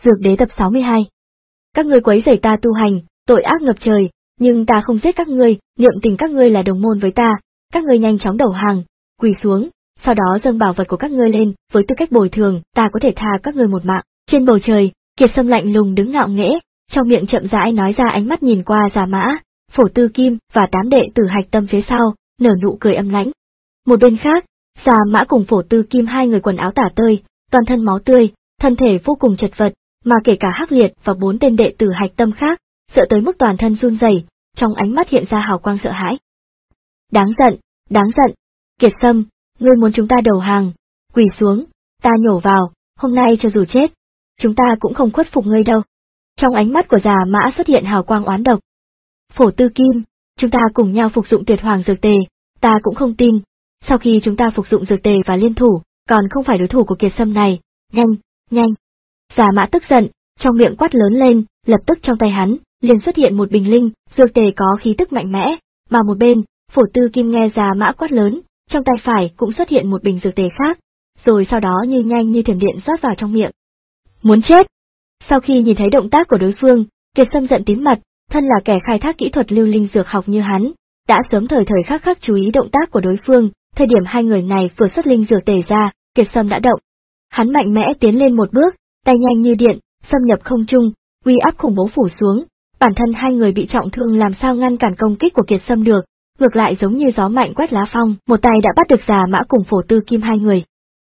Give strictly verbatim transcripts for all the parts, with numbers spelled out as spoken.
Dược đế tập sáu mươi hai. Các ngươi quấy rầy ta tu hành, tội ác ngập trời, nhưng ta không giết các ngươi, niệm tình các ngươi là đồng môn với ta, các ngươi nhanh chóng đầu hàng, quỳ xuống, sau đó dâng bảo vật của các ngươi lên, với tư cách bồi thường, ta có thể tha các ngươi một mạng. Trên bầu trời, Kiệt Sâm lạnh lùng đứng ngạo nghễ, trong miệng chậm rãi nói ra, ánh mắt nhìn qua Già Mã, Phổ Tư Kim và tám đệ tử Hạch Tâm phía sau, nở nụ cười âm lãnh. Một bên khác, Già Mã cùng Phổ Tư Kim hai người quần áo tả tơi, toàn thân máu tươi, thân thể vô cùng chật vật, mà kể cả Hắc Liệt và bốn tên đệ tử Hạch Tâm khác, sợ tới mức toàn thân run rẩy, trong ánh mắt hiện ra hào quang sợ hãi. Đáng giận, đáng giận, Kiệt Sâm, ngươi muốn chúng ta đầu hàng, quỳ xuống, ta nhổ vào, hôm nay cho dù chết, chúng ta cũng không khuất phục ngươi đâu. Trong ánh mắt của Già Mã xuất hiện hào quang oán độc. Phổ Tư Kim, chúng ta cùng nhau phục dụng tuyệt hoàng dược tề, ta cũng không tin, sau khi chúng ta phục dụng dược tề và liên thủ, còn không phải đối thủ của Kiệt Sâm này, nhanh, nhanh. Già Mã tức giận, trong miệng quát lớn lên, lập tức trong tay hắn, liền xuất hiện một bình linh, dược tề có khí tức mạnh mẽ, mà một bên, Phổ Tư Kim nghe Già Mã quát lớn, trong tay phải cũng xuất hiện một bình dược tề khác, rồi sau đó như nhanh như thiểm điện rót vào trong miệng. Muốn chết! Sau khi nhìn thấy động tác của đối phương, Kiệt Sâm giận tím mặt, thân là kẻ khai thác kỹ thuật lưu linh dược học như hắn, đã sớm thời thời khắc khắc chú ý động tác của đối phương, thời điểm hai người này vừa xuất linh dược tề ra, Kiệt Sâm đã động. Hắn mạnh mẽ tiến lên một bước, tay nhanh như điện, xâm nhập không trung, uy áp khủng bố phủ xuống, bản thân hai người bị trọng thương làm sao ngăn cản công kích của Kiệt Sâm được, ngược lại giống như gió mạnh quét lá phong, một tay đã bắt được Già Mã cùng Phổ Tư Kim hai người.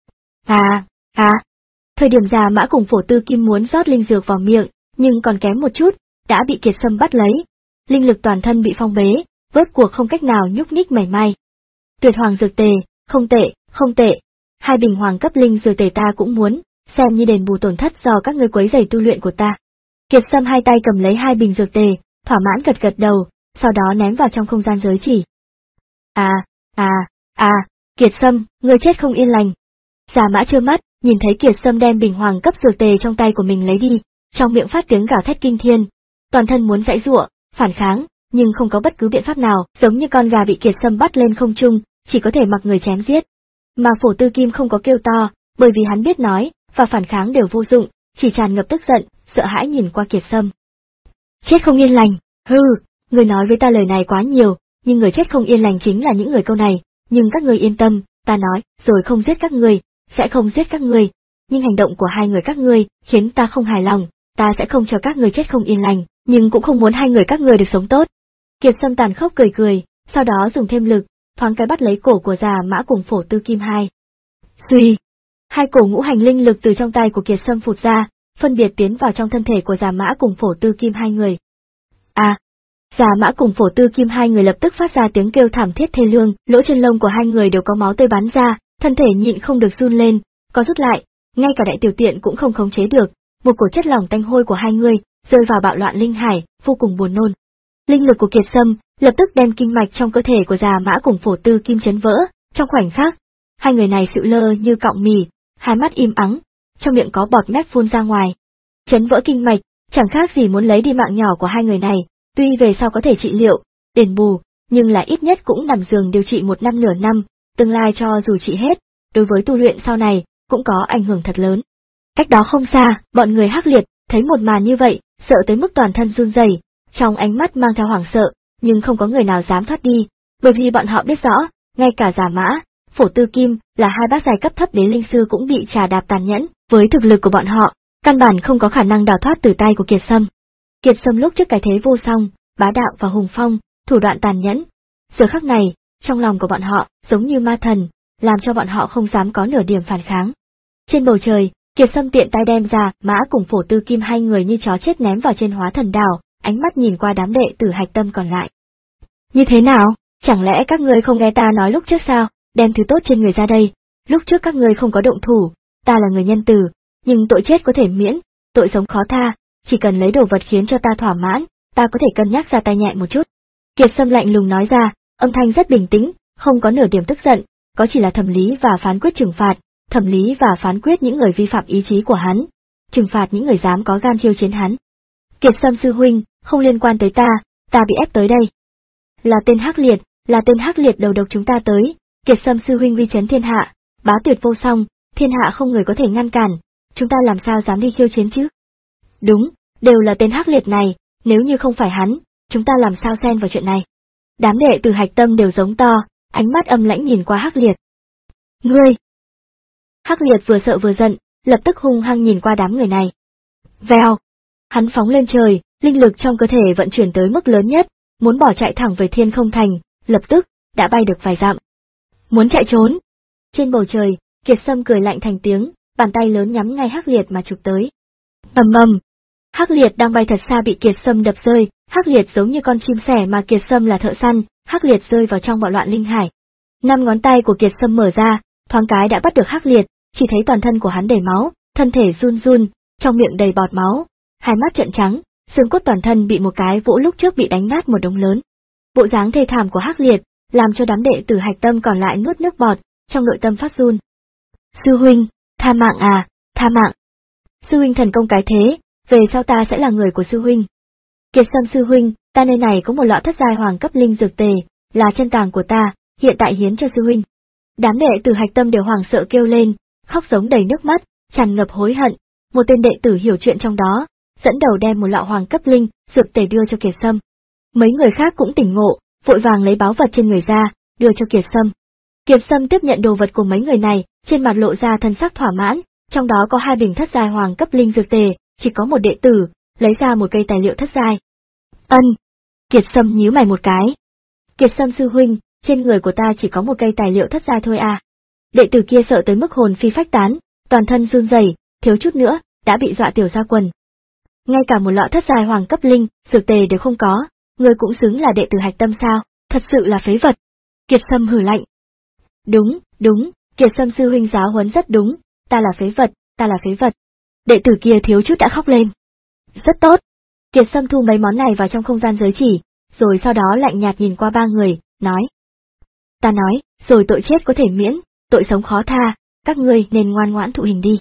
À, à, thời điểm Già Mã cùng Phổ Tư Kim muốn rót linh dược vào miệng, nhưng còn kém một chút, đã bị Kiệt Sâm bắt lấy, linh lực toàn thân bị phong bế, rốt cuộc không cách nào nhúc nhích mảy may. Tuyệt hoàng dược tề, không tệ, không tệ, hai bình hoàng cấp linh dược tề ta cũng muốn, xem như đền bù tổn thất do các ngươi quấy rầy tu luyện của ta. Kiệt Sâm hai tay cầm lấy hai bình dược tề, thỏa mãn gật gật đầu, sau đó ném vào trong không gian giới chỉ. À, à, à, Kiệt Sâm, ngươi chết không yên lành. Già Mã trơ mắt, nhìn thấy Kiệt Sâm đem bình hoàng cấp dược tề trong tay của mình lấy đi, trong miệng phát tiếng gào thét kinh thiên, toàn thân muốn giãy giụa, phản kháng, nhưng không có bất cứ biện pháp nào, giống như con gà bị Kiệt Sâm bắt lên không trung, chỉ có thể mặc người chém giết. Mà Phổ Tư Kim không có kêu to, bởi vì hắn biết nói và phản kháng đều vô dụng, chỉ tràn ngập tức giận, sợ hãi nhìn qua Kiệt Sâm. Chết không yên lành, hừ, người nói với ta lời này quá nhiều, nhưng người chết không yên lành chính là những người câu này, nhưng các ngươi yên tâm, ta nói, rồi không giết các ngươi, sẽ không giết các ngươi, nhưng hành động của hai người các ngươi khiến ta không hài lòng, ta sẽ không cho các ngươi chết không yên lành, nhưng cũng không muốn hai người các ngươi được sống tốt. Kiệt Sâm tàn khốc cười cười, sau đó dùng thêm lực, thoáng cái bắt lấy cổ của Già Mã cùng Phổ Tư Kim hai. Suy, hai cổ ngũ hành linh lực từ trong tay của Kiệt Sâm phụt ra, phân biệt tiến vào trong thân thể của Già Mã cùng Phổ Tư Kim hai người. À, Già Mã cùng Phổ Tư Kim hai người lập tức phát ra tiếng kêu thảm thiết thê lương, lỗ chân lông của hai người đều có máu tươi bắn ra, thân thể nhịn không được run lên, có rút lại, ngay cả đại tiểu tiện cũng không khống chế được, một cổ chất lỏng tanh hôi của hai người rơi vào bạo loạn linh hải, vô cùng buồn nôn. Linh lực của Kiệt Sâm lập tức đem kinh mạch trong cơ thể của Già Mã cùng Phổ Tư Kim chấn vỡ, trong khoảnh khắc, hai người này sụi lơ như cọng mì, hai mắt im ắng, trong miệng có bọt mép phun ra ngoài. Chấn vỡ kinh mạch, chẳng khác gì muốn lấy đi mạng nhỏ của hai người này, tuy về sau có thể trị liệu, đền bù, nhưng là ít nhất cũng nằm giường điều trị một năm nửa năm, tương lai cho dù trị hết, đối với tu luyện sau này, cũng có ảnh hưởng thật lớn. Cách đó không xa, bọn người Hắc Liệt, thấy một màn như vậy, sợ tới mức toàn thân run rẩy, trong ánh mắt mang theo hoảng sợ, nhưng không có người nào dám thoát đi, bởi vì bọn họ biết rõ, ngay cả Già Mã, Phổ Tư Kim là hai bác giai cấp thấp đế linh sư cũng bị trà đạp tàn nhẫn, với thực lực của bọn họ, căn bản không có khả năng đào thoát từ tay của Kiệt Sâm. Kiệt Sâm lúc trước cái thế vô song, bá đạo và hùng phong, thủ đoạn tàn nhẫn. Giờ khắc này, trong lòng của bọn họ, giống như ma thần, làm cho bọn họ không dám có nửa điểm phản kháng. Trên bầu trời, Kiệt Sâm tiện tay đem Già Mã cùng Phổ Tư Kim hai người như chó chết ném vào trên Hóa Thần Đảo, ánh mắt nhìn qua đám đệ tử Hạch Tâm còn lại. Như thế nào, chẳng lẽ các ngươi không nghe ta nói lúc trước sao, đem thứ tốt trên người ra đây, lúc trước các ngươi không có động thủ, ta là người nhân từ, nhưng tội chết có thể miễn, tội sống khó tha, chỉ cần lấy đồ vật khiến cho ta thỏa mãn, ta có thể cân nhắc ra tay nhẹ một chút. Kiệt Sâm lạnh lùng nói ra, âm thanh rất bình tĩnh, không có nửa điểm tức giận, có chỉ là thẩm lý và phán quyết trừng phạt, thẩm lý và phán quyết những người vi phạm ý chí của hắn, trừng phạt những người dám có gan khiêu chiến hắn. Kiệt Sâm sư huynh, không liên quan tới ta, ta bị ép tới đây. Là tên Hắc Liệt, là tên Hắc Liệt đầu độc chúng ta tới, Kiệt Sâm sư huynh uy chấn thiên hạ, bá tuyệt vô song, thiên hạ không người có thể ngăn cản, chúng ta làm sao dám đi khiêu chiến chứ? Đúng, đều là tên Hắc Liệt này, nếu như không phải hắn, chúng ta làm sao xen vào chuyện này. Đám đệ tử Hạch Tâm đều giống to, ánh mắt âm lãnh nhìn qua Hắc Liệt. Ngươi! Hắc Liệt vừa sợ vừa giận, lập tức hung hăng nhìn qua đám người này. Vèo! Hắn phóng lên trời, linh lực trong cơ thể vận chuyển tới mức lớn nhất, muốn bỏ chạy thẳng về Thiên Không Thành, lập tức, đã bay được vài dặm. Muốn chạy trốn! Trên bầu trời, Kiệt Sâm cười lạnh thành tiếng, bàn tay lớn nhắm ngay Hắc Liệt mà chụp tới. Ầm ầm! Hắc Liệt đang bay thật xa bị Kiệt Sâm đập rơi, Hắc Liệt giống như con chim sẻ mà Kiệt Sâm là thợ săn, Hắc Liệt rơi vào trong bạo loạn linh hải. Năm ngón tay của Kiệt Sâm mở ra, thoáng cái đã bắt được Hắc Liệt, chỉ thấy toàn thân của hắn đầy máu, thân thể run run, trong miệng đầy bọt máu, hai mắt trợn trắng, xương cốt toàn thân bị một cái vỗ lúc trước bị đánh nát một đống lớn. Bộ dáng thê thảm của Hắc Liệt, làm cho đám đệ tử Hạch Tâm còn lại nuốt nước bọt, trong nội tâm phát run. Sư huynh, tha mạng à, tha mạng. Sư huynh thần công cái thế, về sau ta sẽ là người của sư huynh. Kiệt Sâm sư huynh, ta nơi này có một lọ thất giai hoàng cấp linh dược tề, là chân tàng của ta, hiện tại hiến cho sư huynh. Đám đệ tử Hạch Tâm đều hoảng sợ kêu lên, khóc giống đầy nước mắt, tràn ngập hối hận. Một tên đệ tử hiểu chuyện trong đó, dẫn đầu đem một lọ hoàng cấp linh dược tề đưa cho Kiệt Sâm. Mấy người khác cũng tỉnh ngộ, vội vàng lấy báu vật trên người ra, đưa cho Kiệt Sâm. Kiệt Sâm tiếp nhận đồ vật của mấy người này, trên mặt lộ ra thân sắc thỏa mãn, trong đó có hai bình thất giai hoàng cấp linh dược tề, chỉ có một đệ tử, lấy ra một cây tài liệu thất giai. Ân! Kiệt Sâm nhíu mày một cái. Kiệt Sâm sư huynh, trên người của ta chỉ có một cây tài liệu thất giai thôi à. Đệ tử kia sợ tới mức hồn phi phách tán, toàn thân run rẩy, thiếu chút nữa, đã bị dọa tiểu ra quần. Ngay cả một lọ thất giai hoàng cấp linh, dược tề đều không có, người cũng xứng là đệ tử Hạch Tâm sao, thật sự là phế vật. Kiệt Sâm hừ lạnh. Đúng, đúng, Kiệt Sâm sư huynh giáo huấn rất đúng, ta là phế vật, ta là phế vật. Đệ tử kia thiếu chút đã khóc lên. Rất tốt. Kiệt Sâm thu mấy món này vào trong không gian giới chỉ, rồi sau đó lạnh nhạt nhìn qua ba người, nói. Ta nói, rồi tội chết có thể miễn, tội sống khó tha, các ngươi nên ngoan ngoãn thụ hình đi.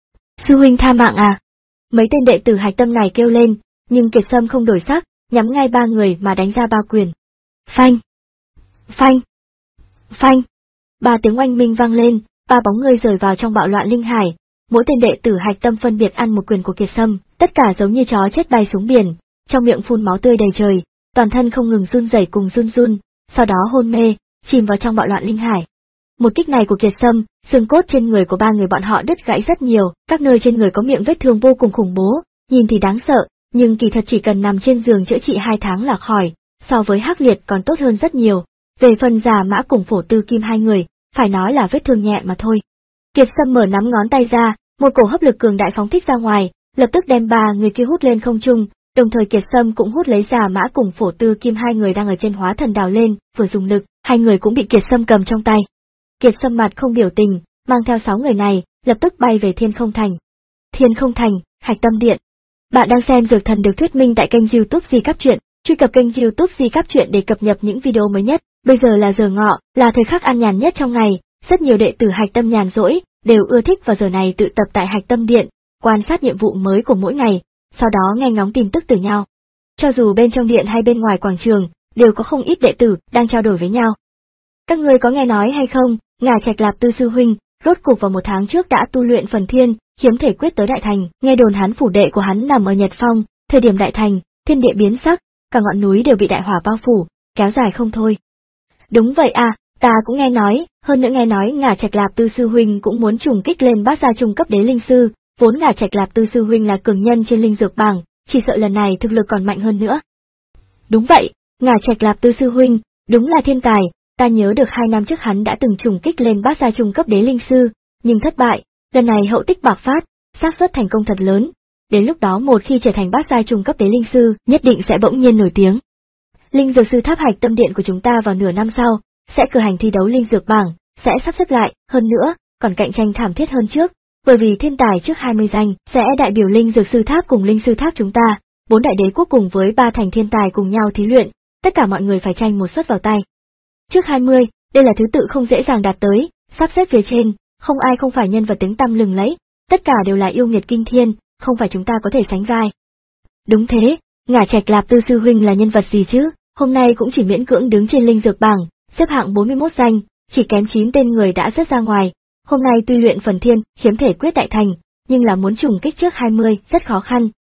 Sư huynh tha mạng à? Mấy tên đệ tử Hạch Tâm này kêu lên, nhưng Kiệt Sâm không đổi sắc, nhắm ngay ba người mà đánh ra ba quyền. Phanh! Phanh! Phanh! Ba tiếng oanh minh vang lên, ba bóng người rời vào trong bạo loạn linh hải, mỗi tên đệ tử Hạch Tâm phân biệt ăn một quyền của Kiệt Sâm, tất cả giống như chó chết bay xuống biển, trong miệng phun máu tươi đầy trời, toàn thân không ngừng run rẩy cùng run run, sau đó hôn mê, chìm vào trong bạo loạn linh hải. Một kích này của Kiệt Sâm, xương cốt trên người của ba người bọn họ đứt gãy rất nhiều, các nơi trên người có miệng vết thương vô cùng khủng bố, nhìn thì đáng sợ, nhưng kỳ thật chỉ cần nằm trên giường chữa trị hai tháng là khỏi, so với Hắc Liệt còn tốt hơn rất nhiều. Về phần Già Mã cùng Phổ Tư Kim hai người, phải nói là vết thương nhẹ mà thôi. Kiệt Sâm mở nắm ngón tay ra, một cổ hấp lực cường đại phóng thích ra ngoài, lập tức đem ba người kia hút lên không trung, đồng thời Kiệt Sâm cũng hút lấy Già Mã cùng Phổ Tư Kim hai người đang ở trên hóa thần đào lên, vừa dùng lực, hai người cũng bị Kiệt Sâm cầm trong tay. Kiệt Sâm mặt không biểu tình, mang theo sáu người này, lập tức bay về Thiên Không Thành. Thiên Không Thành, Hạch Tâm Điện. Bạn đang xem Dược Thần được thuyết minh tại kênh YouTube Di Cáp Truyện, truy cập kênh YouTube Di Cáp Truyện để cập nhật những video mới nhất. Bây giờ là giờ ngọ, là thời khắc an nhàn nhất trong ngày, rất nhiều đệ tử Hạch Tâm nhàn rỗi, đều ưa thích vào giờ này tự tập tại Hạch Tâm Điện, quan sát nhiệm vụ mới của mỗi ngày, sau đó nghe ngóng tin tức từ nhau. Cho dù bên trong điện hay bên ngoài quảng trường, đều có không ít đệ tử đang trao đổi với nhau. Các ngươi có nghe nói hay không, Ngà Trạch Lạp Tư sư huynh, rốt cục vào một tháng trước đã tu luyện phần thiên, hiếm thể quyết tới đại thành, nghe đồn hắn phủ đệ của hắn nằm ở Nhật Phong, thời điểm đại thành, thiên địa biến sắc, cả ngọn núi đều bị đại hỏa bao phủ, kéo dài không thôi. Đúng vậy à, ta cũng nghe nói, hơn nữa nghe nói Ngà Trạch Lạp Tư sư huynh cũng muốn trùng kích lên bát gia trung cấp đế linh sư, vốn Ngà Trạch Lạp Tư sư huynh là cường nhân trên linh dược bảng, chỉ sợ lần này thực lực còn mạnh hơn nữa. Đúng vậy, Ngà Trạch Lạp Tư sư huynh, đúng là thiên tài, ta nhớ được hai năm trước hắn đã từng trùng kích lên bát gia trung cấp đế linh sư, nhưng thất bại, lần này hậu tích bạc phát, xác suất thành công thật lớn, đến lúc đó một khi trở thành bát gia trung cấp đế linh sư, nhất định sẽ bỗng nhiên nổi tiếng. Linh dược sư tháp Hạch Tâm Điện của chúng ta vào nửa năm sau, sẽ cử hành thi đấu linh dược bảng, sẽ sắp xếp lại, hơn nữa, còn cạnh tranh thảm thiết hơn trước, bởi vì thiên tài trước hai mươi danh sẽ đại biểu linh dược sư tháp cùng linh sư tháp chúng ta, bốn đại đế quốc cùng với ba thành thiên tài cùng nhau thí luyện, tất cả mọi người phải tranh một suất vào tay. Trước hai mươi, đây là thứ tự không dễ dàng đạt tới, sắp xếp phía trên, không ai không phải nhân vật tiếng tăm lừng lẫy, tất cả đều là yêu nghiệt kinh thiên, không phải chúng ta có thể sánh vai. Đúng thế, Ngà Trạch Lạp Tư sư huynh là nhân vật gì chứ, hôm nay cũng chỉ miễn cưỡng đứng trên linh dược bảng, xếp hạng bốn mươi mốt danh, chỉ kém chín tên người đã rớt ra ngoài. Hôm nay tuy luyện phần thiên, hiếm thể quyết đại thành, nhưng là muốn trùng kích trước hai mươi, rất khó khăn,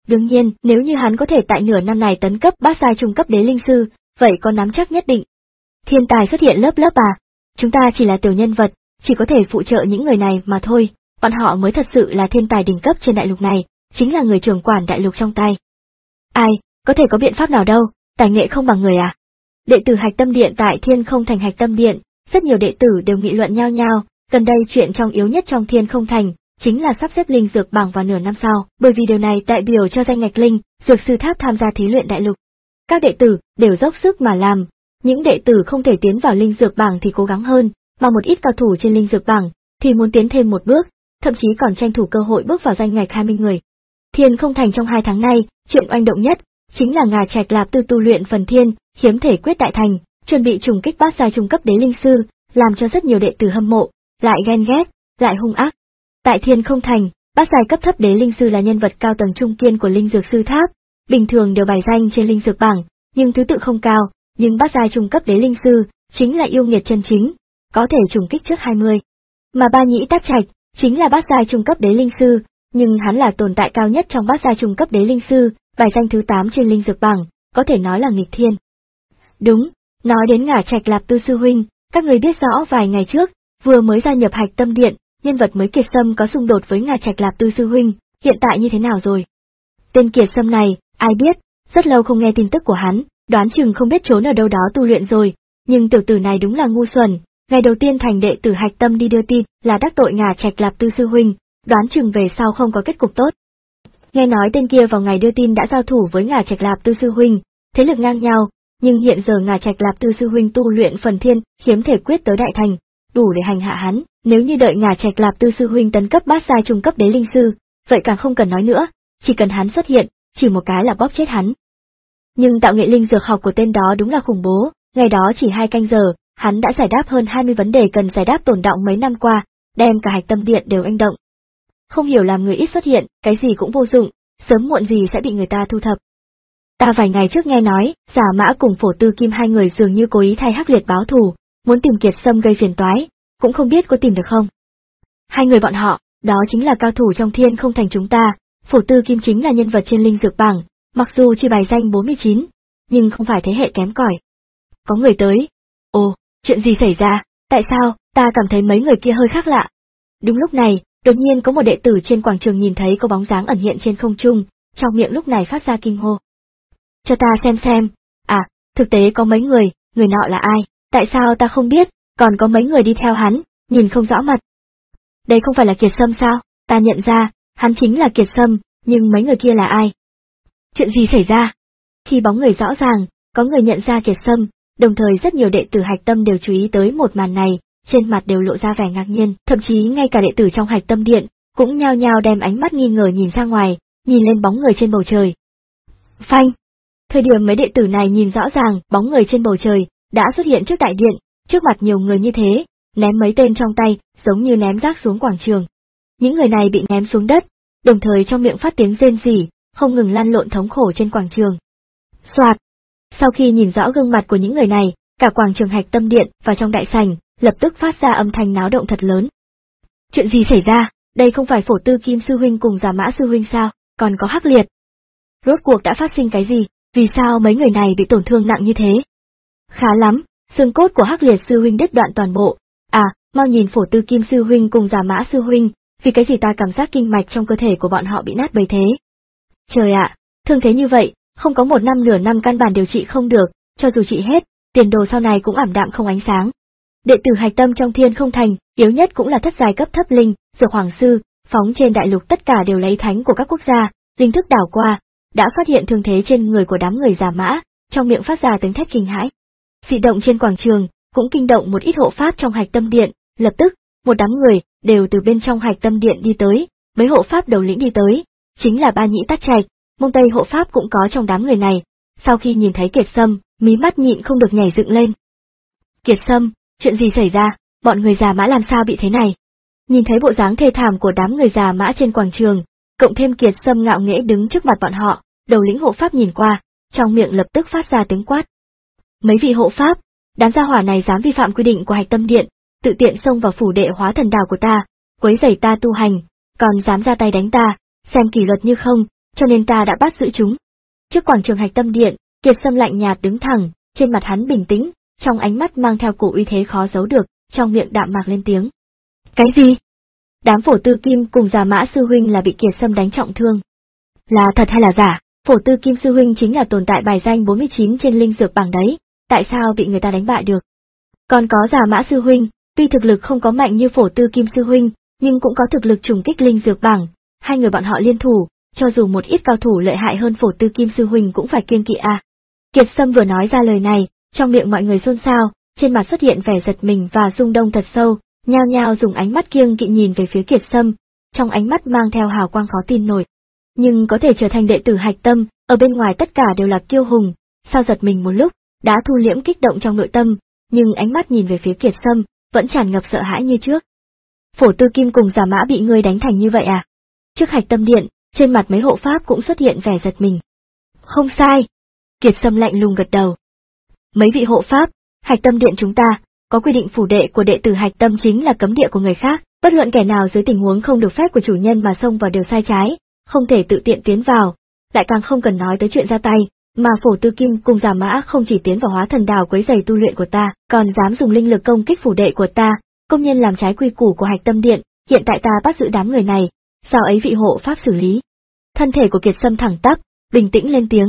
Đương nhiên, nếu như hắn có thể tại nửa năm này tấn cấp bát giai trung cấp đế linh sư, vậy có nắm chắc nhất định. Thiên tài xuất hiện lớp lớp à, chúng ta chỉ là tiểu nhân vật, chỉ có thể phụ trợ những người này mà thôi, bọn họ mới thật sự là thiên tài đỉnh cấp trên đại lục này, chính là người trưởng quản đại lục trong tay. Ai, có thể có biện pháp nào đâu, tài nghệ không bằng người à. Đệ tử Hạch Tâm Điện tại Thiên Không Thành Hạch Tâm Điện, rất nhiều đệ tử đều nghị luận nhau nhau, gần đây chuyện trọng yếu nhất trong Thiên Không Thành, chính là sắp xếp linh dược bảng vào nửa năm sau, bởi vì điều này đại biểu cho danh ngạch linh, dược sư tháp tham gia thí luyện đại lục. Các đệ tử đều dốc sức mà làm, những đệ tử không thể tiến vào linh dược bảng thì cố gắng hơn, mà một ít cao thủ trên linh dược bảng thì muốn tiến thêm một bước, thậm chí còn tranh thủ cơ hội bước vào danh ngạch hai mươi người. Thiên Không Thành trong hai tháng nay, chuyện oanh động nhất chính là Ngà Trạch Lạp Tư tu luyện phần thiên, hiếm thể quyết đại thành, chuẩn bị trùng kích bát giai trung cấp đế linh sư, làm cho rất nhiều đệ tử hâm mộ, lại ghen ghét, lại hung ác. Tại Thiên Không Thành, bát giai cấp thấp đế linh sư là nhân vật cao tầng trung kiên của linh dược sư tháp, bình thường đều bài danh trên linh dược bảng, nhưng thứ tự không cao, nhưng bát giai trung cấp đế linh sư chính là yêu nghiệt chân chính, có thể trùng kích trước hai mươi. Mà Ba Nhĩ Tát Trạch chính là bát giai trung cấp đế linh sư, nhưng hắn là tồn tại cao nhất trong bát giai trung cấp đế linh sư, bài danh thứ tám trên linh dược bảng, có thể nói là nghịch thiên. Đúng, nói đến Ngà Trạch Lạp Tư sư huynh, các người biết rõ vài ngày trước, vừa mới gia nhập Hạch Tâm Điện, nhân vật mới Kiệt Sâm có xung đột với Ngà Trạch Lạp Tư sư huynh, hiện tại như thế nào rồi? Tên Kiệt Sâm này, ai biết, rất lâu không nghe tin tức của hắn, đoán chừng không biết trốn ở đâu đó tu luyện rồi, nhưng tiểu tử này đúng là ngu xuẩn, ngày đầu tiên thành đệ tử Hạch Tâm đi đưa tin là đắc tội Ngà Trạch Lạp Tư sư huynh, đoán chừng về sau không có kết cục tốt. Nghe nói tên kia vào ngày đưa tin đã giao thủ với Ngà Trạch Lạp Tư sư huynh, thế lực ngang nhau, nhưng hiện giờ Ngà Trạch Lạp Tư sư huynh tu luyện phần thiên, hiếm thể quyết tới đại thành, đủ để hành hạ hắn, nếu như đợi Ngà Trạch Lạp Tư sư huynh tấn cấp bát giai trung cấp đế linh sư, vậy càng không cần nói nữa, chỉ cần hắn xuất hiện, chỉ một cái là bóp chết hắn. Nhưng tạo nghệ linh dược học của tên đó đúng là khủng bố, ngày đó chỉ hai canh giờ, hắn đã giải đáp hơn hai mươi vấn đề cần giải đáp tồn đọng mấy năm qua, đem cả Hạch Tâm Điện đều anh động. Không hiểu làm người ít xuất hiện, cái gì cũng vô dụng, sớm muộn gì sẽ bị người ta thu thập. Ta vài ngày trước nghe nói, Giả Mã cùng Phổ Tư Kim hai người dường như cố ý thay Hắc Liệt báo thù, muốn tìm Kiệt Sâm gây phiền toái, cũng không biết có tìm được không. Hai người bọn họ, đó chính là cao thủ trong Thiên Không Thành chúng ta, Phổ Tư Kim chính là nhân vật trên linh dược bảng, mặc dù chỉ bài danh bốn mươi chín, nhưng không phải thế hệ kém cỏi. Có người tới. Ồ, chuyện gì xảy ra, tại sao, ta cảm thấy mấy người kia hơi khác lạ. Đúng lúc này, đột nhiên có một đệ tử trên quảng trường nhìn thấy có bóng dáng ẩn hiện trên không trung, trong miệng lúc này phát ra kinh hô. Cho ta xem xem, à, thực tế có mấy người, người nọ là ai, tại sao ta không biết, còn có mấy người đi theo hắn, nhìn không rõ mặt. Đây không phải là Kiệt Sâm sao, ta nhận ra, hắn chính là Kiệt Sâm, nhưng mấy người kia là ai? Chuyện gì xảy ra? Khi bóng người rõ ràng, có người nhận ra Kiệt Sâm, đồng thời rất nhiều đệ tử Hạch Tâm đều chú ý tới một màn này, trên mặt đều lộ ra vẻ ngạc nhiên, thậm chí ngay cả đệ tử trong Hạch Tâm Điện, cũng nhao nhao đem ánh mắt nghi ngờ nhìn ra ngoài, nhìn lên bóng người trên bầu trời. Phanh! Thời điểm mấy đệ tử này nhìn rõ ràng, bóng người trên bầu trời, đã xuất hiện trước đại điện, trước mặt nhiều người như thế, ném mấy tên trong tay, giống như ném rác xuống quảng trường. Những người này bị ném xuống đất, đồng thời trong miệng phát tiếng rên rỉ, không ngừng lăn lộn thống khổ trên quảng trường. Soạt! Sau khi nhìn rõ gương mặt của những người này, cả quảng trường Hạch Tâm Điện và trong đại sảnh, lập tức phát ra âm thanh náo động thật lớn. Chuyện gì xảy ra, đây không phải Phổ Tư Kim sư huynh cùng Giả Mã sư huynh sao, còn có Hắc Liệt. Rốt cuộc đã phát sinh cái gì, vì sao mấy người này bị tổn thương nặng như thế? Khá lắm, xương cốt của Hắc Liệt sư huynh đứt đoạn toàn bộ. À, mau nhìn Phổ Tư Kim sư huynh cùng Giả Mã sư huynh, vì cái gì ta cảm giác kinh mạch trong cơ thể của bọn họ bị nát bấy thế. Trời ạ, thương thế như vậy, không có một năm nửa năm căn bản điều trị không được, cho dù trị hết, tiền đồ sau này cũng ảm đạm không ánh sáng. Đệ tử Hạch Tâm trong Thiên Không Thành, yếu nhất cũng là thất giai cấp thấp linh, dược hoàng sư, phóng trên đại lục tất cả đều lấy thánh của các quốc gia, linh thức đảo qua, đã phát hiện thương thế trên người của đám người Giả Mã, trong miệng phát ra tiếng thét kinh hãi. Dị động trên quảng trường, cũng kinh động một ít hộ pháp trong Hạch Tâm Điện, lập tức, một đám người, đều từ bên trong Hạch Tâm Điện đi tới, mấy hộ pháp đầu lĩnh đi tới, chính là Ba Nhĩ Tát Trạch, Mông Tây hộ pháp cũng có trong đám người này, sau khi nhìn thấy Kiệt Sâm, mí mắt nhịn không được nhảy dựng lên. Kiệt Sâm, chuyện gì xảy ra, bọn người Giả Mã làm sao bị thế này? Nhìn thấy bộ dáng thê thảm của đám người Giả Mã trên quảng trường, cộng thêm Kiệt Sâm ngạo nghễ đứng trước mặt bọn họ, đầu lĩnh hộ pháp nhìn qua, trong miệng lập tức phát ra tiếng quát. Mấy vị hộ pháp, đám gia hỏa này dám vi phạm quy định của Hạch Tâm Điện, tự tiện xông vào phủ đệ hóa thần đảo của ta, quấy rầy ta tu hành, còn dám ra tay đánh ta, xem kỷ luật như không, cho nên ta đã bắt giữ chúng. Trước quảng trường Hạch Tâm Điện, Kiệt Sâm lạnh nhạt đứng thẳng, trên mặt hắn bình tĩnh, trong ánh mắt mang theo cổ uy thế khó giấu được, trong miệng đạm mạc lên tiếng. Cái gì? Đám Phổ Tư Kim cùng Già Mã sư huynh là bị Kiệt Sâm đánh trọng thương. Là thật hay là giả? Phổ Tư Kim sư huynh chính là tồn tại bài danh bốn mươi chín trên linh dược bảng đấy, tại sao bị người ta đánh bại được? Còn có Già Mã sư huynh, tuy thực lực không có mạnh như Phổ Tư Kim sư huynh, nhưng cũng có thực lực trùng kích linh dược bảng, hai người bọn họ liên thủ, cho dù một ít cao thủ lợi hại hơn Phổ Tư Kim sư huynh cũng phải kiêng kỵ à. Kiệt Sâm vừa nói ra lời này, trong miệng mọi người xôn xao, trên mặt xuất hiện vẻ giật mình và rung động thật sâu, nhao nhao dùng ánh mắt kiêng kỵ nhìn về phía Kiệt Sâm, trong ánh mắt mang theo hào quang khó tin nổi. Nhưng có thể trở thành đệ tử Hạch Tâm, ở bên ngoài tất cả đều là kiêu hùng, sao giật mình một lúc, đã thu liễm kích động trong nội tâm, nhưng ánh mắt nhìn về phía Kiệt Sâm, vẫn tràn ngập sợ hãi như trước. Phổ Tư Kim cùng Già Mã bị ngươi đánh thành như vậy à? Trước Hạch Tâm Điện, trên mặt mấy hộ pháp cũng xuất hiện vẻ giật mình. Không sai. Kiệt Sâm lạnh lùng gật đầu. Mấy vị hộ pháp, Hạch Tâm Điện chúng ta, có quy định phủ đệ của đệ tử Hạch Tâm chính là cấm địa của người khác, bất luận kẻ nào dưới tình huống không được phép của chủ nhân mà xông vào đều sai trái, không thể tự tiện tiến vào, lại càng không cần nói tới chuyện ra tay, mà Phổ Tư Kim cùng Già Mã không chỉ tiến vào Hóa Thần Đào quấy rầy tu luyện của ta, còn dám dùng linh lực công kích phủ đệ của ta, công nhân làm trái quy củ của Hạch Tâm Điện, hiện tại ta bắt giữ đám người này, sao ấy vị hộ pháp xử lý? Thân thể của Kiệt Sâm thẳng tắp, bình tĩnh lên tiếng.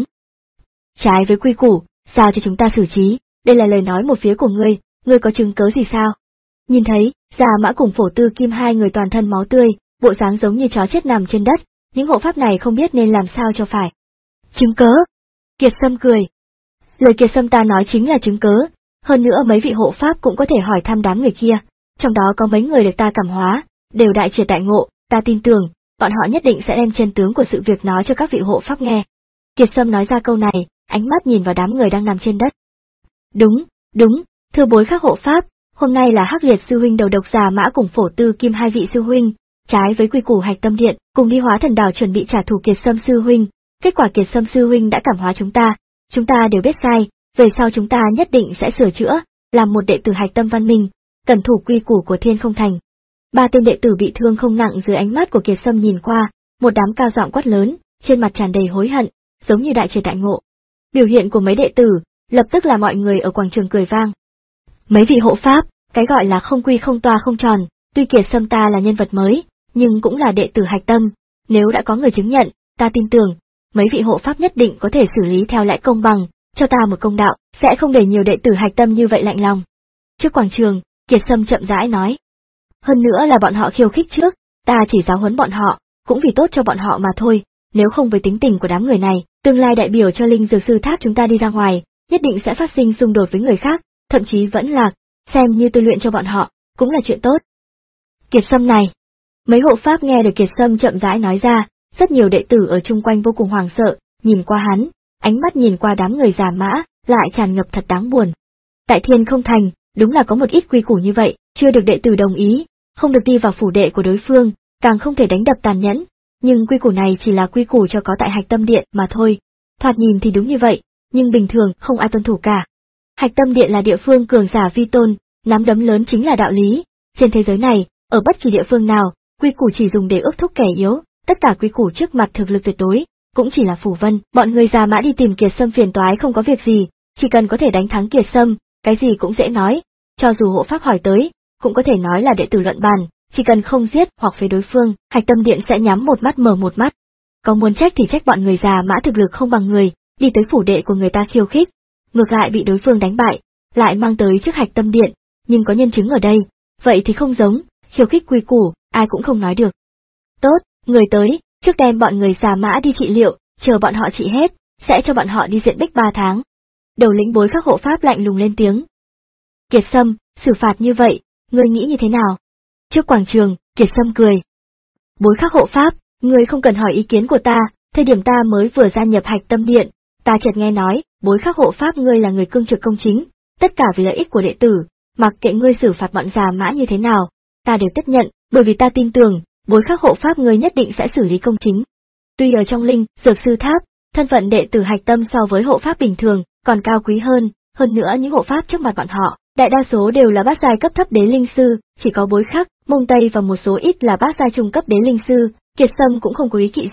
Trái với quy củ, sao cho chúng ta xử trí, đây là lời nói một phía của ngươi, ngươi có chứng cớ gì sao? Nhìn thấy, Già Mã cùng Phổ Tư Kim hai người toàn thân máu tươi, bộ dáng giống như chó chết nằm trên đất, những hộ pháp này không biết nên làm sao cho phải. Chứng cớ? Kiệt Sâm cười. Lời Kiệt Sâm ta nói chính là chứng cớ, hơn nữa mấy vị hộ pháp cũng có thể hỏi thăm đám người kia, trong đó có mấy người được ta cảm hóa, đều đại triệt đại ngộ, ta tin tưởng, bọn họ nhất định sẽ đem chân tướng của sự việc nói cho các vị hộ pháp nghe. Kiệt Sâm nói ra câu này, ánh mắt nhìn vào đám người đang nằm trên đất. Đúng, đúng, thưa bối Khắc hộ pháp, hôm nay là Hắc Liệt sư huynh đầu độc Già Mã cùng Phổ Tư Kim hai vị sư huynh, trái với quy củ Hạch Tâm Điện, cùng đi Hóa Thần Đào chuẩn bị trả thù Kiệt Sâm sư huynh, kết quả Kiệt Sâm sư huynh đã cảm hóa chúng ta, chúng ta đều biết sai, về sau chúng ta nhất định sẽ sửa chữa, làm một đệ tử Hạch Tâm văn minh, cẩn thủ quy củ của Thiên Không Thành. Ba tên đệ tử bị thương không nặng dưới ánh mắt của Kiệt Sâm nhìn qua, một đám cao giọng quát lớn, trên mặt tràn đầy hối hận, giống như đại triệt đại ngộ. Biểu hiện của mấy đệ tử, lập tức là mọi người ở quảng trường cười vang. Mấy vị hộ pháp, cái gọi là không quy không toa không tròn, tuy Kiệt Sâm ta là nhân vật mới, nhưng cũng là đệ tử Hạch Tâm, nếu đã có người chứng nhận, ta tin tưởng, mấy vị hộ pháp nhất định có thể xử lý theo lẽ công bằng, cho ta một công đạo, sẽ không để nhiều đệ tử Hạch Tâm như vậy lạnh lòng. Trước quảng trường, Kiệt Sâm chậm rãi nói. Hơn nữa là bọn họ khiêu khích trước, ta chỉ giáo huấn bọn họ, cũng vì tốt cho bọn họ mà thôi, nếu không với tính tình của đám người này, tương lai đại biểu cho linh dược sư tháp chúng ta đi ra ngoài, nhất định sẽ phát sinh xung đột với người khác, thậm chí vẫn lạc, xem như tôi luyện cho bọn họ, cũng là chuyện tốt. Kiệt Sâm này. Mấy hộ pháp nghe được Kiệt Sâm chậm rãi nói ra, rất nhiều đệ tử ở chung quanh vô cùng hoảng sợ, nhìn qua hắn, ánh mắt nhìn qua đám người Già Mã, lại tràn ngập thật đáng buồn. Tại Thiên Không Thành, đúng là có một ít quy củ như vậy, chưa được đệ tử đồng ý, không được đi vào phủ đệ của đối phương, càng không thể đánh đập tàn nhẫn, nhưng quy củ này chỉ là quy củ cho có tại Hạch Tâm Điện mà thôi. Thoạt nhìn thì đúng như vậy, nhưng bình thường không ai tuân thủ cả. Hạch Tâm Điện là địa phương cường giả vi tôn, nắm đấm lớn chính là đạo lý, trên thế giới này, ở bất kỳ địa phương nào, quy củ chỉ dùng để ước thúc kẻ yếu, tất cả quy củ trước mặt thực lực tuyệt đối, cũng chỉ là phù vân. Bọn người Già Mã đi tìm Kiệt Sâm phiền toái không có việc gì, chỉ cần có thể đánh thắng Kiệt Sâm, cái gì cũng dễ nói, cho dù hộ pháp hỏi tới, cũng có thể nói là đệ tử luận bàn, chỉ cần không giết hoặc phế đối phương, Hạch Tâm Điện sẽ nhắm một mắt mở một mắt. Có muốn trách thì trách bọn người Già Mã thực lực không bằng người, đi tới phủ đệ của người ta khiêu khích, ngược lại bị đối phương đánh bại, lại mang tới trước Hạch Tâm Điện, nhưng có nhân chứng ở đây, vậy thì không giống, khiêu khích quy củ, ai cũng không nói được. Tốt, người tới, trước đem bọn người Già Mã đi trị liệu, chờ bọn họ trị hết, sẽ cho bọn họ đi diện bích ba tháng. Đầu lĩnh bối Khắc hộ pháp lạnh lùng lên tiếng. Kiệt Sâm, xử phạt như vậy, ngươi nghĩ như thế nào? Trước quảng trường, Kiệt Sâm cười. Bối Khắc hộ pháp, ngươi không cần hỏi ý kiến của ta, thời điểm ta mới vừa gia nhập Hạch Tâm Điện, ta chợt nghe nói, bối Khắc hộ pháp ngươi là người cương trực công chính, tất cả vì lợi ích của đệ tử, mặc kệ ngươi xử phạt bọn Già Mã như thế nào, ta đều tiếp nhận, bởi vì ta tin tưởng, bối Khắc hộ pháp ngươi nhất định sẽ xử lý công chính. Tuy ở trong linh, dược sư tháp, thân phận đệ tử Hạch Tâm so với hộ pháp bình thường, còn cao quý hơn, hơn nữa những hộ pháp trước mặt bọn họ, đại đa số đều là bát giai cấp thấp đế linh sư, chỉ có bối Khắc, Mông Tây và một số ít là bát giai trung cấp đế linh sư, Kiệt Sâm cũng không có ý kỵ gì,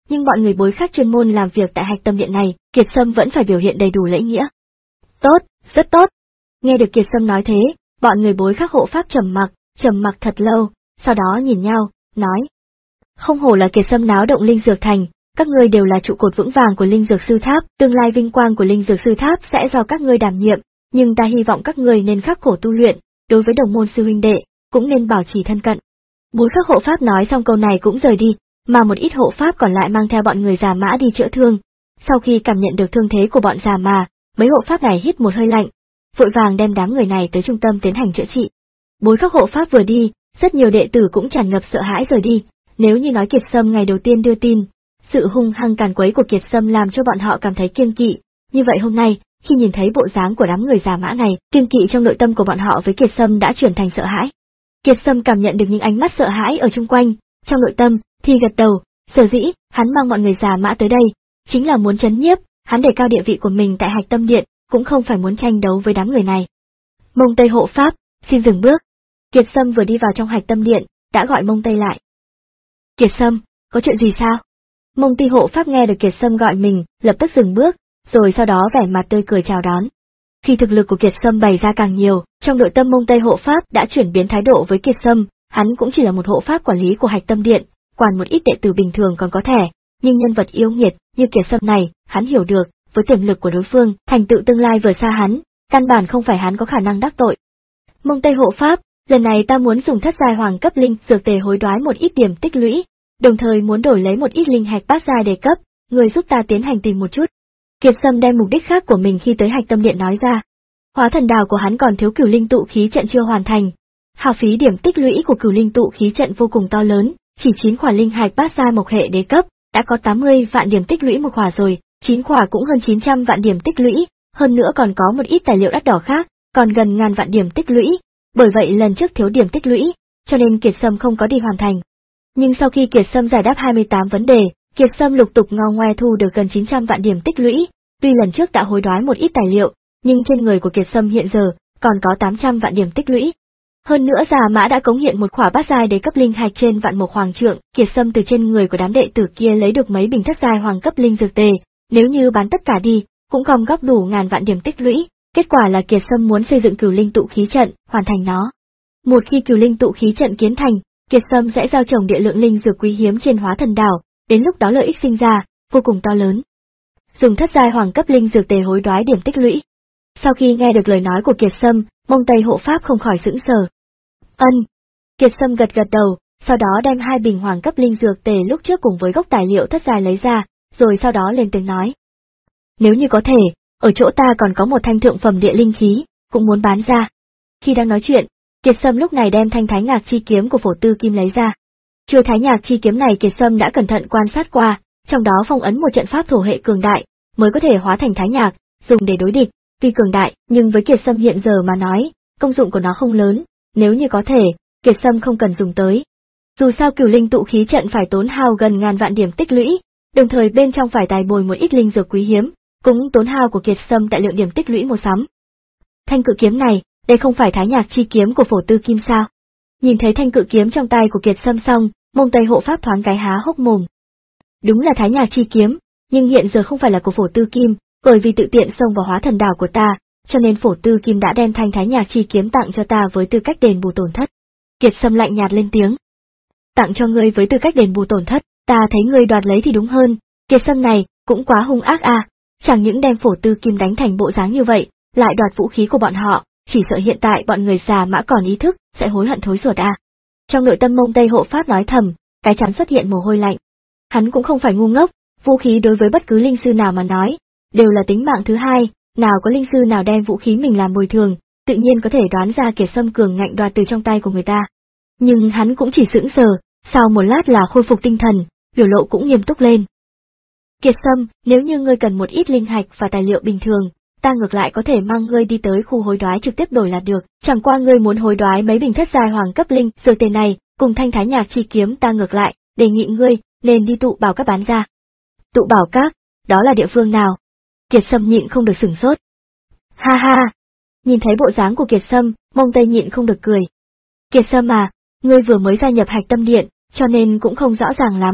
nhưng bọn người bối khác chuyên môn làm việc tại Hạch Tâm Điện này, Kiệt Sâm vẫn phải biểu hiện đầy đủ lễ nghĩa. Tốt, rất tốt. Nghe được Kiệt Sâm nói thế, bọn người bối khác hộ pháp trầm mặc, trầm mặc thật lâu, sau đó nhìn nhau, nói. Không hổ là Kiệt Sâm náo động Linh Dược Thành, các ngươi đều là trụ cột vững vàng của Linh Dược Sư Tháp, tương lai vinh quang của Linh Dược Sư Tháp sẽ do các ngươi đảm nhiệm, nhưng ta hy vọng các ngươi nên khắc khổ tu luyện, đối với đồng môn sư huynh đệ, cũng nên bảo trì thân cận. Bối khắc hộ pháp nói xong câu này cũng rời đi, mà một ít hộ pháp còn lại mang theo bọn người già mã đi chữa thương. Sau khi cảm nhận được thương thế của bọn già mà, mấy hộ pháp này hít một hơi lạnh, vội vàng đem đám người này tới trung tâm tiến hành chữa trị. Bối khắc hộ pháp vừa đi, rất nhiều đệ tử cũng tràn ngập sợ hãi rời đi, nếu như nói Kiệt Sâm ngày đầu tiên đưa tin, sự hung hăng càn quấy của Kiệt Sâm làm cho bọn họ cảm thấy kiêng kỵ, như vậy hôm nay, khi nhìn thấy bộ dáng của đám người già mã này, kiêng kỵ trong nội tâm của bọn họ với Kiệt Sâm đã chuyển thành sợ hãi. Kiệt Sâm cảm nhận được những ánh mắt sợ hãi ở chung quanh, trong nội tâm thì gật đầu, sở dĩ hắn mang mọi người già mã tới đây, chính là muốn trấn nhiếp, hắn đề cao địa vị của mình tại Hạch Tâm Điện, cũng không phải muốn tranh đấu với đám người này. Mông Tây hộ pháp, xin dừng bước. Kiệt Sâm vừa đi vào trong Hạch Tâm Điện, đã gọi Mông Tây lại. Kiệt Sâm, có chuyện gì sao? Mông Tây hộ pháp nghe được Kiệt Sâm gọi mình, lập tức dừng bước, rồi sau đó vẻ mặt tươi cười chào đón. Khi thực lực của Kiệt Sâm bày ra càng nhiều, trong nội tâm Mông Tây hộ pháp đã chuyển biến thái độ với Kiệt Sâm, hắn cũng chỉ là một hộ pháp quản lý của Hạch Tâm Điện, quản một ít đệ tử bình thường còn có thể, nhưng nhân vật yêu nghiệt như Kiệt Sâm này, hắn hiểu được, với tiềm lực của đối phương, thành tựu tương lai vừa xa hắn, căn bản không phải hắn có khả năng đắc tội. Mông Tây hộ pháp, lần này ta muốn dùng thất giai hoàng cấp linh dược tề hối đoái một ít điểm tích lũy, đồng thời muốn đổi lấy một ít linh hạch bát giai đề cấp, người giúp ta tiến hành tìm một chút. Kiệt Sâm đem mục đích khác của mình khi tới Hạch Tâm Điện nói ra. Hóa thần đào của hắn còn thiếu cửu linh tụ khí trận chưa hoàn thành. Hao phí điểm tích lũy của cửu linh tụ khí trận vô cùng to lớn, chỉ chín khỏa linh hạch bát giai mộc hệ đế cấp, đã có tám mươi vạn điểm tích lũy một khỏa rồi, chín khỏa cũng hơn chín trăm vạn điểm tích lũy, hơn nữa còn có một ít tài liệu đắt đỏ khác, còn gần ngàn vạn điểm tích lũy. Bởi vậy lần trước thiếu điểm tích lũy, cho nên Kiệt Sâm không có đi hoàn thành. Nhưng sau khi Kiệt Sâm giải đáp hai mươi tám vấn đề, Kiệt Sâm lục tục ngo ngoe thu được gần chín trăm vạn điểm tích lũy, tuy lần trước đã hối đoái một ít tài liệu, nhưng trên người của Kiệt Sâm hiện giờ còn có tám trăm vạn điểm tích lũy. Hơn nữa Già Mã đã cống hiện một khỏa bát giai đế cấp linh hạch trên vạn mộc hoàng trượng, Kiệt Sâm từ trên người của đám đệ tử kia lấy được mấy bình thất giai hoàng cấp linh dược tề, nếu như bán tất cả đi, cũng gom góp đủ ngàn vạn điểm tích lũy. Kết quả là Kiệt Sâm muốn xây dựng cửu linh tụ khí trận, hoàn thành nó. Một khi cửu linh tụ khí trận kiến thành, Kiệt Sâm sẽ giao trồng địa lượng linh dược quý hiếm trên Hóa Thần Đảo, đến lúc đó lợi ích sinh ra vô cùng to lớn. Dùng thất giai hoàng cấp linh dược tề hối đoái điểm tích lũy. Sau khi nghe được lời nói của Kiệt Sâm, Mông Tây hộ pháp không khỏi sững sờ. Ân. Kiệt Sâm gật gật đầu, sau đó đem hai bình hoàng cấp linh dược tề lúc trước cùng với gốc tài liệu thất giai lấy ra, rồi sau đó lên tiếng nói. Nếu như có thể, ở chỗ ta còn có một thanh thượng phẩm địa linh khí, cũng muốn bán ra. Khi đang nói chuyện, Kiệt Sâm lúc này đem thanh Thái Ngạc chi kiếm của Phổ Tư Kim lấy ra. Chuôi Thái Ngạc chi kiếm này Kiệt Sâm đã cẩn thận quan sát qua, trong đó phong ấn một trận pháp thổ hệ cường đại, mới có thể hóa thành Thái Ngạc, dùng để đối địch. Tuy cường đại, nhưng với Kiệt Sâm hiện giờ mà nói, công dụng của nó không lớn, nếu như có thể, Kiệt Sâm không cần dùng tới. Dù sao cửu linh tụ khí trận phải tốn hao gần ngàn vạn điểm tích lũy, đồng thời bên trong phải tài bồi một ít linh dược quý hiếm, cũng tốn hao của Kiệt Sâm tại lượng điểm tích lũy mua sắm. Thanh cự kiếm này, đây không phải Thái Nhạc chi kiếm của Phổ Tư Kim sao? Nhìn thấy thanh cự kiếm trong tay của Kiệt Sâm xong, Mông Tây hộ pháp thoáng cái há hốc mồm. Đúng là Thái Nhạc chi kiếm, nhưng hiện giờ không phải là của Phổ Tư Kim, bởi vì tự tiện xông vào Hóa Thần Đảo của ta, cho nên Phổ Tư Kim đã đem thanh Thái Nhạc chi kiếm tặng cho ta với tư cách đền bù tổn thất. Kiệt Sâm lạnh nhạt lên tiếng. Tặng cho ngươi với tư cách đền bù tổn thất, ta thấy ngươi đoạt lấy thì đúng hơn. Kiệt Sâm này cũng quá hung ác à, chẳng những đem Phổ Tư Kim đánh thành bộ dáng như vậy, lại đoạt vũ khí của bọn họ, chỉ sợ hiện tại bọn người Già Mã còn ý thức, sẽ hối hận thối ruột à. Trong nội tâm Mông Tây hộ pháp nói thầm, cái chán xuất hiện mồ hôi lạnh. Hắn cũng không phải ngu ngốc, vũ khí đối với bất cứ linh sư nào mà nói, đều là tính mạng thứ hai, nào có linh sư nào đem vũ khí mình làm bồi thường, tự nhiên có thể đoán ra Kiệt Sâm cường ngạnh đoạt từ trong tay của người ta. Nhưng hắn cũng chỉ sững sờ, sau một lát là khôi phục tinh thần, biểu lộ cũng nghiêm túc lên. Kiệt Sâm, nếu như ngươi cần một ít linh hạch và tài liệu bình thường, ta ngược lại có thể mang ngươi đi tới khu hối đoái trực tiếp đổi là được, chẳng qua ngươi muốn hối đoái mấy bình thất giai hoàng cấp linh dược tề này, cùng thanh Thái Nhạc chi kiếm ta ngược lại, đề nghị ngươi nên đi tụ bảo các bán ra. Tụ bảo các, đó là địa phương nào? Kiệt Sâm nhịn không được sửng sốt. Ha ha! Nhìn thấy bộ dáng của Kiệt Sâm, Mông Tây nhịn không được cười. Kiệt Sâm à, ngươi vừa mới gia nhập Hạch Tâm Điện, cho nên cũng không rõ ràng lắm,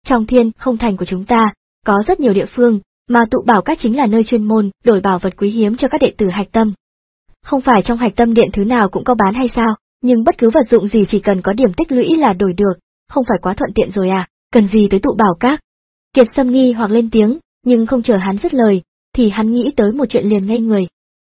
Trong Thiên Không Thành của chúng ta, có rất nhiều địa phương, mà tụ bảo các chính là nơi chuyên môn đổi bảo vật quý hiếm cho các đệ tử Hạch Tâm. Không phải trong Hạch Tâm Điện thứ nào cũng có bán hay sao, nhưng bất cứ vật dụng gì chỉ cần có điểm tích lũy là đổi được, không phải quá thuận tiện rồi à, cần gì tới tụ bảo các. Kiệt Sâm nghi hoặc lên tiếng, nhưng không chờ hắn dứt lời, thì hắn nghĩ tới một chuyện liền ngây người.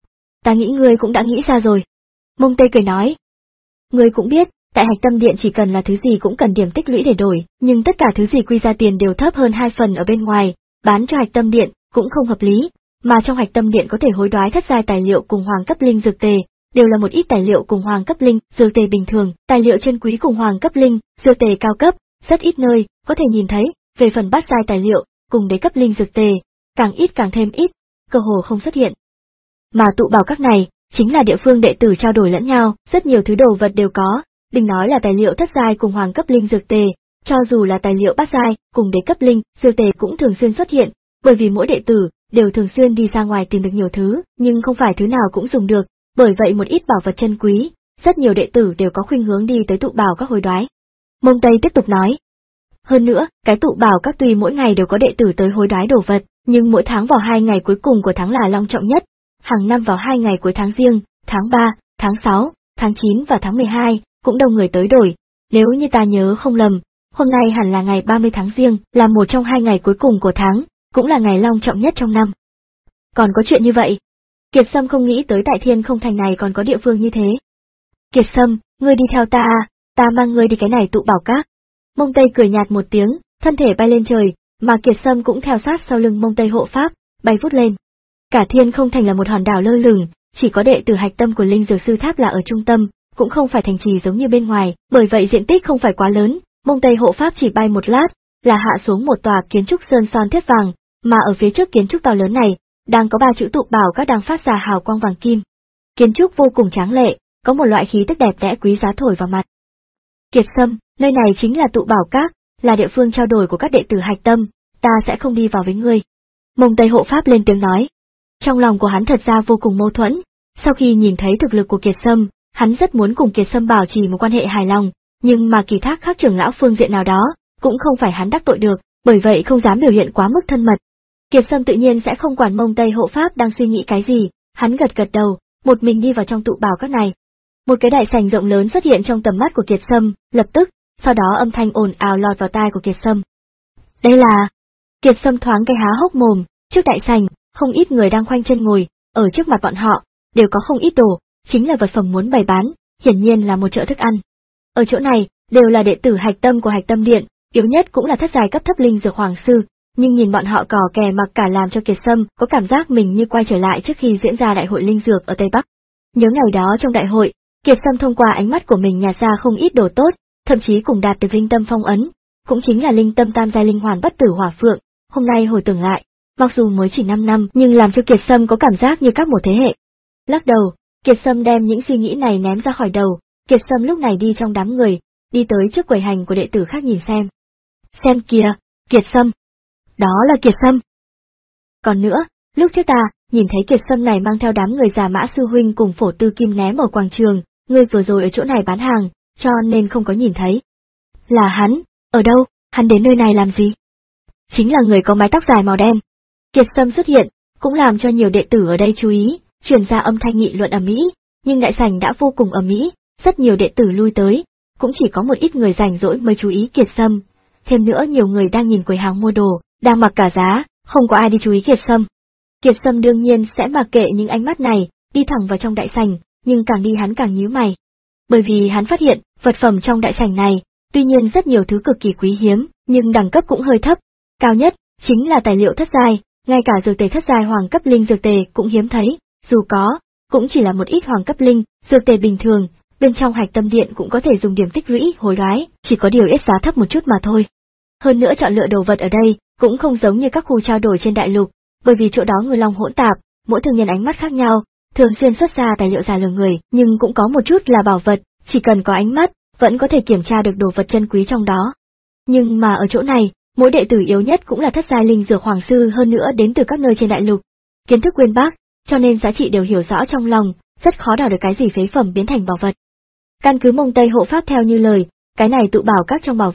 Ta nghĩ ngươi cũng đã nghĩ ra rồi. Mông Tây cười nói. Ngươi cũng biết, tại Hạch Tâm Điện chỉ cần là thứ gì cũng cần điểm tích lũy để đổi, nhưng tất cả thứ gì quy ra tiền đều thấp hơn hai phần ở bên ngoài, bán cho Hạch Tâm Điện cũng không hợp lý, mà trong Hạch Tâm Điện có thể hối đoái thất giai tài liệu cùng hoàng cấp linh dược tề, đều là một ít tài liệu cùng hoàng cấp linh dược tề bình thường, tài liệu chân quý cùng hoàng cấp linh dược tề cao cấp, rất ít nơi có thể nhìn thấy. Về phần bát giai tài liệu cùng đế cấp linh dược tề, càng ít càng thêm ít, cơ hồ không xuất hiện. Mà tụ bảo các này chính là địa phương đệ tử trao đổi lẫn nhau, rất nhiều thứ đồ vật đều có, đừng nói là tài liệu thất giai cùng hoàng cấp linh dược tề, cho dù là tài liệu bát giai cùng đế cấp linh dược tề cũng thường xuyên xuất hiện, bởi vì mỗi đệ tử đều thường xuyên đi ra ngoài tìm được nhiều thứ, nhưng không phải thứ nào cũng dùng được, bởi vậy một ít bảo vật chân quý, rất nhiều đệ tử đều có khuynh hướng đi tới tụ bảo các hối đoái. Mông Tây tiếp tục nói. Hơn nữa, cái tụ bảo các tuy mỗi ngày đều có đệ tử tới hối đoái đồ vật, nhưng mỗi tháng vào hai ngày cuối cùng của tháng là long trọng nhất, hàng năm vào hai ngày cuối tháng riêng, tháng ba, tháng sáu, tháng chín và tháng mười hai, cũng đông người tới đổi. Nếu như ta nhớ không lầm, hôm nay hẳn là ngày ba mươi tháng riêng, là một trong hai ngày cuối cùng của tháng, cũng là ngày long trọng nhất trong năm. Còn có chuyện như vậy? Kiệt Sâm không nghĩ tới tại Thiên Không Thành này còn có địa phương như thế. Kiệt Sâm, ngươi đi theo ta à, ta mang ngươi đi cái này tụ bảo các. Mông Tây cười nhạt một tiếng, thân thể bay lên trời, mà Kiệt Sâm cũng theo sát sau lưng Mông Tây hộ pháp, bay vút lên. Cả Thiên Không Thành là một hòn đảo lơ lửng, chỉ có đệ tử Hạch Tâm của Linh Dược Sư Tháp là ở trung tâm, cũng không phải thành trì giống như bên ngoài, bởi vậy diện tích không phải quá lớn. Mông Tây hộ pháp chỉ bay một lát, là hạ xuống một tòa kiến trúc sơn son thép vàng, mà ở phía trước kiến trúc to lớn này, đang có ba chữ tụ bảo các đang phát ra hào quang vàng kim. Kiến trúc vô cùng tráng lệ, có một loại khí tức đẹp đẽ quý giá thổi vào mặt. Kiệt Sâm, nơi này chính là tụ bảo các, là địa phương trao đổi của các đệ tử Hạch Tâm, ta sẽ không đi vào với ngươi. Mông Tây hộ pháp lên tiếng nói. Trong lòng của hắn thật ra vô cùng mâu thuẫn, sau khi nhìn thấy thực lực của Kiệt Sâm, hắn rất muốn cùng Kiệt Sâm bảo trì một quan hệ hài lòng, nhưng mà kỳ thác khác trưởng lão phương diện nào đó, cũng không phải hắn đắc tội được, bởi vậy không dám biểu hiện quá mức thân mật. Kiệt Sâm tự nhiên sẽ không quản Mông Tây hộ pháp đang suy nghĩ cái gì, hắn gật gật đầu, một mình đi vào trong tụ bảo các này. Một cái đại sảnh rộng lớn xuất hiện trong tầm mắt của Kiệt Sâm, lập tức, sau đó âm thanh ồn ào lọt vào tai của Kiệt Sâm. Đây là... Kiệt Sâm thoáng cái há hốc mồm, trước đại sảnh, không ít người đang khoanh chân ngồi, ở trước mặt bọn họ, đều có không ít đồ, chính là vật phẩm muốn bày bán, hiển nhiên là một chợ thức ăn. Ở chỗ này, đều là đệ tử Hạch Tâm của Hạch Tâm Điện, yếu nhất cũng là thất giai cấp thấp linh dược hoàng sư, nhưng nhìn bọn họ cò kè mặc cả làm cho Kiệt Sâm có cảm giác mình như quay trở lại trước khi diễn ra đại hội linh dược ở Tây Bắc. Nhớ ngày đó trong đại hội, Kiệt Sâm thông qua ánh mắt của mình nhặt ra không ít đồ tốt, thậm chí cùng đạt được linh tâm phong ấn, cũng chính là linh tâm tam giai linh hoàn bất tử hỏa phượng. Hôm nay hồi tưởng lại, mặc dù mới chỉ năm năm nhưng làm cho Kiệt Sâm có cảm giác như các một thế hệ. Lắc đầu, Kiệt Sâm đem những suy nghĩ này ném ra khỏi đầu, Kiệt Sâm lúc này đi trong đám người, đi tới trước quầy hành của đệ tử khác nhìn xem. Xem kìa, Kiệt Sâm. Đó là Kiệt Sâm. Còn nữa, lúc trước ta, nhìn thấy Kiệt Sâm này mang theo đám người già Mã Sư Huynh cùng Phổ Tư Kim ném ở quảng trường, ngươi vừa rồi ở chỗ này bán hàng, cho nên không có nhìn thấy. Là hắn, ở đâu, hắn đến nơi này làm gì? Chính là người có mái tóc dài màu đen. Kiệt Sâm xuất hiện, cũng làm cho nhiều đệ tử ở đây chú ý, truyền ra âm thanh nghị luận ầm ĩ, nhưng đại sảnh đã vô cùng ầm ĩ, rất nhiều đệ tử lui tới, cũng chỉ có một ít người rảnh rỗi mới chú ý Kiệt Sâm. Thêm nữa nhiều người đang nhìn quầy hàng mua đồ, đang mặc cả giá, không có ai đi chú ý Kiệt Sâm. Kiệt Sâm đương nhiên sẽ mặc kệ những ánh mắt này, đi thẳng vào trong đại sảnh, nhưng càng đi hắn càng nhíu mày. Bởi vì hắn phát hiện, vật phẩm trong đại sảnh này, tuy nhiên rất nhiều thứ cực kỳ quý hiếm, nhưng đẳng cấp cũng hơi thấp. Cao nhất, chính là tài liệu thất giai, ngay cả dược tề thất giai hoàng cấp linh dược tề cũng hiếm thấy, dù có, cũng chỉ là một ít hoàng cấp linh, dược tề bình thường, bên trong Hạch Tâm Điện cũng có thể dùng điểm tích lũy hối đoái, chỉ có điều ít giá thấp một chút mà thôi. Hơn nữa chọn lựa đồ vật ở đây, cũng không giống như các khu trao đổi trên đại lục, bởi vì chỗ đó người long hỗn tạp, mỗi thương nhân ánh mắt khác nhau, thường xuyên xuất ra tài liệu giả lừa người, nhưng cũng có một chút là bảo vật, chỉ cần có ánh mắt, vẫn có thể kiểm tra được đồ vật chân quý trong đó. Nhưng mà ở chỗ này, mỗi đệ tử yếu nhất cũng là thất giai linh dược hoàng sư, hơn nữa đến từ các nơi trên đại lục, kiến thức uyên bác, cho nên giá trị đều hiểu rõ trong lòng, rất khó đào được cái gì phế phẩm biến thành bảo vật. Căn cứ Mông Tây hộ pháp theo như lời, cái này tụ bảo các trong bảo vật,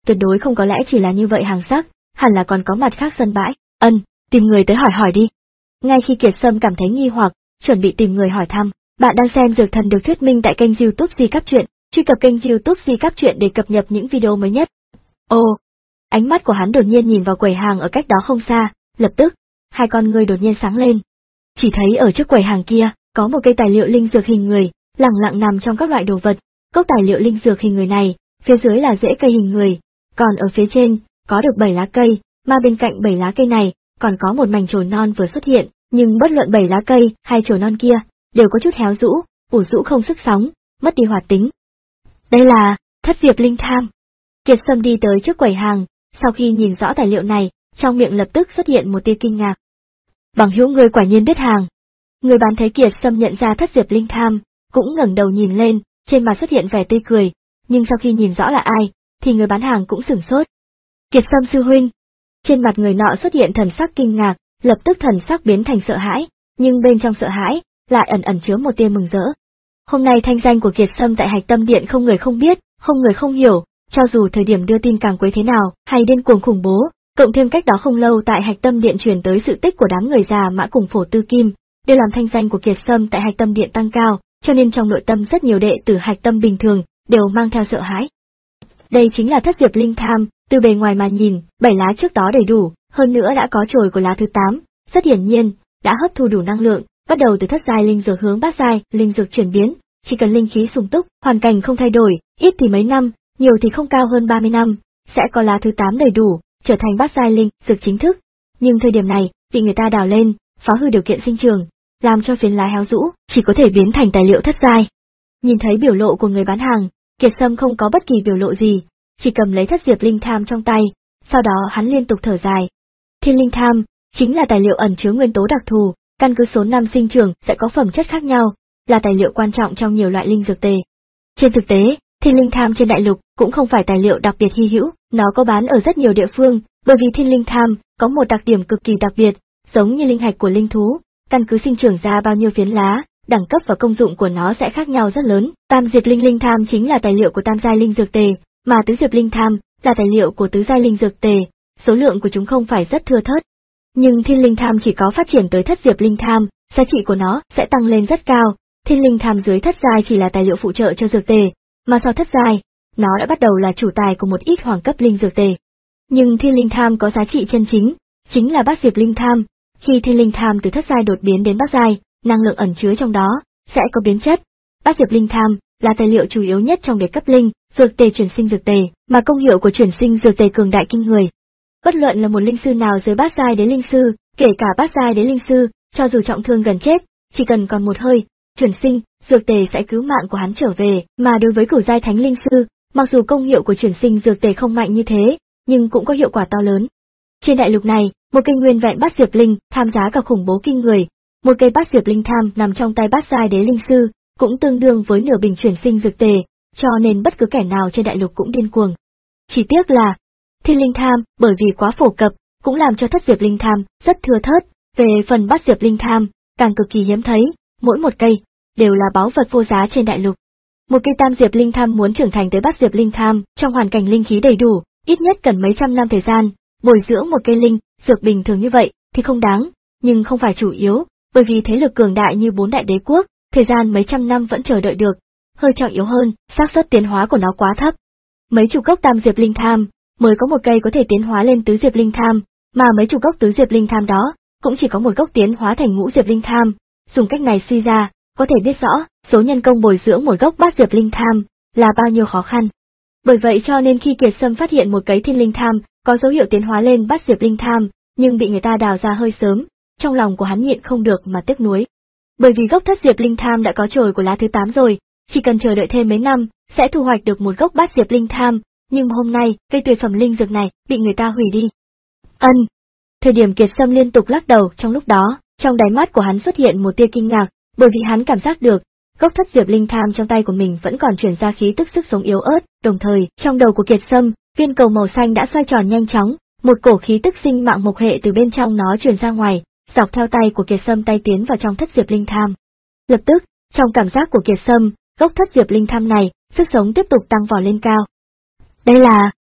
tuyệt đối không có lẽ chỉ là như vậy hàng sắc, hẳn là còn có mặt khác sân bãi. Ân, tìm người tới hỏi hỏi đi. Ngay khi Kiệt Sâm cảm thấy nghi hoặc, chuẩn bị tìm người hỏi thăm, bạn đang xem Dược Thần được thuyết minh tại kênh YouTube Di Cáp Truyện, truy cập kênh YouTube Di Cáp Truyện để cập nhật những video mới nhất. Ồ, ánh mắt của hắn đột nhiên nhìn vào quầy hàng ở cách đó không xa, lập tức, hai con ngươi đột nhiên sáng lên. Chỉ thấy ở trước quầy hàng kia, có một cây tài liệu linh dược hình người, lẳng lặng nằm trong các loại đồ vật. Cốc tài liệu linh dược hình người này, phía dưới là rễ cây hình người, còn ở phía trên, có được bảy lá cây, mà bên cạnh bảy lá cây này, còn có một mảnh chồi non vừa xuất hiện, nhưng bất luận bảy lá cây hay chồi non kia, đều có chút héo rũ, ủ rũ không sức sống, mất đi hoạt tính. Đây là Thất Diệp Linh Tham. Kiệt Sâm đi tới trước quầy hàng, sau khi nhìn rõ tài liệu này, trong miệng lập tức xuất hiện một tia kinh ngạc. Bằng hữu người quả nhiên biết hàng. Người bán thấy Kiệt Sâm nhận ra Thất Diệp Linh Tham, cũng ngẩng đầu nhìn lên, trên mặt xuất hiện vẻ tươi cười, nhưng sau khi nhìn rõ là ai, thì người bán hàng cũng sửng sốt. Kiệt Sâm sư huynh. Trên mặt người nọ xuất hiện thần sắc kinh ngạc, lập tức thần sắc biến thành sợ hãi, nhưng bên trong sợ hãi, lại ẩn ẩn chứa một tia mừng rỡ. Hôm nay thanh danh của Kiệt Sâm tại Hạch Tâm Điện không người không biết, không người không hiểu, cho dù thời điểm đưa tin càng quấy thế nào, hay điên cuồng khủng bố, cộng thêm cách đó không lâu tại Hạch Tâm Điện truyền tới sự tích của đám người già Mã cùng Phổ Tư Kim, đều làm thanh danh của Kiệt Sâm tại Hạch Tâm Điện tăng cao, cho nên trong nội tâm rất nhiều đệ tử Hạch Tâm bình thường đều mang theo sợ hãi. Đây chính là Thất Diệp Linh Tham, từ bề ngoài mà nhìn, bảy lá trước đó đầy đủ, hơn nữa đã có chồi của lá thứ tám, rất hiển nhiên, đã hấp thu đủ năng lượng, bắt đầu từ thất giai linh dược hướng bát giai linh dược chuyển biến, chỉ cần linh khí sung túc, hoàn cảnh không thay đổi, ít thì mấy năm, nhiều thì không cao hơn ba mươi năm, sẽ có lá thứ tám đầy đủ, trở thành bát giai linh dược chính thức. Nhưng thời điểm này, bị người ta đào lên, phá hư điều kiện sinh trường, làm cho phiến lá héo rũ, chỉ có thể biến thành tài liệu thất giai. Nhìn thấy biểu lộ của người bán hàng, Kiệt Sâm không có bất kỳ biểu lộ gì, chỉ cầm lấy Thất Diệp Linh Tham trong tay, sau đó hắn liên tục thở dài. Thiên Linh Tham chính là tài liệu ẩn chứa nguyên tố đặc thù, căn cứ số năm sinh trưởng sẽ có phẩm chất khác nhau, là tài liệu quan trọng trong nhiều loại linh dược tề. Trên thực tế, Thiên Linh Tham trên đại lục cũng không phải tài liệu đặc biệt hy hữu, nó có bán ở rất nhiều địa phương, bởi vì Thiên Linh Tham có một đặc điểm cực kỳ đặc biệt, giống như linh hạch của linh thú, căn cứ sinh trưởng ra bao nhiêu phiến lá, đẳng cấp và công dụng của nó sẽ khác nhau rất lớn. Tam Diệp Linh Linh Tham chính là tài liệu của tam giai linh dược tề, mà Tứ Diệp Linh Tham là tài liệu của tứ giai linh dược tề, số lượng của chúng không phải rất thưa thớt. Nhưng Thiên Linh Tham chỉ có phát triển tới Thất Diệp Linh Tham, giá trị của nó sẽ tăng lên rất cao. Thiên Linh Tham dưới thất giai chỉ là tài liệu phụ trợ cho dược tề, mà sau thất giai, nó đã bắt đầu là chủ tài của một ít hoàng cấp linh dược tề. Nhưng Thiên Linh Tham có giá trị chân chính, chính là Bát Diệp Linh Tham. Khi Thiên Linh Tham từ thất giai đột biến đến bát giai, năng lượng ẩn chứa trong đó sẽ có biến chất. Bát Diệp Linh Tham là tài liệu chủ yếu nhất trong để cấp linh dược tề chuyển sinh dược tề, mà công hiệu của chuyển sinh dược tề cường đại kinh người. Bất luận là một linh sư nào dưới bát giai đến linh sư, kể cả bát giai đến linh sư, cho dù trọng thương gần chết, chỉ cần còn một hơi, chuyển sinh dược tề sẽ cứu mạng của hắn trở về. Mà đối với cửu giai thánh linh sư, mặc dù công hiệu của chuyển sinh dược tề không mạnh như thế, nhưng cũng có hiệu quả to lớn. Trên đại lục này, một cây nguyên vẹn Bát Diệp Linh Tham giá cả khủng bố kinh người, một cây Bát Diệp Linh Tham nằm trong tay bát giai đế linh sư, cũng tương đương với nửa bình chuyển sinh dược tề, cho nên bất cứ kẻ nào trên đại lục cũng điên cuồng. Chỉ tiếc là Thiên Linh Tham bởi vì quá phổ cập, cũng làm cho Thất Diệp Linh Tham rất thưa thớt. Về phần Bát Diệp Linh Tham, càng cực kỳ hiếm thấy, mỗi một cây đều là báu vật vô giá trên đại lục. Một cây Tam Diệp Linh Tham muốn trưởng thành tới Bát Diệp Linh Tham, trong hoàn cảnh linh khí đầy đủ, ít nhất cần mấy trăm năm thời gian. Bồi dưỡng một cây linh dược bình thường như vậy thì không đáng, nhưng không phải chủ yếu, bởi vì thế lực cường đại như bốn đại đế quốc, thời gian mấy trăm năm vẫn chờ đợi được. Hơi trọng yếu hơn, xác suất tiến hóa của nó quá thấp. Mấy chục gốc Tam Diệp Linh Tham mới có một cây có thể tiến hóa lên Tứ Diệp Linh Tham, mà mấy chục gốc Tứ Diệp Linh Tham đó cũng chỉ có một gốc tiến hóa thành Ngũ Diệp Linh Tham. Dùng cách này suy ra, có thể biết rõ số nhân công bồi dưỡng một gốc Bát Diệp Linh Tham là bao nhiêu khó khăn. Bởi vậy cho nên khi Kiệt Sâm phát hiện một cây Thiên Linh Tham có dấu hiệu tiến hóa lên Bát Diệp Linh Tham, nhưng bị người ta đào ra hơi sớm, trong lòng của hắn nhịn không được mà tiếc nuối. Bởi vì gốc Thất Diệp Linh Tham đã có chồi của lá thứ tám rồi, chỉ cần chờ đợi thêm mấy năm, sẽ thu hoạch được một gốc Bát Diệp Linh Tham, nhưng hôm nay, cây tuyệt phẩm linh dược này bị người ta hủy đi. Ân. Thời điểm Kiệt Sâm liên tục lắc đầu, trong lúc đó, trong đáy mắt của hắn xuất hiện một tia kinh ngạc, bởi vì hắn cảm giác được, gốc Thất Diệp Linh Tham trong tay của mình vẫn còn truyền ra khí tức sức sống yếu ớt, đồng thời, trong đầu của Kiệt Sâm, viên cầu màu xanh đã xoay tròn nhanh chóng, một cổ khí tức sinh mạng mộc hệ từ bên trong nó truyền ra ngoài, dọc theo tay của Kiệt Sâm tay tiến vào trong Thất Diệp Linh Tham. Lập tức, trong cảm giác của Kiệt Sâm, gốc Thất Diệp Linh Tham này, sức sống tiếp tục tăng vọt lên cao. Đây là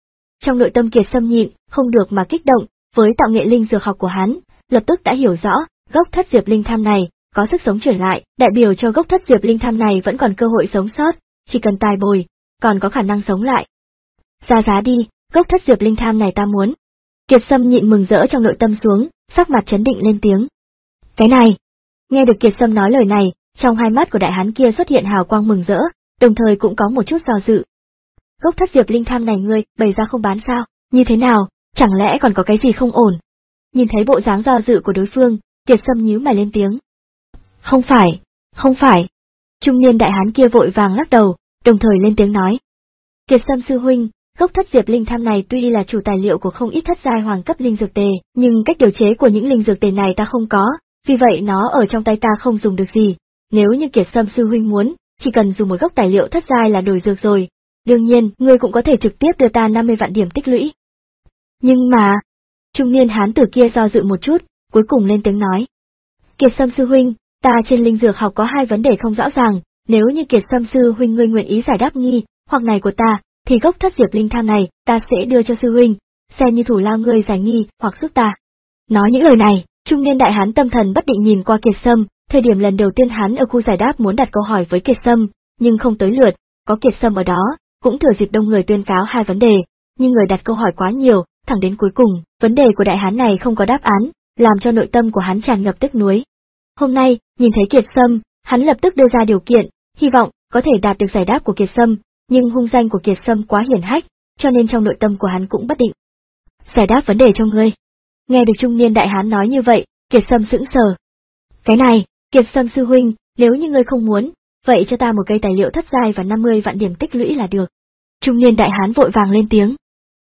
Trong nội tâm Kiệt Sâm nhịn, không được mà kích động, với tạo nghệ linh dược học của hắn, lập tức đã hiểu rõ, gốc thất diệp linh tham này, có sức sống trở lại, đại biểu cho gốc thất diệp linh tham này vẫn còn cơ hội sống sót, chỉ cần tài bồi, còn có khả năng sống lại. Ra giá đi, gốc thất diệp linh tham này ta muốn. Kiệt Sâm nhịn mừng rỡ trong nội tâm xuống, sắc mặt chấn định lên tiếng. Cái này, nghe được Kiệt Sâm nói lời này, trong hai mắt của đại hán kia xuất hiện hào quang mừng rỡ, đồng thời cũng có một chút do dự. Gốc thất diệp linh tham này ngươi bày ra không bán sao, như thế nào, chẳng lẽ còn có cái gì không ổn? Nhìn thấy bộ dáng do dự của đối phương, Kiệt Sâm nhíu mày lên tiếng. Không phải, không phải. Trung niên đại hán kia vội vàng lắc đầu, đồng thời lên tiếng nói. Kiệt Sâm sư huynh, gốc thất diệp linh tham này tuy là chủ tài liệu của không ít thất giai hoàng cấp linh dược tề, nhưng cách điều chế của những linh dược tề này ta không có, vì vậy nó ở trong tay ta không dùng được gì. Nếu như Kiệt Sâm sư huynh muốn, chỉ cần dùng một gốc tài liệu thất giai là đổi dược rồi. Đương nhiên, ngươi cũng có thể trực tiếp đưa ta năm mươi vạn điểm tích lũy. Nhưng mà, trung niên hán tử kia do dự một chút, cuối cùng lên tiếng nói. Kiệt Sâm sư huynh, ta trên linh dược học có hai vấn đề không rõ ràng, nếu như Kiệt Sâm sư huynh ngươi nguyện ý giải đáp nghi hoặc này của ta, thì gốc thất diệp linh tham này ta sẽ đưa cho sư huynh, xem như thủ lao ngươi giải nghi hoặc giúp ta. Nói những lời này, trung niên đại hán tâm thần bất định nhìn qua Kiệt Sâm, thời điểm lần đầu tiên hắn ở khu giải đáp muốn đặt câu hỏi với Kiệt Sâm, nhưng không tới lượt, có Kiệt Sâm ở đó, cũng thừa dịp đông người tuyên cáo hai vấn đề, nhưng người đặt câu hỏi quá nhiều, thẳng đến cuối cùng, vấn đề của đại hán này không có đáp án, làm cho nội tâm của hắn tràn ngập tiếc nuối. Hôm nay, nhìn thấy Kiệt Sâm, hắn lập tức đưa ra điều kiện, hy vọng có thể đạt được giải đáp của Kiệt Sâm, nhưng hung danh của Kiệt Sâm quá hiển hách, cho nên trong nội tâm của hắn cũng bất định. Giải đáp vấn đề cho ngươi. Nghe được trung niên đại hán nói như vậy, Kiệt Sâm sững sờ. Cái này, Kiệt Sâm sư huynh, nếu như ngươi không muốn, vậy cho ta một cây tài liệu thất giai và năm mươi vạn điểm tích lũy là được. Trung niên đại hán vội vàng lên tiếng.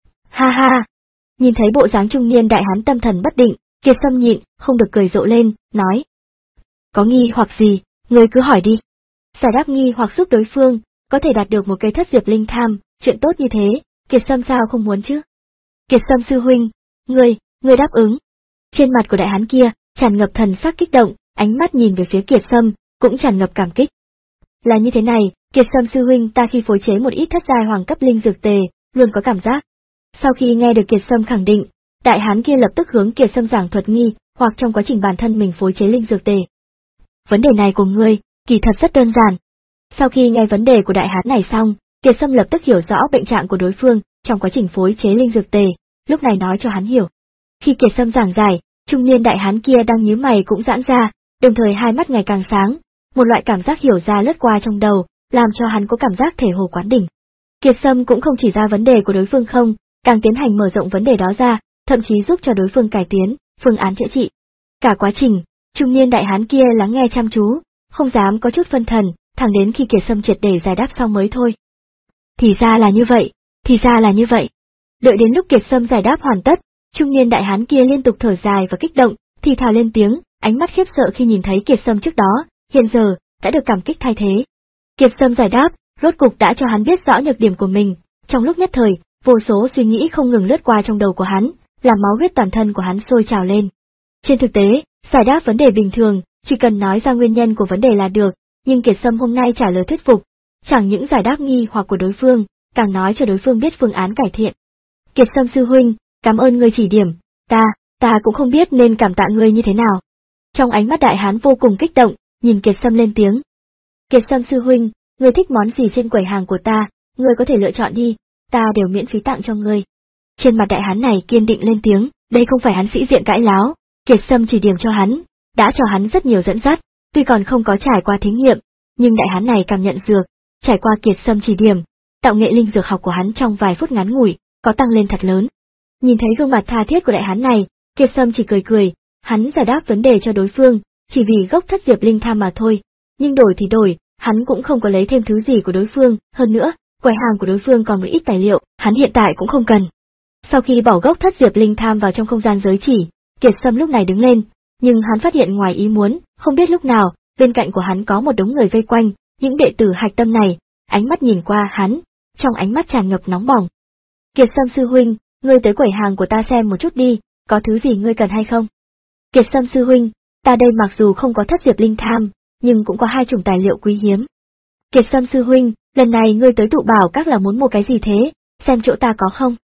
Ha ha! Nhìn thấy bộ dáng trung niên đại hán tâm thần bất định, Kiệt Sâm nhịn, không được cười rộ lên, nói. Có nghi hoặc gì, ngươi cứ hỏi đi. Giải đáp nghi hoặc giúp đối phương, có thể đạt được một cây thất diệp linh tham, chuyện tốt như thế, Kiệt Sâm sao không muốn chứ? Kiệt Sâm sư huynh, ngươi, ngươi đáp ứng. Trên mặt của đại hán kia, tràn ngập thần sắc kích động, ánh mắt nhìn về phía Kiệt Sâm, cũng tràn ngập cảm kích. Là như thế này, Kiệt Sâm sư huynh ta khi phối chế một ít thất giai hoàng cấp linh dược tề, luôn có cảm giác. Sau khi nghe được Kiệt Sâm khẳng định, đại hán kia lập tức hướng Kiệt Sâm giảng thuật nghi, hoặc trong quá trình bản thân mình phối chế linh dược tề. Vấn đề này của ngươi, kỳ thật rất đơn giản. Sau khi nghe vấn đề của đại hán này xong, Kiệt Sâm lập tức hiểu rõ bệnh trạng của đối phương trong quá trình phối chế linh dược tề, lúc này nói cho hắn hiểu. Khi Kiệt Sâm giảng giải, trung niên đại hán kia đang nhíu mày cũng giãn ra, đồng thời hai mắt ngày càng sáng, một loại cảm giác hiểu ra lướt qua trong đầu, làm cho hắn có cảm giác thể hồ quán đỉnh. Kiệt Sâm cũng không chỉ ra vấn đề của đối phương không, càng tiến hành mở rộng vấn đề đó ra, thậm chí giúp cho đối phương cải tiến phương án chữa trị. Cả quá trình, trung niên đại hán kia lắng nghe chăm chú, không dám có chút phân thần, thẳng đến khi Kiệt Sâm triệt để giải đáp xong mới thôi. Thì ra là như vậy, thì ra là như vậy. Đợi đến lúc Kiệt Sâm giải đáp hoàn tất, trung niên đại hán kia liên tục thở dài và kích động, thì thào lên tiếng, ánh mắt khiếp sợ khi nhìn thấy Kiệt Sâm trước đó, hiện giờ đã được cảm kích thay thế. Kiệt Sâm giải đáp, rốt cục đã cho hắn biết rõ nhược điểm của mình, trong lúc nhất thời, vô số suy nghĩ không ngừng lướt qua trong đầu của hắn, làm máu huyết toàn thân của hắn sôi trào lên. Trên thực tế, giải đáp vấn đề bình thường, chỉ cần nói ra nguyên nhân của vấn đề là được, nhưng Kiệt Sâm hôm nay trả lời thuyết phục, chẳng những giải đáp nghi hoặc của đối phương, càng nói cho đối phương biết phương án cải thiện. Kiệt Sâm sư huynh, cảm ơn ngươi chỉ điểm, ta, ta cũng không biết nên cảm tạ ngươi như thế nào. Trong ánh mắt đại hán vô cùng kích động, nhìn Kiệt Sâm lên tiếng. Kiệt Sâm sư huynh, ngươi thích món gì trên quầy hàng của ta, ngươi có thể lựa chọn đi, ta đều miễn phí tặng cho ngươi. Trên mặt đại hán này kiên định lên tiếng, đây không phải hắn sĩ diện cãi láo, Kiệt Sâm chỉ điểm cho hắn, đã cho hắn rất nhiều dẫn dắt, tuy còn không có trải qua thí nghiệm, nhưng đại hán này cảm nhận dược, trải qua Kiệt Sâm chỉ điểm, tạo nghệ linh dược học của hắn trong vài phút ngắn ngủi, có tăng lên thật lớn. Nhìn thấy gương mặt tha thiết của đại hán này, Kiệt Sâm chỉ cười cười, hắn giải đáp vấn đề cho đối phương, chỉ vì gốc thất diệp linh tham mà thôi, nhưng đổi thì đổi, hắn cũng không có lấy thêm thứ gì của đối phương, hơn nữa, quầy hàng của đối phương còn một ít tài liệu, hắn hiện tại cũng không cần. Sau khi bỏ gốc thất diệp linh tham vào trong không gian giới chỉ, Kiệt Sâm lúc này đứng lên, nhưng hắn phát hiện ngoài ý muốn, không biết lúc nào, bên cạnh của hắn có một đống người vây quanh, những đệ tử hạch tâm này, ánh mắt nhìn qua hắn, trong ánh mắt tràn ngập nóng bỏng. Kiệt Sâm sư huynh, ngươi tới quầy hàng của ta xem một chút đi, có thứ gì ngươi cần hay không? Kiệt Sâm sư huynh, ta đây mặc dù không có thất diệp linh tham, nhưng cũng có hai chủng tài liệu quý hiếm. Kiệt Sâm sư huynh, lần này ngươi tới tụ bảo các là muốn mua cái gì thế, xem chỗ ta có không?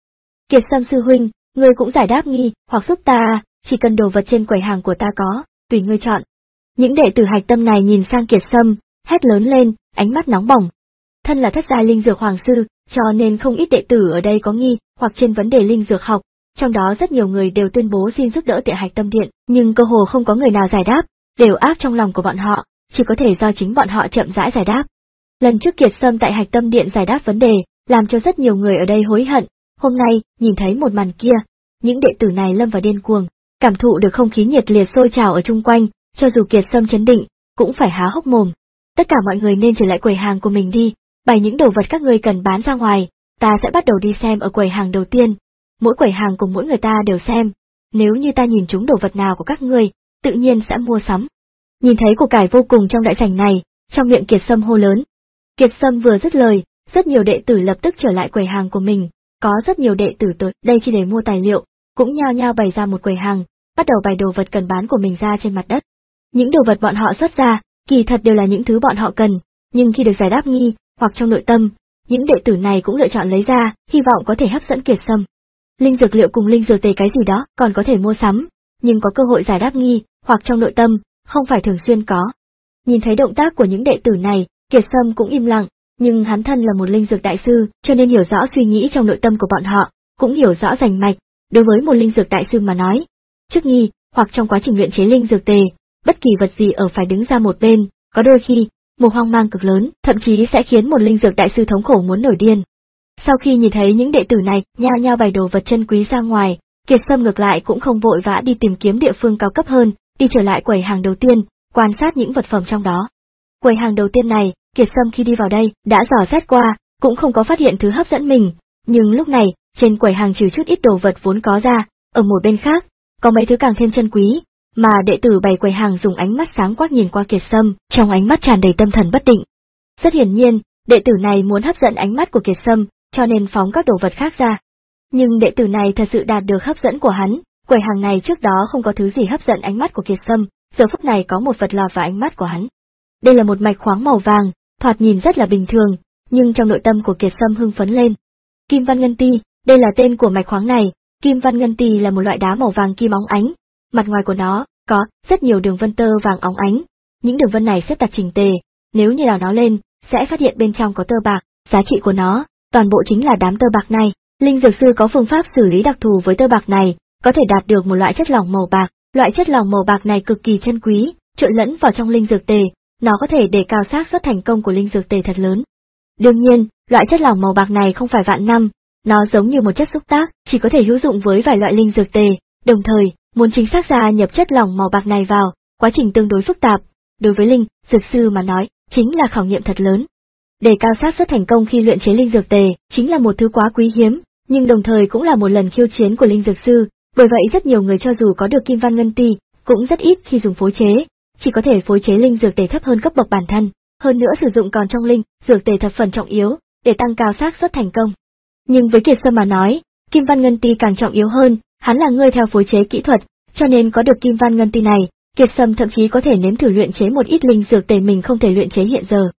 Kiệt Sâm sư huynh, ngươi cũng giải đáp nghi, hoặc giúp ta à, chỉ cần đồ vật trên quầy hàng của ta có, tùy ngươi chọn. Những đệ tử hạch tâm này nhìn sang Kiệt Sâm, hét lớn lên, ánh mắt nóng bỏng. Thân là thất giai linh dược hoàng sư, cho nên không ít đệ tử ở đây có nghi, hoặc trên vấn đề linh dược học, trong đó rất nhiều người đều tuyên bố xin giúp đỡ tại hạch tâm điện, nhưng cơ hồ không có người nào giải đáp, đều áp trong lòng của bọn họ, chỉ có thể do chính bọn họ chậm rãi giải đáp. Lần trước Kiệt Sâm tại hạch tâm điện giải đáp vấn đề, làm cho rất nhiều người ở đây hối hận, hôm nay, nhìn thấy một màn kia, những đệ tử này lâm vào điên cuồng, cảm thụ được không khí nhiệt liệt sôi trào ở chung quanh, cho dù Kiệt Sâm chấn định, cũng phải há hốc mồm. Tất cả mọi người nên trở lại quầy hàng của mình đi, bày những đồ vật các ngươi cần bán ra ngoài, ta sẽ bắt đầu đi xem ở quầy hàng đầu tiên. Mỗi quầy hàng của mỗi người ta đều xem, nếu như ta nhìn trúng đồ vật nào của các ngươi, tự nhiên sẽ mua sắm. Nhìn thấy của cải vô cùng trong đại sảnh này, trong miệng Kiệt Sâm hô lớn. Kiệt Sâm vừa dứt lời, rất nhiều đệ tử lập tức trở lại quầy hàng của mình, có rất nhiều đệ tử tới đây chỉ để mua tài liệu, cũng nhao nhao bày ra một quầy hàng, bắt đầu bày đồ vật cần bán của mình ra trên mặt đất. Những đồ vật bọn họ xuất ra, kỳ thật đều là những thứ bọn họ cần, nhưng khi được giải đáp nghi, hoặc trong nội tâm, những đệ tử này cũng lựa chọn lấy ra, hy vọng có thể hấp dẫn Kiệt Sâm. Linh dược liệu cùng linh dược tề cái gì đó còn có thể mua sắm, nhưng có cơ hội giải đáp nghi, hoặc trong nội tâm, không phải thường xuyên có. Nhìn thấy động tác của những đệ tử này, Kiệt Sâm cũng im lặng, nhưng hắn thân là một linh dược đại sư, cho nên hiểu rõ suy nghĩ trong nội tâm của bọn họ, cũng hiểu rõ rành mạch, đối với một linh dược đại sư mà nói. Trước nghi, hoặc trong quá trình luyện chế linh dược tề, bất kỳ vật gì ở phải đứng ra một bên, có đôi khi, một hoang mang cực lớn, thậm chí sẽ khiến một linh dược đại sư thống khổ muốn nổi điên. Sau khi nhìn thấy những đệ tử này nhao nhao bày đồ vật chân quý ra ngoài, Kiệt Sâm ngược lại cũng không vội vã đi tìm kiếm địa phương cao cấp hơn, đi trở lại quầy hàng đầu tiên, quan sát những vật phẩm trong đó. Quầy hàng đầu tiên này, Kiệt Sâm khi đi vào đây, đã dò xét qua, cũng không có phát hiện thứ hấp dẫn mình, nhưng lúc này, trên quầy hàng trừ chút ít đồ vật vốn có ra, ở một bên khác, có mấy thứ càng thêm chân quý, mà đệ tử bày quầy hàng dùng ánh mắt sáng quắc nhìn qua Kiệt Sâm, trong ánh mắt tràn đầy tâm thần bất định. Rất hiển nhiên, đệ tử này muốn hấp dẫn ánh mắt của Kiệt Sâm, cho nên phóng các đồ vật khác ra. Nhưng đệ tử này thật sự đạt được hấp dẫn của hắn, quầy hàng này trước đó không có thứ gì hấp dẫn ánh mắt của Kiệt Sâm, giờ phút này có một vật lọt vào ánh mắt của hắn. Đây là một mạch khoáng màu vàng, thoạt nhìn rất là bình thường, nhưng trong nội tâm của Kiệt Sâm hưng phấn lên. Kim Văn Ngân Ti, đây là tên của mạch khoáng này, Kim Văn Ngân Ti là một loại đá màu vàng kim óng ánh, mặt ngoài của nó có rất nhiều đường vân tơ vàng óng ánh, những đường vân này xếp đặt chỉnh tề, nếu như đào nó lên, sẽ phát hiện bên trong có tơ bạc, giá trị của nó, toàn bộ chính là đám tơ bạc này. Linh dược sư có phương pháp xử lý đặc thù với tơ bạc này, có thể đạt được một loại chất lỏng màu bạc, loại chất lỏng màu bạc này cực kỳ chân quý, trộn lẫn vào trong linh dược tề, nó có thể để cao xác suất thành công của linh dược tề thật lớn. Đương nhiên, loại chất lỏng màu bạc này không phải vạn năm, nó giống như một chất xúc tác, chỉ có thể hữu dụng với vài loại linh dược tề, đồng thời, muốn chính xác gia nhập chất lỏng màu bạc này vào, quá trình tương đối phức tạp, đối với linh dược sư mà nói, chính là khảo nghiệm thật lớn. Để cao xác suất thành công khi luyện chế linh dược tề, chính là một thứ quá quý hiếm, nhưng đồng thời cũng là một lần khiêu chiến của linh dược sư, bởi vậy rất nhiều người cho dù có được Kim Văn Ngân Ti, cũng rất ít khi dùng phối chế, chỉ có thể phối chế linh dược tề thấp hơn cấp bậc bản thân, hơn nữa sử dụng còn trong linh dược tề thập phần trọng yếu, để tăng cao xác suất thành công. Nhưng với Kiệt Sâm mà nói, Kim Văn Ngân Ti càng trọng yếu hơn, hắn là người theo phối chế kỹ thuật, cho nên có được Kim Văn Ngân Ti này, Kiệt Sâm thậm chí có thể nếm thử luyện chế một ít linh dược tề mình không thể luyện chế hiện giờ.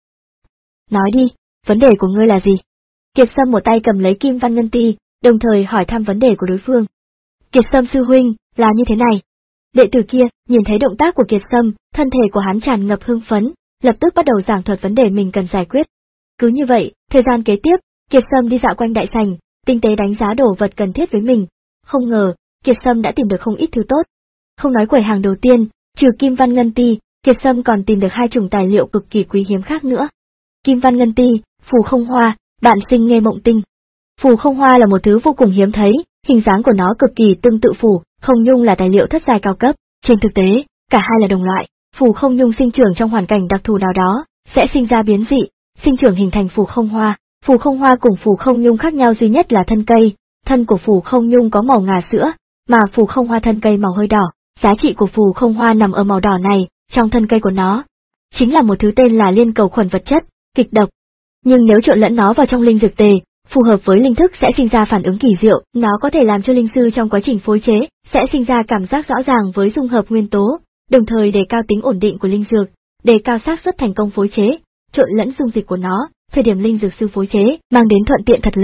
Nói đi, vấn đề của ngươi là gì? Kiệt Sâm một tay cầm lấy Kim Văn Ngân Ti, đồng thời hỏi thăm vấn đề của đối phương. Kiệt Sâm sư huynh, là như thế này. Đệ tử kia, nhìn thấy động tác của Kiệt Sâm, thân thể của hắn tràn ngập hưng phấn, lập tức bắt đầu giảng thuật vấn đề mình cần giải quyết. Cứ như vậy, thời gian kế tiếp, Kiệt Sâm đi dạo quanh đại sảnh, tinh tế đánh giá đồ vật cần thiết với mình. Không ngờ, Kiệt Sâm đã tìm được không ít thứ tốt. Không nói quầy hàng đầu tiên, trừ Kim Văn Ngân Ti, Kiệt Sâm còn tìm được hai chủng tài liệu cực kỳ quý hiếm khác nữa. Kim Văn Ngân Ti, phù không hoa, bạn sinh nghe mộng tinh. Phù không hoa là một thứ vô cùng hiếm thấy, hình dáng của nó cực kỳ tương tự phù không nhung là tài liệu thất giai cao cấp. Trên thực tế, cả hai là đồng loại. Phù không nhung sinh trưởng trong hoàn cảnh đặc thù nào đó, sẽ sinh ra biến dị, sinh trưởng hình thành phù không hoa. Phù không hoa cùng phù không nhung khác nhau duy nhất là thân cây, thân của phù không nhung có màu ngà sữa, mà phù không hoa thân cây màu hơi đỏ. Giá trị của phù không hoa nằm ở màu đỏ này, trong thân cây của nó. Chính là một thứ tên là liên cầu khuẩn vật chất, kịch độc. Nhưng nếu trộn lẫn nó vào trong linh dược tề, phù hợp với linh thức sẽ sinh ra phản ứng kỳ diệu, nó có thể làm cho linh sư trong quá trình phối chế, sẽ sinh ra cảm giác rõ ràng với dung hợp nguyên tố, đồng thời đề cao tính ổn định của linh dược, đề cao xác suất thành công phối chế, trộn lẫn dung dịch của nó, thời điểm linh dược sư phối chế, mang đến thuận tiện thật lớn.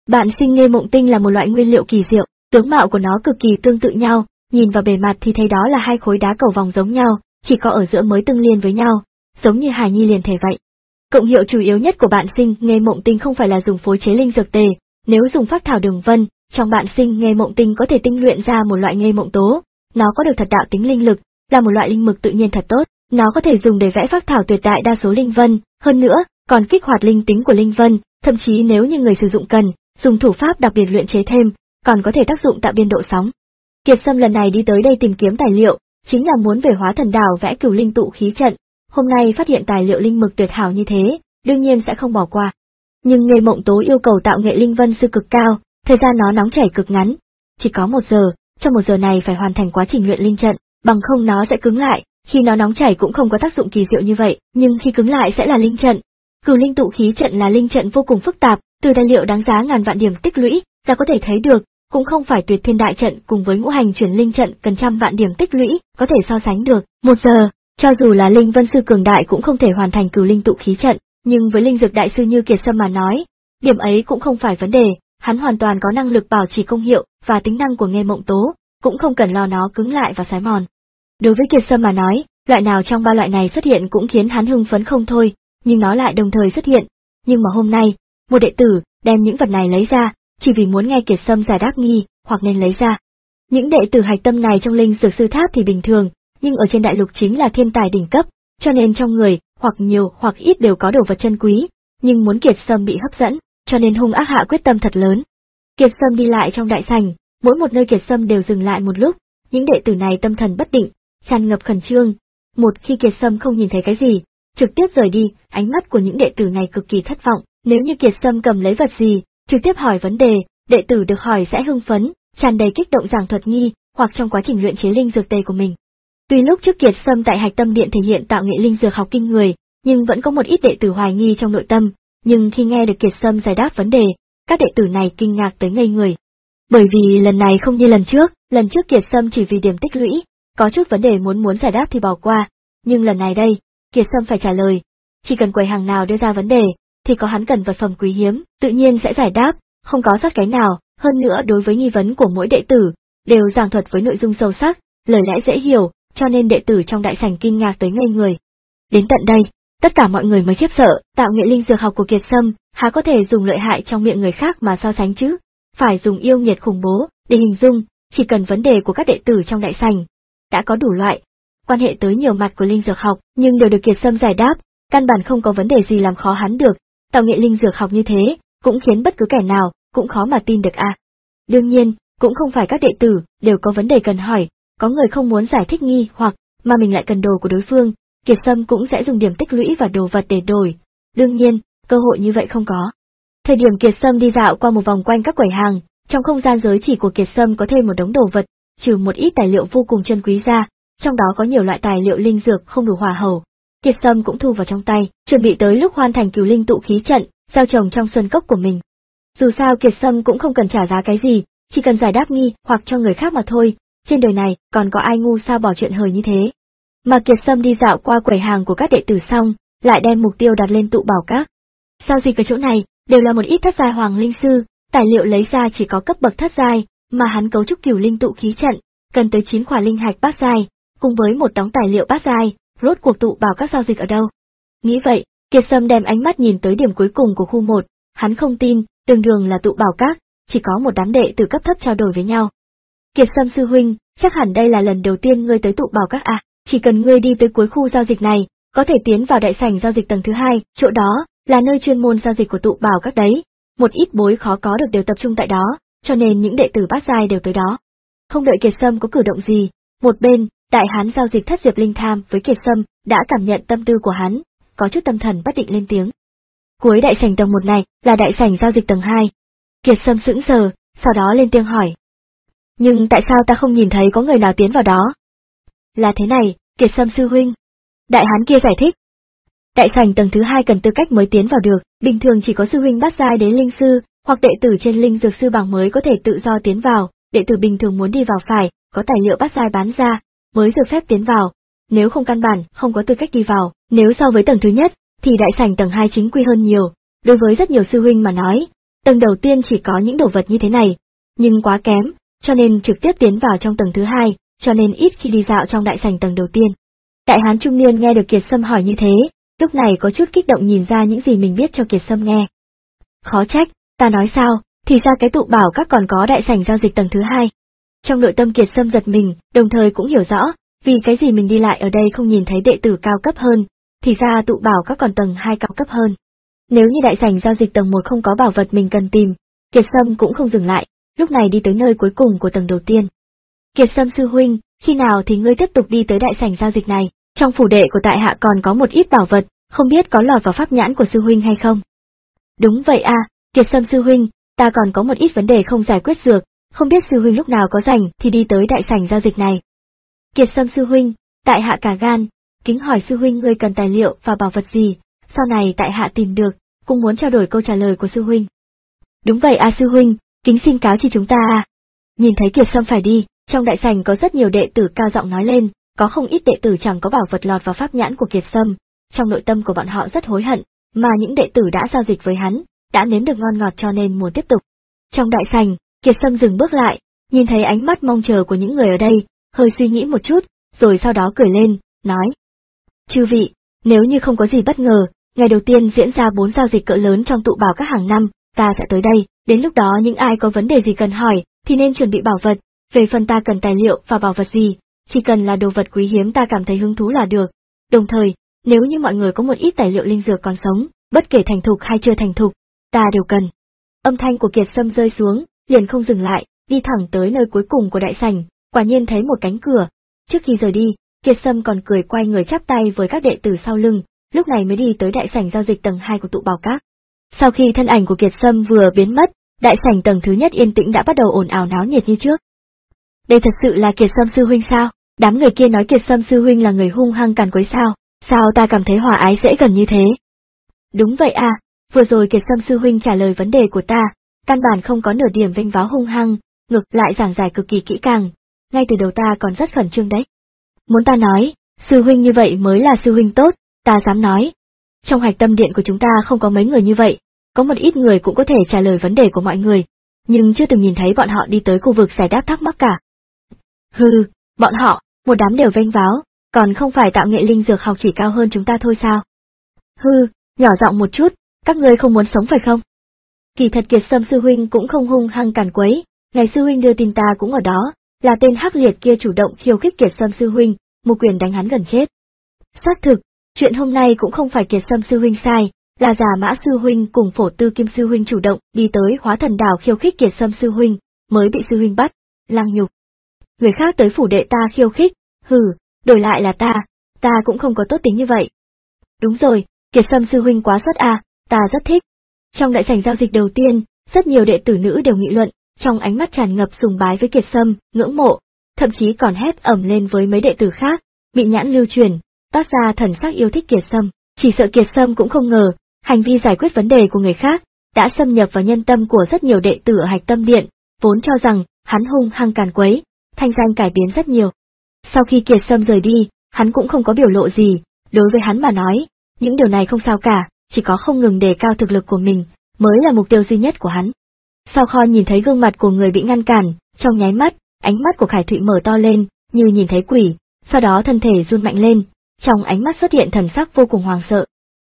Bạn sinh Nghê Mộng Tinh là một loại nguyên liệu kỳ diệu, tướng mạo của nó cực kỳ tương tự nhau, nhìn vào bề mặt thì thấy đó là hai khối đá cầu vòng giống nhau, chỉ có ở giữa mới tương liên với nhau, giống như hài nhi liền thể vậy. Cộng hiệu chủ yếu nhất của bạn sinh Nghê Mộng Tinh không phải là dùng phối chế linh dược tề, nếu dùng phác thảo đường vân, trong bạn sinh Nghê Mộng Tinh có thể tinh luyện ra một loại Nghê Mộng Tố, nó có được thật đạo tính linh lực, là một loại linh mực tự nhiên thật tốt, nó có thể dùng để vẽ phác thảo tuyệt đại đa số linh vân, hơn nữa, còn kích hoạt linh tính của linh vân, thậm chí nếu như người sử dụng cần, dùng thủ pháp đặc biệt luyện chế thêm, còn có thể tác dụng tạo biên độ sóng. Kiệt Sâm lần này đi tới đây tìm kiếm tài liệu, chính là muốn về Hóa Thần Đảo vẽ Cửu Linh Tụ Khí Trận, hôm nay phát hiện tài liệu linh mực tuyệt hảo như thế, đương nhiên sẽ không bỏ qua. Nhưng Nghê Mộng Tố yêu cầu tạo nghệ linh vân sư cực cao, thời gian nó nóng chảy cực ngắn, chỉ có một giờ, trong một giờ này phải hoàn thành quá trình luyện linh trận, bằng không nó sẽ cứng lại, khi nó nóng chảy cũng không có tác dụng kỳ diệu như vậy, nhưng khi cứng lại sẽ là linh trận. Cửu Linh Tụ Khí Trận là linh trận vô cùng phức tạp, từ tài liệu đáng giá ngàn vạn điểm tích lũy, ta có thể thấy được, cũng không phải Tuyệt Thiên Đại Trận cùng với Ngũ Hành Chuyển Linh Trận cần trăm vạn điểm tích lũy, có thể so sánh được. Một giờ, cho dù là linh vân sư cường đại cũng không thể hoàn thành Cửu Linh Tụ Khí Trận, nhưng với linh dược đại sư như Kiệt Sâm mà nói, điểm ấy cũng không phải vấn đề, hắn hoàn toàn có năng lực bảo trì công hiệu và tính năng của Nghê Mộng Tố, cũng không cần lo nó cứng lại và xói mòn. Đối với Kiệt Sâm mà nói, loại nào trong ba loại này xuất hiện cũng khiến hắn hưng phấn không thôi, nhưng nó lại đồng thời xuất hiện. Nhưng mà hôm nay, một đệ tử đem những vật này lấy ra, chỉ vì muốn nghe Kiệt Sâm giải đáp nghi, hoặc nên lấy ra. Những đệ tử hạch tâm này trong linh dược sư tháp thì bình thường, nhưng ở trên đại lục chính là thiên tài đỉnh cấp, cho nên trong người, hoặc nhiều hoặc ít đều có đồ vật chân quý, nhưng muốn Kiệt Sâm bị hấp dẫn, cho nên hung ác hạ quyết tâm thật lớn. Kiệt Sâm đi lại trong đại sảnh, mỗi một nơi Kiệt Sâm đều dừng lại một lúc, những đệ tử này tâm thần bất định, tràn ngập khẩn trương. Một khi Kiệt Sâm không nhìn thấy cái gì, trực tiếp rời đi, ánh mắt của những đệ tử này cực kỳ thất vọng, nếu như Kiệt Sâm cầm lấy vật gì, trực tiếp hỏi vấn đề, đệ tử được hỏi sẽ hưng phấn, tràn đầy kích động giảng thuật nghi, hoặc trong quá trình luyện chế linh dược tề của mình. Tuy lúc trước Kiệt Sâm tại Hạch Tâm Điện thể hiện tạo nghệ linh dược học kinh người, nhưng vẫn có một ít đệ tử hoài nghi trong nội tâm, nhưng khi nghe được Kiệt Sâm giải đáp vấn đề, các đệ tử này kinh ngạc tới ngây người. Bởi vì lần này không như lần trước, lần trước Kiệt Sâm chỉ vì điểm tích lũy, có chút vấn đề muốn muốn giải đáp thì bỏ qua, nhưng lần này đây, Kiệt Sâm phải trả lời, chỉ cần quầy hàng nào đưa ra vấn đề, thì có hắn cần vật phẩm quý hiếm, tự nhiên sẽ giải đáp, không có sót cái nào, hơn nữa đối với nghi vấn của mỗi đệ tử, đều giảng thuật với nội dung sâu sắc, lời lẽ dễ hiểu, cho nên đệ tử trong đại sảnh kinh ngạc tới ngây người. Đến tận đây, tất cả mọi người mới khiếp sợ, tạo nghệ linh dược học của Kiệt Sâm, há có thể dùng lợi hại trong miệng người khác mà so sánh chứ, phải dùng yêu nghiệt khủng bố, để hình dung, chỉ cần vấn đề của các đệ tử trong đại sảnh, đã có đủ loại, quan hệ tới nhiều mặt của linh dược học, nhưng đều được Kiệt Sâm giải đáp, căn bản không có vấn đề gì làm khó hắn được, tạo nghệ linh dược học như thế, cũng khiến bất cứ kẻ nào, cũng khó mà tin được à. Đương nhiên, cũng không phải các đệ tử, đều có vấn đề cần hỏi, có người không muốn giải thích nghi hoặc, mà mình lại cần đồ của đối phương, Kiệt Sâm cũng sẽ dùng điểm tích lũy và đồ vật để đổi. Đương nhiên, cơ hội như vậy không có. Thời điểm Kiệt Sâm đi dạo qua một vòng quanh các quầy hàng, trong không gian giới chỉ của Kiệt Sâm có thêm một đống đồ vật, trừ một ít tài liệu vô cùng chân quý ra, trong đó có nhiều loại tài liệu linh dược không đủ hòa hầu. Kiệt Sâm cũng thu vào trong tay, chuẩn bị tới lúc hoàn thành Cửu Linh Tụ Khí Trận, gieo trồng trong sơn cốc của mình. Dù sao Kiệt Sâm cũng không cần trả giá cái gì, chỉ cần giải đáp nghi hoặc cho người khác mà thôi, trên đời này còn có ai ngu sao bỏ chuyện hời như thế. Mà Kiệt Sâm đi dạo qua quầy hàng của các đệ tử xong, lại đem mục tiêu đặt lên tụ bảo các. Sao gì cái chỗ này, đều là một ít thất giai hoàng linh sư, tài liệu lấy ra chỉ có cấp bậc thất giai, mà hắn cấu trúc Cửu Linh Tụ Khí Trận, cần tới chín khỏa linh hạch bát giai, cùng với một đống tài liệu bát giai, rốt cuộc tụ bảo các giao dịch ở đâu. Nghĩ vậy, Kiệt Sâm đem ánh mắt nhìn tới điểm cuối cùng của khu một, hắn không tin, đường đường là tụ bảo các, chỉ có một đám đệ tử cấp thấp trao đổi với nhau. Kiệt Sâm sư huynh, chắc hẳn đây là lần đầu tiên ngươi tới tụ bảo các à, chỉ cần ngươi đi tới cuối khu giao dịch này, có thể tiến vào đại sảnh giao dịch tầng thứ hai, chỗ đó là nơi chuyên môn giao dịch của tụ bảo các đấy, một ít bối khó có được đều tập trung tại đó, cho nên những đệ tử bát giai đều tới đó. Không đợi Kiệt Sâm có cử động gì, một bên, đại hán giao dịch Thất Diệp Linh Tham với Kiệt Sâm đã cảm nhận tâm tư của hắn, có chút tâm thần bất định lên tiếng. Cuối đại sảnh tầng một này là đại sảnh giao dịch tầng hai. Kiệt Sâm sững sờ, sau đó lên tiếng hỏi. Nhưng tại sao ta không nhìn thấy có người nào tiến vào đó? Là thế này, Kiệt Sâm sư huynh. Đại hán kia giải thích. Đại sảnh tầng thứ hai cần tư cách mới tiến vào được, bình thường chỉ có sư huynh bát giai đến linh sư, hoặc đệ tử trên linh dược sư bảng mới có thể tự do tiến vào, đệ tử bình thường muốn đi vào phải, có tài liệu bát giai bán ra, mới được phép tiến vào, nếu không căn bản, không có tư cách đi vào, nếu so với tầng thứ nhất, thì đại sảnh tầng hai chính quy hơn nhiều, đối với rất nhiều sư huynh mà nói, Tầng đầu tiên chỉ có những đồ vật như thế này, nhưng quá kém, cho nên trực tiếp tiến vào trong tầng thứ hai, cho nên ít khi đi dạo trong đại sảnh tầng đầu tiên. Đại hán trung niên nghe được Kiệt Sâm hỏi như thế, lúc này có chút kích động nhìn ra những gì mình biết cho Kiệt Sâm nghe. Khó trách, ta nói sao, thì ra cái tụ bảo các còn có đại sảnh giao dịch tầng thứ hai. Trong nội tâm Kiệt Sâm giật mình, đồng thời cũng hiểu rõ, vì cái gì mình đi lại ở đây không nhìn thấy đệ tử cao cấp hơn, thì ra tụ bảo các còn tầng hai cao cấp hơn. Nếu như đại sảnh giao dịch tầng một không có bảo vật mình cần tìm, Kiệt Sâm cũng không dừng lại, lúc này đi tới nơi cuối cùng của tầng đầu tiên. Kiệt Sâm sư huynh, khi nào thì ngươi tiếp tục đi tới đại sảnh giao dịch này, trong phủ đệ của tại hạ còn có một ít bảo vật, không biết có lọt vào pháp nhãn của sư huynh hay không? Đúng vậy à, Kiệt Sâm sư huynh, ta còn có một ít vấn đề không giải quyết được, không biết sư huynh lúc nào có rảnh thì đi tới đại sảnh giao dịch này. Kiệt Sâm sư huynh, tại hạ cả gan, kính hỏi sư huynh ngươi cần tài liệu và bảo vật gì, sau này tại hạ tìm được, cũng muốn trao đổi câu trả lời của sư huynh. Đúng vậy à sư huynh, kính xin cáo chi chúng ta à. Nhìn thấy Kiệt Sâm phải đi, trong đại sảnh có rất nhiều đệ tử cao giọng nói lên, có không ít đệ tử chẳng có bảo vật lọt vào pháp nhãn của Kiệt Sâm, trong nội tâm của bọn họ rất hối hận, mà những đệ tử đã giao dịch với hắn, đã nếm được ngon ngọt cho nên muốn tiếp tục. Trong đại sảnh, Kiệt Sâm dừng bước lại, nhìn thấy ánh mắt mong chờ của những người ở đây, hơi suy nghĩ một chút, rồi sau đó cười lên, nói. Chư vị, nếu như không có gì bất ngờ, ngày đầu tiên diễn ra bốn giao dịch cỡ lớn trong tụ bảo các hàng năm, ta sẽ tới đây, đến lúc đó những ai có vấn đề gì cần hỏi, thì nên chuẩn bị bảo vật, về phần ta cần tài liệu và bảo vật gì, chỉ cần là đồ vật quý hiếm ta cảm thấy hứng thú là được. Đồng thời, nếu như mọi người có một ít tài liệu linh dược còn sống, bất kể thành thục hay chưa thành thục, ta đều cần. Âm thanh của Kiệt Sâm rơi xuống, liền không dừng lại, đi thẳng tới nơi cuối cùng của đại sảnh, quả nhiên thấy một cánh cửa. Trước khi rời đi, Kiệt Sâm còn cười quay người chắp tay với các đệ tử sau lưng, lúc này mới đi tới đại sảnh giao dịch tầng hai của tụ bảo các. Sau khi thân ảnh của Kiệt Sâm vừa biến mất, đại sảnh tầng thứ nhất yên tĩnh đã bắt đầu ồn ào náo nhiệt như trước. Đây thật sự là Kiệt Sâm sư huynh sao? Đám người kia nói Kiệt Sâm sư huynh là người hung hăng càn quấy sao? Sao ta cảm thấy hòa ái dễ gần như thế? Đúng vậy à, vừa rồi Kiệt Sâm sư huynh trả lời vấn đề của ta, căn bản không có nửa điểm vênh váo hung hăng, ngược lại giảng giải cực kỳ kỹ càng, ngay từ đầu ta còn rất khẩn trương đấy. Muốn ta nói, sư huynh như vậy mới là sư huynh tốt, ta dám nói. Trong hạch tâm điện của chúng ta không có mấy người như vậy, có một ít người cũng có thể trả lời vấn đề của mọi người, nhưng chưa từng nhìn thấy bọn họ đi tới khu vực giải đáp thắc mắc cả. Hừ, bọn họ, một đám đều vênh váo, còn không phải tạo nghệ linh dược học chỉ cao hơn chúng ta thôi sao? Hừ, nhỏ giọng một chút, các ngươi không muốn sống phải không? Kỳ thật Kiệt Sâm sư huynh cũng không hung hăng càn quấy, ngày sư huynh đưa tin ta cũng ở đó, là tên hắc liệt kia chủ động khiêu khích Kiệt Sâm sư huynh, một quyền đánh hắn gần chết. Xác thực, chuyện hôm nay cũng không phải Kiệt Sâm sư huynh sai, là Giả Mã sư huynh cùng Phổ Tư Kim sư huynh chủ động đi tới Hóa Thần Đảo khiêu khích Kiệt Sâm sư huynh, mới bị sư huynh bắt, lang nhục. Người khác tới phủ đệ ta khiêu khích, hừ, đổi lại là ta, ta cũng không có tốt tính như vậy. Đúng rồi, Kiệt Sâm sư huynh quá xuất a, ta rất thích. Trong đại sảnh giao dịch đầu tiên, rất nhiều đệ tử nữ đều nghị luận, trong ánh mắt tràn ngập sùng bái với Kiệt Sâm, ngưỡng mộ, thậm chí còn hét ầm lên với mấy đệ tử khác, bị nhãn lưu truyền, toát ra thần sắc yêu thích Kiệt Sâm, chỉ sợ Kiệt Sâm cũng không ngờ, hành vi giải quyết vấn đề của người khác, đã xâm nhập vào nhân tâm của rất nhiều đệ tử ở hạch tâm điện, vốn cho rằng, hắn hung hăng càn quấy, thanh danh cải biến rất nhiều. Sau khi Kiệt Sâm rời đi, hắn cũng không có biểu lộ gì, đối với hắn mà nói, những điều này không sao cả, chỉ có không ngừng đề cao thực lực của mình, mới là mục tiêu duy nhất của hắn. Sao Kho nhìn thấy gương mặt của người bị ngăn cản, trong nháy mắt, ánh mắt của Khải Thụy mở to lên, như nhìn thấy quỷ, sau đó thân thể run mạnh lên, trong ánh mắt xuất hiện thần sắc vô cùng hoàng sợ.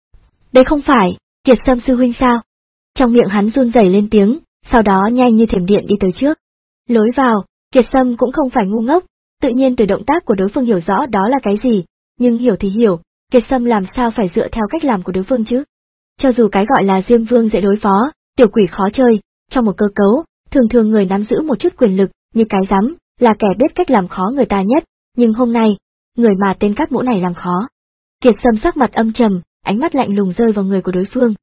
Đây không phải, Kiệt Sâm sư huynh sao? Trong miệng hắn run rẩy lên tiếng, sau đó nhanh như thiểm điện đi tới trước. Lối vào, Kiệt Sâm cũng không phải ngu ngốc, tự nhiên từ động tác của đối phương hiểu rõ đó là cái gì, nhưng hiểu thì hiểu, Kiệt Sâm làm sao phải dựa theo cách làm của đối phương chứ? Cho dù cái gọi là Diêm Vương dễ đối phó, tiểu quỷ khó chơi, trong một cơ cấu, thường thường người nắm giữ một chút quyền lực, như cái rắm, là kẻ biết cách làm khó người ta nhất, nhưng hôm nay, người mà tên cát mũ này làm khó. Kiệt Sâm sắc mặt âm trầm, ánh mắt lạnh lùng rơi vào người của đối phương.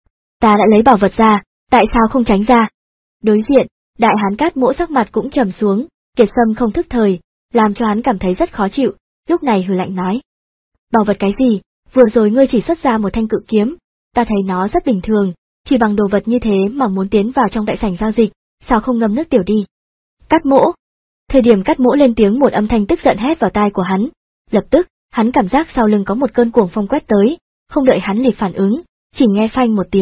Ta đã lấy bảo vật ra, tại sao không tránh ra? Đối diện, đại hán cát mũ sắc mặt cũng trầm xuống, Kiệt Sâm không thức thời, làm cho hắn cảm thấy rất khó chịu, lúc này hừ lạnh nói. Bảo vật cái gì, vừa rồi ngươi chỉ xuất ra một thanh cự kiếm, ta thấy nó rất bình thường, chỉ bằng đồ vật như thế mà muốn tiến vào trong đại sảnh giao dịch, sao không ngâm nước tiểu đi? Cát mũ. Thời điểm Cát mũ lên tiếng một âm thanh tức giận hét vào tai của hắn, lập tức, hắn cảm giác sau lưng có một cơn cuồng phong quét tới, không đợi hắn kịp phản ứng, chỉ nghe phanh một tiếng,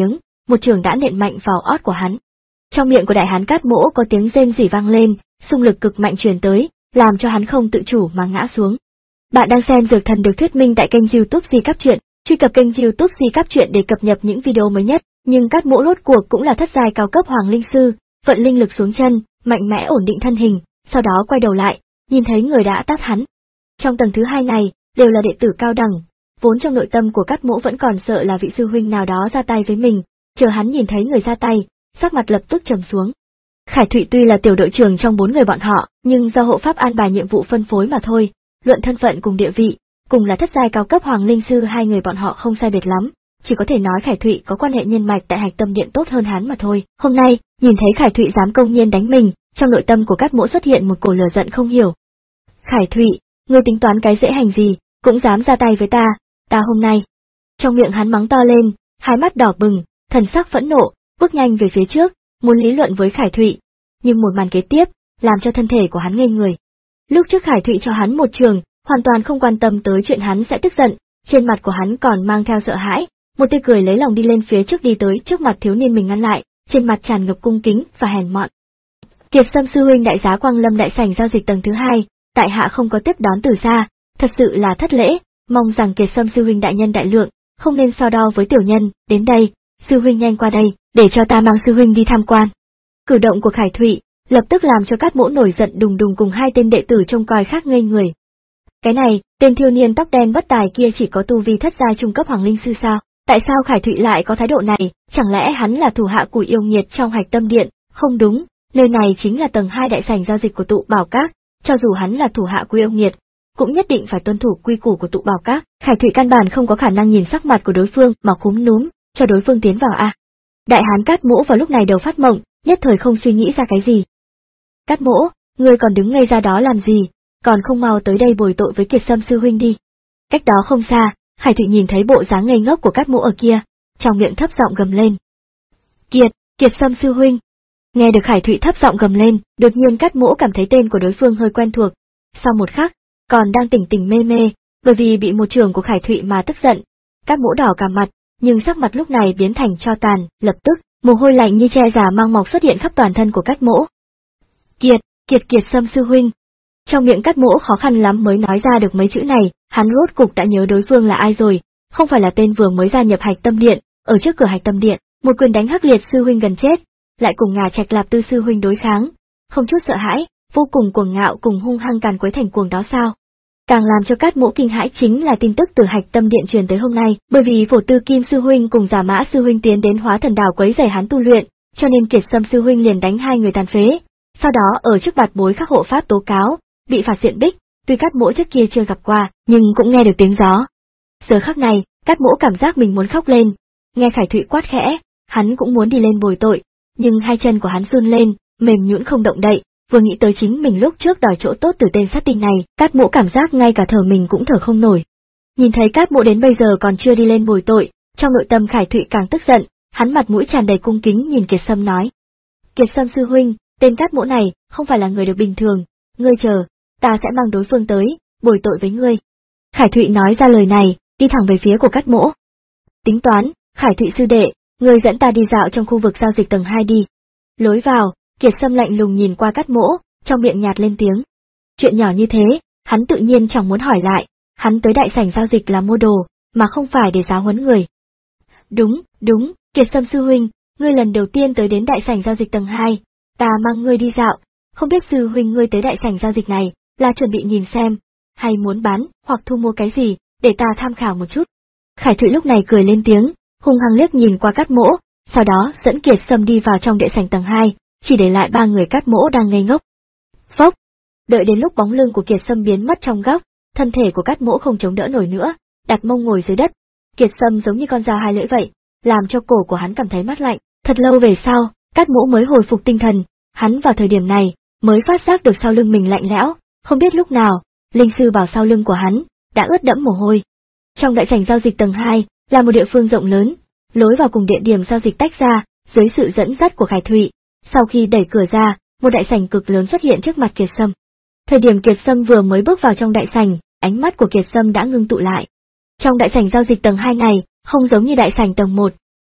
một chưởng đã nện mạnh vào ót của hắn. Trong miệng của đại hán Cát Mỗ có tiếng rên rỉ vang lên, xung lực cực mạnh truyền tới, làm cho hắn không tự chủ mà ngã xuống. Bạn đang xem Dược Thần được thuyết minh tại kênh YouTube Di Cáp Truyện, truy cập kênh YouTube Di Cáp Truyện để cập nhật những video mới nhất. Nhưng Cát Mỗ rốt cuộc cũng là thất giai cao cấp hoàng linh sư, vận linh lực xuống chân, mạnh mẽ ổn định thân hình, sau đó quay đầu lại, nhìn thấy người đã tát hắn. Trong tầng thứ hai này, đều là đệ tử cao đẳng, vốn trong nội tâm của Cát Mỗ vẫn còn sợ là vị sư huynh nào đó ra tay với mình, chờ hắn nhìn thấy người ra tay, sắc mặt lập tức trầm xuống. Khải Thụy tuy là tiểu đội trưởng trong bốn người bọn họ, nhưng do hộ pháp an bài nhiệm vụ phân phối mà thôi, luận thân phận cùng địa vị, cùng là thất giai cao cấp hoàng linh sư hai người bọn họ không sai biệt lắm, chỉ có thể nói Khải Thụy có quan hệ nhân mạch tại Hạch Tâm Điện tốt hơn hắn mà thôi. Hôm nay, nhìn thấy Khải Thụy dám công nhiên đánh mình, trong nội tâm của Cát Mỗ xuất hiện một cổ lửa giận không hiểu. Khải Thụy, ngươi tính toán cái dễ hành gì, cũng dám ra tay với ta, ta hôm nay. Trong miệng hắn mắng to lên, hai mắt đỏ bừng, thần sắc phẫn nộ, bước nhanh về phía trước, muốn lý luận với Khải Thụy. Nhưng một màn kế tiếp, làm cho thân thể của hắn ngây người. Lúc trước Khải Thụy cho hắn một trường, hoàn toàn không quan tâm tới chuyện hắn sẽ tức giận, trên mặt của hắn còn mang theo sợ hãi, một tươi cười lấy lòng đi lên phía trước đi tới trước mặt thiếu niên mình ngăn lại, trên mặt tràn ngập cung kính và hèn mọn. Kiệt Sâm sư huynh đại giá Quang Lâm đại sảnh giao dịch tầng thứ hai, tại hạ không có tiếp đón từ xa, thật sự là thất lễ, mong rằng Kiệt Sâm sư huynh đại nhân đại lượng, không nên so đo với tiểu nhân, đến đây, sư huynh nhanh qua đây, để cho ta mang sư huynh đi tham quan. Cử động của Khải Thụy lập tức làm cho Cát Mỗ nổi giận đùng đùng cùng hai tên đệ tử trông coi khác ngây người. Cái này, tên thiếu niên tóc đen bất tài kia chỉ có tu vi thất giai trung cấp hoàng linh sư sao? Tại sao Khải Thụy lại có thái độ này, chẳng lẽ hắn là thủ hạ của yêu nghiệt trong Hạch Tâm Điện? Không đúng, nơi này chính là tầng hai đại sảnh giao dịch của tụ bảo các, cho dù hắn là thủ hạ của yêu nghiệt, cũng nhất định phải tuân thủ quy củ của tụ bảo các. Khải Thụy căn bản không có khả năng nhìn sắc mặt của đối phương mà cúm núm, cho đối phương tiến vào a. Đại hán Cát Mỗ vào lúc này đầu phát mộng, nhất thời không suy nghĩ ra cái gì. Cát Mỗ, ngươi còn đứng ngây ra đó làm gì, còn không mau tới đây bồi tội với Kiệt Sâm sư huynh đi. Cách đó không xa, Khải Thụy nhìn thấy bộ dáng ngây ngốc của Cát Mỗ ở kia, trong miệng thấp giọng gầm lên. Kiệt, Kiệt Sâm sư huynh. Nghe được Khải Thụy thấp giọng gầm lên, đột nhiên Cát Mỗ cảm thấy tên của đối phương hơi quen thuộc. Sau một khắc, còn đang tỉnh tỉnh mê mê, bởi vì bị một trường của Khải Thụy mà tức giận. Cát Mỗ đỏ cả mặt, nhưng sắc mặt lúc này biến thành tro tàn, lập tức, mồ hôi lạnh như che giả mang mọc xuất hiện khắp toàn thân của Cát Mỗ. Kiệt, Kiệt Kiệt Sâm sư huynh. Trong miệng Cát Mỗ khó khăn lắm mới nói ra được mấy chữ này, hắn rốt cục đã nhớ đối phương là ai rồi, không phải là tên vừa mới gia nhập Hạch Tâm Điện, ở trước cửa Hạch Tâm Điện, một quyền đánh Hắc Liệt sư huynh gần chết, lại cùng Ngà Trạch Lạp Tư sư huynh đối kháng, không chút sợ hãi, vô cùng cuồng ngạo cùng hung hăng càn quấy thành cuồng đó sao? Càng làm cho Cát Mỗ kinh hãi chính là tin tức từ Hạch Tâm Điện truyền tới hôm nay, bởi vì Phổ Tư Kim sư huynh cùng Giả Mã sư huynh tiến đến Hóa Thần Đảo quấy rầy hắn tu luyện, cho nên Kiệt Sâm sư huynh liền đánh hai người tàn phế. Sau đó ở trước bạt bối khắc hộ pháp tố cáo, bị phạt diện bích, tuy Cát Mỗ trước kia chưa gặp qua, nhưng cũng nghe được tiếng gió. Giờ khắc này, Cát Mỗ cảm giác mình muốn khóc lên, nghe Khải Thụy quát khẽ, hắn cũng muốn đi lên bồi tội, nhưng hai chân của hắn run lên, mềm nhũn không động đậy, vừa nghĩ tới chính mình lúc trước đòi chỗ tốt từ tên sát tinh này, Cát Mỗ cảm giác ngay cả thở mình cũng thở không nổi. Nhìn thấy Cát Mỗ đến bây giờ còn chưa đi lên bồi tội, trong nội tâm Khải Thụy càng tức giận, hắn mặt mũi tràn đầy cung kính nhìn Kiệt Sâm nói. Kiệt Sâm sư huynh, tên Cát Mỗ này không phải là người được bình thường, ngươi chờ, ta sẽ mang đối phương tới, bồi tội với ngươi. Khải Thụy nói ra lời này, đi thẳng về phía của Cát Mỗ. Tính toán, Khải Thụy sư đệ, ngươi dẫn ta đi dạo trong khu vực giao dịch tầng hai đi. Lối vào, Kiệt Sâm lạnh lùng nhìn qua Cát Mỗ, trong miệng nhạt lên tiếng. Chuyện nhỏ như thế, hắn tự nhiên chẳng muốn hỏi lại, hắn tới đại sảnh giao dịch là mua đồ, mà không phải để giáo huấn người. Đúng, đúng, Kiệt Sâm sư huynh, ngươi lần đầu tiên tới đến đại sảnh giao dịch tầng hai, ta mang ngươi đi dạo, không biết sư huynh ngươi tới đại sảnh giao dịch này, là chuẩn bị nhìn xem, hay muốn bán, hoặc thu mua cái gì, để ta tham khảo một chút. Khải Thụy lúc này cười lên tiếng, hung hăng liếc nhìn qua Cát Mỗ, sau đó dẫn Kiệt Sâm đi vào trong đại sảnh tầng hai, chỉ để lại ba người Cát Mỗ đang ngây ngốc. Phốc! Đợi đến lúc bóng lưng của Kiệt Sâm biến mất trong góc, thân thể của Cát Mỗ không chống đỡ nổi nữa, đặt mông ngồi dưới đất. Kiệt Sâm giống như con dao hai lưỡi vậy, làm cho cổ của hắn cảm thấy mát lạnh. Thật lâu về sau, Cát Mỗ mới hồi phục tinh thần, hắn vào thời điểm này mới phát giác được sau lưng mình lạnh lẽo, không biết lúc nào, linh sư bảo sau lưng của hắn đã ướt đẫm mồ hôi. Trong đại sảnh giao dịch tầng hai là một địa phương rộng lớn, lối vào cùng địa điểm giao dịch tách ra, dưới sự dẫn dắt của Khải Thụy. Sau khi đẩy cửa ra, một đại sảnh cực lớn xuất hiện trước mặt Kiệt Sâm. Thời điểm Kiệt Sâm vừa mới bước vào trong đại sảnh, ánh mắt của Kiệt Sâm đã ngưng tụ lại. Trong đại sảnh giao dịch tầng hai này, không giống như đại sảnh tầng một,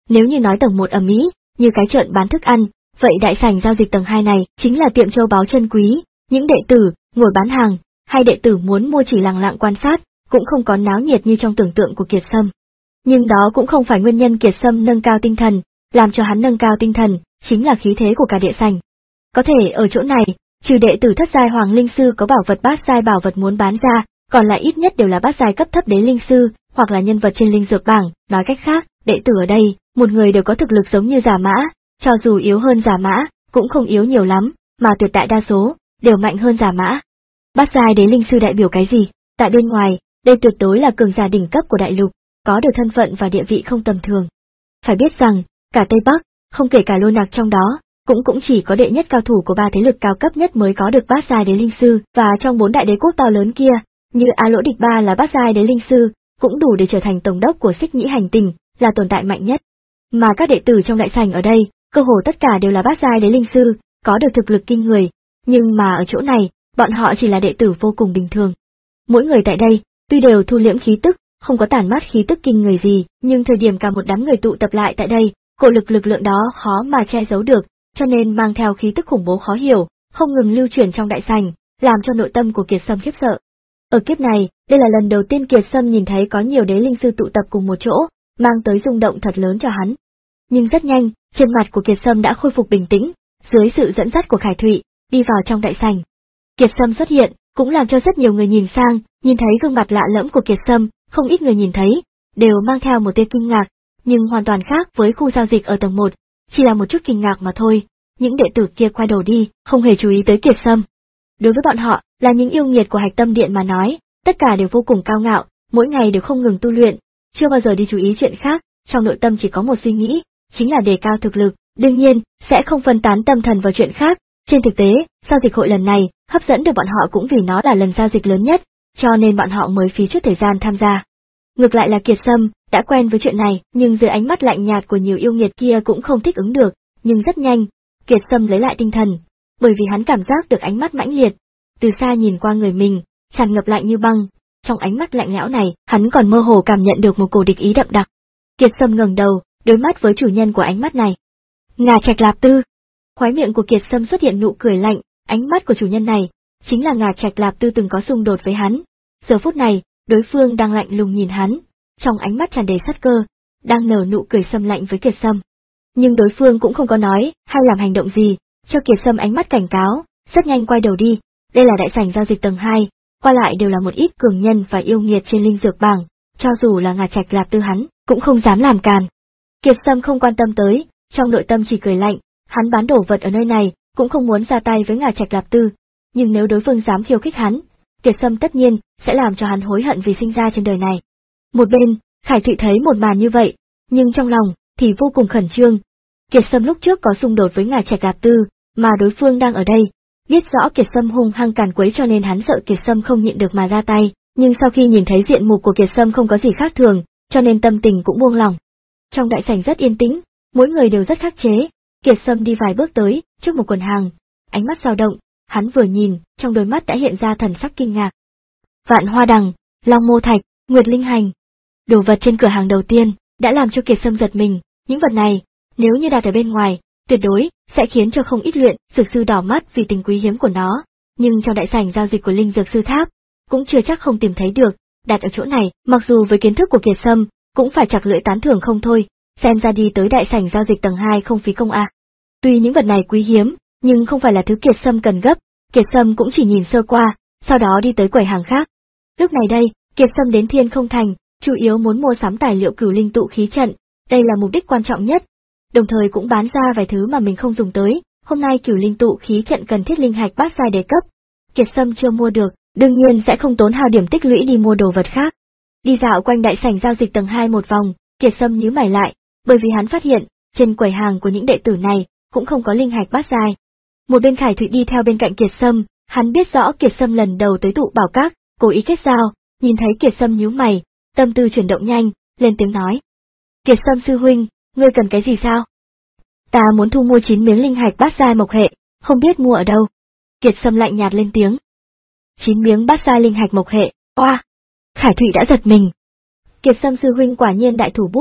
Nếu như nói tầng một ầm ĩ, như cái chợ bán thức ăn, vậy đại sảnh giao dịch tầng hai này chính là tiệm châu báu chân quý, những đệ tử ngồi bán hàng, hay đệ tử muốn mua chỉ lặng lặng quan sát, cũng không có náo nhiệt như trong tưởng tượng của Kiệt Sâm. Nhưng đó cũng không phải nguyên nhân Kiệt Sâm nâng cao tinh thần, làm cho hắn nâng cao tinh thần, chính là khí thế của cả địa sảnh. Có thể ở chỗ này, trừ đệ tử thất giai hoàng linh sư có bảo vật bát giai bảo vật muốn bán ra, còn lại ít nhất đều là bát giai cấp thấp đế linh sư, hoặc là nhân vật trên linh dược bảng, nói cách khác, đệ tử ở đây, một người đều có thực lực giống như Giả Mã, cho dù yếu hơn Giả Mã, cũng không yếu nhiều lắm, mà tuyệt đại đa số đều mạnh hơn Giả Mã. Bát giai đế linh sư đại biểu cái gì? Tại bên ngoài, đây tuyệt đối là cường giả đỉnh cấp của đại lục, có được thân phận và địa vị không tầm thường. Phải biết rằng, cả Tây Bắc, không kể cả Lôi Nặc trong đó, cũng cũng chỉ có đệ nhất cao thủ của ba thế lực cao cấp nhất mới có được bát giai đế linh sư, và trong bốn đại đế quốc to lớn kia, như A Lỗ Địch Ba là bát giai đế linh sư, cũng đủ để trở thành tổng đốc của Xích Nhĩ hành tinh, là tồn tại mạnh nhất. Mà các đệ tử trong đại sảnh ở đây, cơ hồ tất cả đều là bát giai đế linh sư, có được thực lực kinh người, nhưng mà ở chỗ này, bọn họ chỉ là đệ tử vô cùng bình thường. Mỗi người tại đây, tuy đều thu liễm khí tức, không có tản mát khí tức kinh người gì, nhưng thời điểm cả một đám người tụ tập lại tại đây, cỗ lực lực lượng đó khó mà che giấu được, cho nên mang theo khí tức khủng bố khó hiểu, không ngừng lưu chuyển trong đại sảnh, làm cho nội tâm của Kiệt Sâm khiếp sợ. Ở kiếp này, đây là lần đầu tiên Kiệt Sâm nhìn thấy có nhiều đế linh sư tụ tập cùng một chỗ, mang tới rung động thật lớn cho hắn. Nhưng rất nhanh, trên mặt của Kiệt Sâm đã khôi phục bình tĩnh, dưới sự dẫn dắt của Khải Thụy, đi vào trong đại sảnh. Kiệt Sâm xuất hiện, cũng làm cho rất nhiều người nhìn sang, nhìn thấy gương mặt lạ lẫm của Kiệt Sâm, không ít người nhìn thấy, đều mang theo một tia kinh ngạc, nhưng hoàn toàn khác với khu giao dịch ở tầng một, chỉ là một chút kinh ngạc mà thôi. Những đệ tử kia quay đầu đi, không hề chú ý tới Kiệt Sâm. Đối với bọn họ, là những yêu nghiệt của Hạch Tâm Điện mà nói, tất cả đều vô cùng cao ngạo, mỗi ngày đều không ngừng tu luyện, chưa bao giờ đi chú ý chuyện khác, trong nội tâm chỉ có một suy nghĩ, chính là đề cao thực lực, đương nhiên, sẽ không phân tán tâm thần vào chuyện khác. Trên thực tế, giao dịch hội lần này, hấp dẫn được bọn họ cũng vì nó là lần giao dịch lớn nhất, cho nên bọn họ mới phí chút thời gian tham gia. Ngược lại là Kiệt Sâm, đã quen với chuyện này, nhưng dưới ánh mắt lạnh nhạt của nhiều yêu nghiệt kia cũng không thích ứng được, nhưng rất nhanh, Kiệt Sâm lấy lại tinh thần, bởi vì hắn cảm giác được ánh mắt mãnh liệt, từ xa nhìn qua người mình, tràn ngập lạnh như băng, trong ánh mắt lạnh lẽo này, hắn còn mơ hồ cảm nhận được một cổ địch ý đậm đặc. Kiệt Sâm ngẩng đầu, đối mắt với chủ nhân của ánh mắt này. Ngà Trạch Lạp Tư. Khóe miệng của Kiệt Sâm xuất hiện nụ cười lạnh, ánh mắt của chủ nhân này, chính là Ngà Trạch Lạp Tư từng có xung đột với hắn. Giờ phút này, đối phương đang lạnh lùng nhìn hắn, trong ánh mắt tràn đầy sát cơ, đang nở nụ cười xâm lạnh với Kiệt Sâm. Nhưng đối phương cũng không có nói, hay làm hành động gì, cho Kiệt Sâm ánh mắt cảnh cáo, rất nhanh quay đầu đi. Đây là đại sảnh giao dịch tầng hai, qua lại đều là một ít cường nhân và yêu nghiệt trên linh dược bảng, cho dù là Ngà Trạch Lạp Tư hắn, cũng không dám làm càn. Kiệt Sâm không quan tâm tới, trong nội tâm chỉ cười lạnh, hắn bán đồ vật ở nơi này, cũng không muốn ra tay với Ngà Trạch Lạp Tư, nhưng nếu đối phương dám khiêu khích hắn, Kiệt Sâm tất nhiên sẽ làm cho hắn hối hận vì sinh ra trên đời này. Một bên, Khải Thụy thấy một màn như vậy, nhưng trong lòng thì vô cùng khẩn trương. Kiệt Sâm lúc trước có xung đột với Ngà Trạch Lạp Tư, mà đối phương đang ở đây, biết rõ Kiệt Sâm hung hăng càn quấy cho nên hắn sợ Kiệt Sâm không nhịn được mà ra tay, nhưng sau khi nhìn thấy diện mục của Kiệt Sâm không có gì khác thường, cho nên tâm tình cũng buông lỏng. Trong đại sảnh rất yên tĩnh, mỗi người đều rất khắc chế. Kiệt Sâm đi vài bước tới, trước một quần hàng, ánh mắt dao động, hắn vừa nhìn, trong đôi mắt đã hiện ra thần sắc kinh ngạc. Vạn Hoa Đằng, Long Mô Thạch, Nguyệt Linh Hành. Đồ vật trên cửa hàng đầu tiên, đã làm cho Kiệt Sâm giật mình, những vật này, nếu như đặt ở bên ngoài, tuyệt đối sẽ khiến cho không ít luyện dược sư đỏ mắt vì tình quý hiếm của nó, nhưng trong đại sảnh giao dịch của Linh Dược Sư Tháp, cũng chưa chắc không tìm thấy được, đặt ở chỗ này, mặc dù với kiến thức của Kiệt Sâm, cũng phải chặt lưỡi tán thưởng không thôi, xem ra đi tới đại sảnh giao dịch tầng hai không phí công à. Tuy những vật này quý hiếm, nhưng không phải là thứ Kiệt Sâm cần gấp, Kiệt Sâm cũng chỉ nhìn sơ qua, sau đó đi tới quầy hàng khác. Lúc này đây, Kiệt Sâm đến Thiên Không Thành, chủ yếu muốn mua sắm tài liệu cửu linh tụ khí trận, đây là mục đích quan trọng nhất, đồng thời cũng bán ra vài thứ mà mình không dùng tới. Hôm nay cửu linh tụ khí trận cần thiết linh hạch bát giai đề cấp, Kiệt Sâm chưa mua được, đương nhiên sẽ không tốn hao điểm tích lũy đi mua đồ vật khác. Đi dạo quanh đại sảnh giao dịch tầng hai một vòng, Kiệt Sâm nhíu mày lại, bởi vì hắn phát hiện, trên quầy hàng của những đệ tử này, cũng không có linh hạch bát giai. Một bên Khải Thụy đi theo bên cạnh Kiệt Sâm, hắn biết rõ Kiệt Sâm lần đầu tới tụ bảo các, cố ý kết giao, nhìn thấy Kiệt Sâm nhíu mày, tâm tư chuyển động nhanh, lên tiếng nói. Kiệt Sâm sư huynh, ngươi cần cái gì sao? Ta muốn thu mua chín miếng linh hạch bát giai mộc hệ, không biết mua ở đâu. Kiệt Sâm lạnh nhạt lên tiếng. Chín miếng bát giai linh hạch mộc hệ, oa! Khải Thụy đã giật mình. Kiệt Sâm sư huynh quả nhiên đại thủ bút,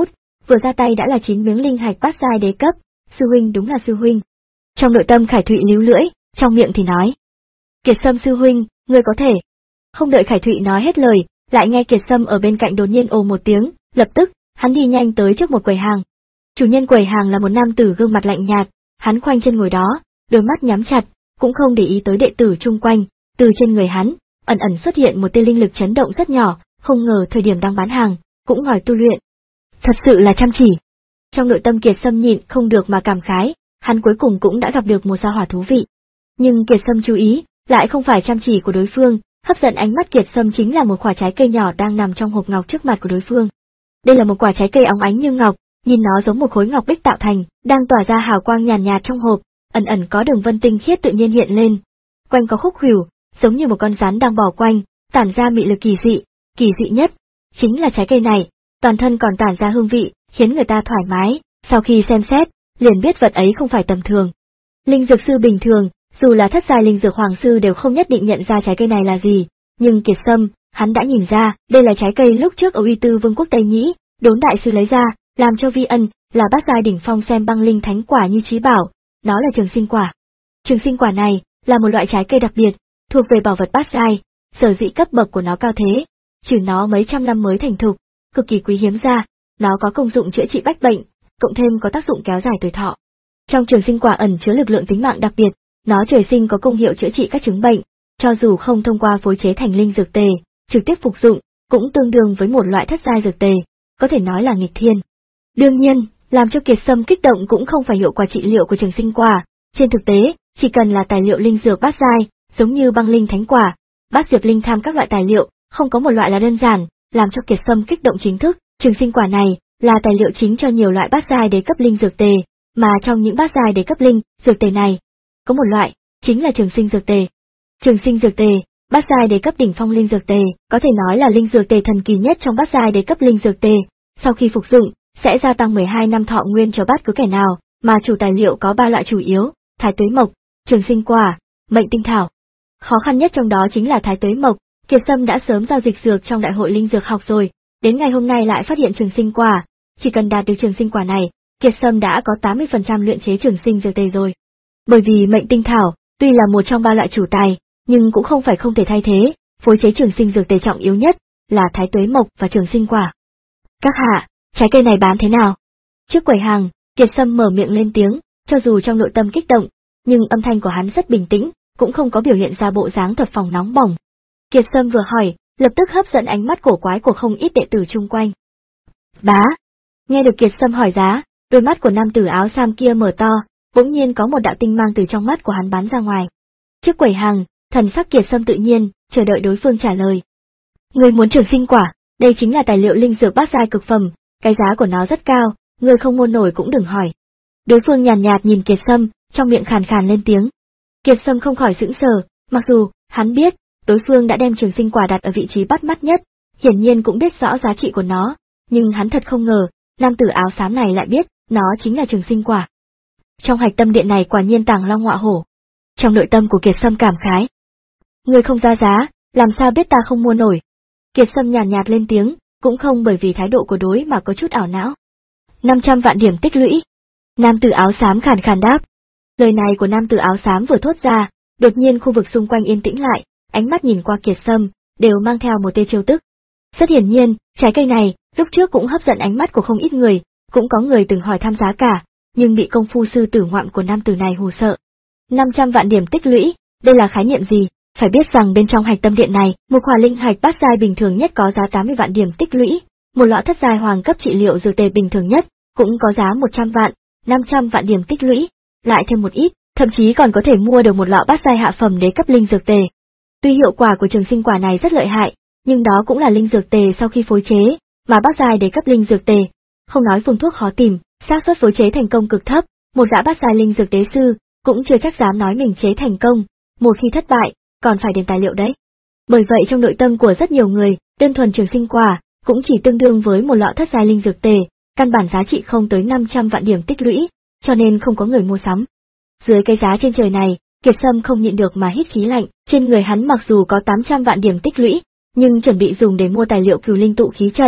vừa ra tay đã là chín miếng linh hạch bát giai đế cấp, sư huynh đúng là sư huynh. Trong nội tâm Khải Thụy líu lưỡi, trong miệng thì nói. Kiệt Sâm sư huynh, ngươi có thể. Không đợi Khải Thụy nói hết lời, lại nghe Kiệt Sâm ở bên cạnh đột nhiên ồ một tiếng, lập tức, hắn đi nhanh tới trước một quầy hàng. Chủ nhân quầy hàng là một nam tử gương mặt lạnh nhạt, hắn khoanh chân ngồi đó, đôi mắt nhắm chặt, cũng không để ý tới đệ tử chung quanh, từ trên người hắn, ẩn ẩn xuất hiện một tia linh lực chấn động rất nhỏ, không ngờ thời điểm đang bán hàng, cũng hỏi tu luyện. Thật sự là chăm chỉ. Trong nội tâm Kiệt Sâm nhịn không được mà cảm khái, hắn cuối cùng cũng đã gặp được một gia hỏa thú vị. Nhưng Kiệt Sâm chú ý, lại không phải chăm chỉ của đối phương, hấp dẫn ánh mắt Kiệt Sâm chính là một quả trái cây nhỏ đang nằm trong hộp ngọc trước mặt của đối phương. Đây là một quả trái cây óng ánh như ngọc, nhìn nó giống một khối ngọc bích tạo thành, đang tỏa ra hào quang nhàn nhạt, nhạt trong hộp, ẩn ẩn có đường vân tinh khiết tự nhiên hiện lên. Quanh có khúc khuỷu, giống như một con rắn đang bò quanh, tản ra mị lực kỳ dị, kỳ dị nhất chính là trái cây này, toàn thân còn tản ra hương vị, khiến người ta thoải mái, sau khi xem xét, liền biết vật ấy không phải tầm thường. Linh dược sư bình thường, dù là thất giai linh dược hoàng sư đều không nhất định nhận ra trái cây này là gì, nhưng Kiệt Sâm, hắn đã nhìn ra, đây là trái cây lúc trước ở Uy Tư Vương quốc Tây Nhĩ, Đốn đại sư lấy ra, làm cho vi ân, là bát giai đỉnh phong xem băng linh thánh quả như trí bảo, nó là trường sinh quả. Trường sinh quả này là một loại trái cây đặc biệt, thuộc về bảo vật bát giai, sở dĩ cấp bậc của nó cao thế, trừ nó mấy trăm năm mới thành thục, cực kỳ quý hiếm ra, nó có công dụng chữa trị bách bệnh, cộng thêm có tác dụng kéo dài tuổi thọ. Trong trường sinh quả ẩn chứa lực lượng tính mạng đặc biệt, nó trời sinh có công hiệu chữa trị các chứng bệnh, cho dù không thông qua phối chế thành linh dược tề, trực tiếp phục dụng, cũng tương đương với một loại thất giai dược tề, có thể nói là nghịch thiên. Đương nhiên, làm cho Kiệt Sâm kích động cũng không phải hiệu quả trị liệu của trường sinh quả, trên thực tế, chỉ cần là tài liệu linh dược bát giai, giống như băng linh thánh quả, bát diệp linh tham các loại tài liệu, không có một loại là đơn giản, làm cho Kiệt Sâm kích động chính thức, trường sinh quả này là tài liệu chính cho nhiều loại bát giai đế cấp linh dược tề, mà trong những bát giai đế cấp linh dược tề này, có một loại chính là trường sinh dược tề. Trường sinh dược tề, bát giai đế cấp đỉnh phong linh dược tề, có thể nói là linh dược tề thần kỳ nhất trong bát giai đế cấp linh dược tề, sau khi phục dụng sẽ gia tăng mười hai năm thọ nguyên cho bất cứ kẻ nào, mà chủ tài liệu có ba loại chủ yếu: thái tuế mộc, trường sinh quả, mệnh tinh thảo. Khó khăn nhất trong đó chính là thái tuế mộc, Kiệt Sâm đã sớm giao dịch dược trong đại hội linh dược học rồi, đến ngày hôm nay lại phát hiện trường sinh quả, chỉ cần đạt được trường sinh quả này, Kiệt Sâm đã có tám mươi phần trăm luyện chế trường sinh dược tề rồi. Bởi vì mệnh tinh thảo, tuy là một trong ba loại chủ tài, nhưng cũng không phải không thể thay thế, phối chế trường sinh dược tề trọng yếu nhất là thái tuế mộc và trường sinh quả. Các hạ, trái cây này bán thế nào? Trước quầy hàng, Kiệt Sâm mở miệng lên tiếng, cho dù trong nội tâm kích động, nhưng âm thanh của hắn rất bình tĩnh, cũng không có biểu hiện ra bộ dáng thập phòng nóng bỏng. Kiệt Sâm vừa hỏi, lập tức hấp dẫn ánh mắt cổ quái của không ít đệ tử chung quanh. Bá! Nghe được Kiệt Sâm hỏi giá, đôi mắt của nam tử áo xám kia mở to, bỗng nhiên có một đạo tinh mang từ trong mắt của hắn bắn ra ngoài. Trước quầy hàng, thần sắc Kiệt Sâm tự nhiên, chờ đợi đối phương trả lời. Ngươi muốn trường sinh quả, đây chính là tài liệu linh dược bát giai cực phẩm, cái giá của nó rất cao, ngươi không mua nổi cũng đừng hỏi. Đối phương nhàn nhạt, nhạt nhìn Kiệt Sâm, trong miệng khàn khàn lên tiếng. Kiệt Sâm không khỏi sững sờ, mặc dù hắn biết đối phương đã đem trường sinh quả đặt ở vị trí bắt mắt nhất, hiển nhiên cũng biết rõ giá trị của nó, nhưng hắn thật không ngờ, nam tử áo xám này lại biết nó chính là trường sinh quả. Trong hạch tâm điện này quả nhiên tàng long ngọa hổ. Trong nội tâm của Kiệt Sâm cảm khái. Ngươi không ra giá, làm sao biết ta không mua nổi? Kiệt Sâm nhàn nhạt, nhạt lên tiếng, cũng không bởi vì thái độ của đối mà có chút ảo não. năm trăm vạn điểm tích lũy. Nam tử áo xám khàn khàn đáp. Lời này của nam tử áo xám vừa thốt ra, đột nhiên khu vực xung quanh yên tĩnh lại, ánh mắt nhìn qua Kiệt Sâm, đều mang theo một tia trêu tức. Rất hiển nhiên, trái cây này, lúc trước cũng hấp dẫn ánh mắt của không ít người, cũng có người từng hỏi tham giá cả, nhưng bị công phu sư tử ngoạm của nam tử này hù sợ. năm trăm vạn điểm tích lũy, đây là khái niệm gì? Phải biết rằng bên trong hạch tâm điện này, một khỏa linh hạch bát giai bình thường nhất có giá tám mươi vạn điểm tích lũy, một lọ thất giai hoàng cấp trị liệu dược tề bình thường nhất cũng có giá một trăm vạn, năm trăm vạn điểm tích lũy, lại thêm một ít, thậm chí còn có thể mua được một lọ bát giai hạ phẩm đế cấp linh dược tề. Tuy hiệu quả của trường sinh quả này rất lợi hại, nhưng đó cũng là linh dược tề sau khi phối chế, mà bát giai đế cấp linh dược tề, không nói phương thuốc khó tìm, xác suất phối chế thành công cực thấp, một gã bát giai linh dược tế sư cũng chưa chắc dám nói mình chế thành công, một khi thất bại, còn phải đền tài liệu đấy. Bởi vậy trong nội tâm của rất nhiều người, đơn thuần trường sinh quả cũng chỉ tương đương với một lọ thất giai linh dược tề, căn bản giá trị không tới năm trăm vạn điểm tích lũy, cho nên không có người mua sắm. Dưới cái giá trên trời này, Kiệt Sâm không nhịn được mà hít khí lạnh, trên người hắn mặc dù có tám trăm vạn điểm tích lũy, nhưng chuẩn bị dùng để mua tài liệu cửu linh tụ khí trận,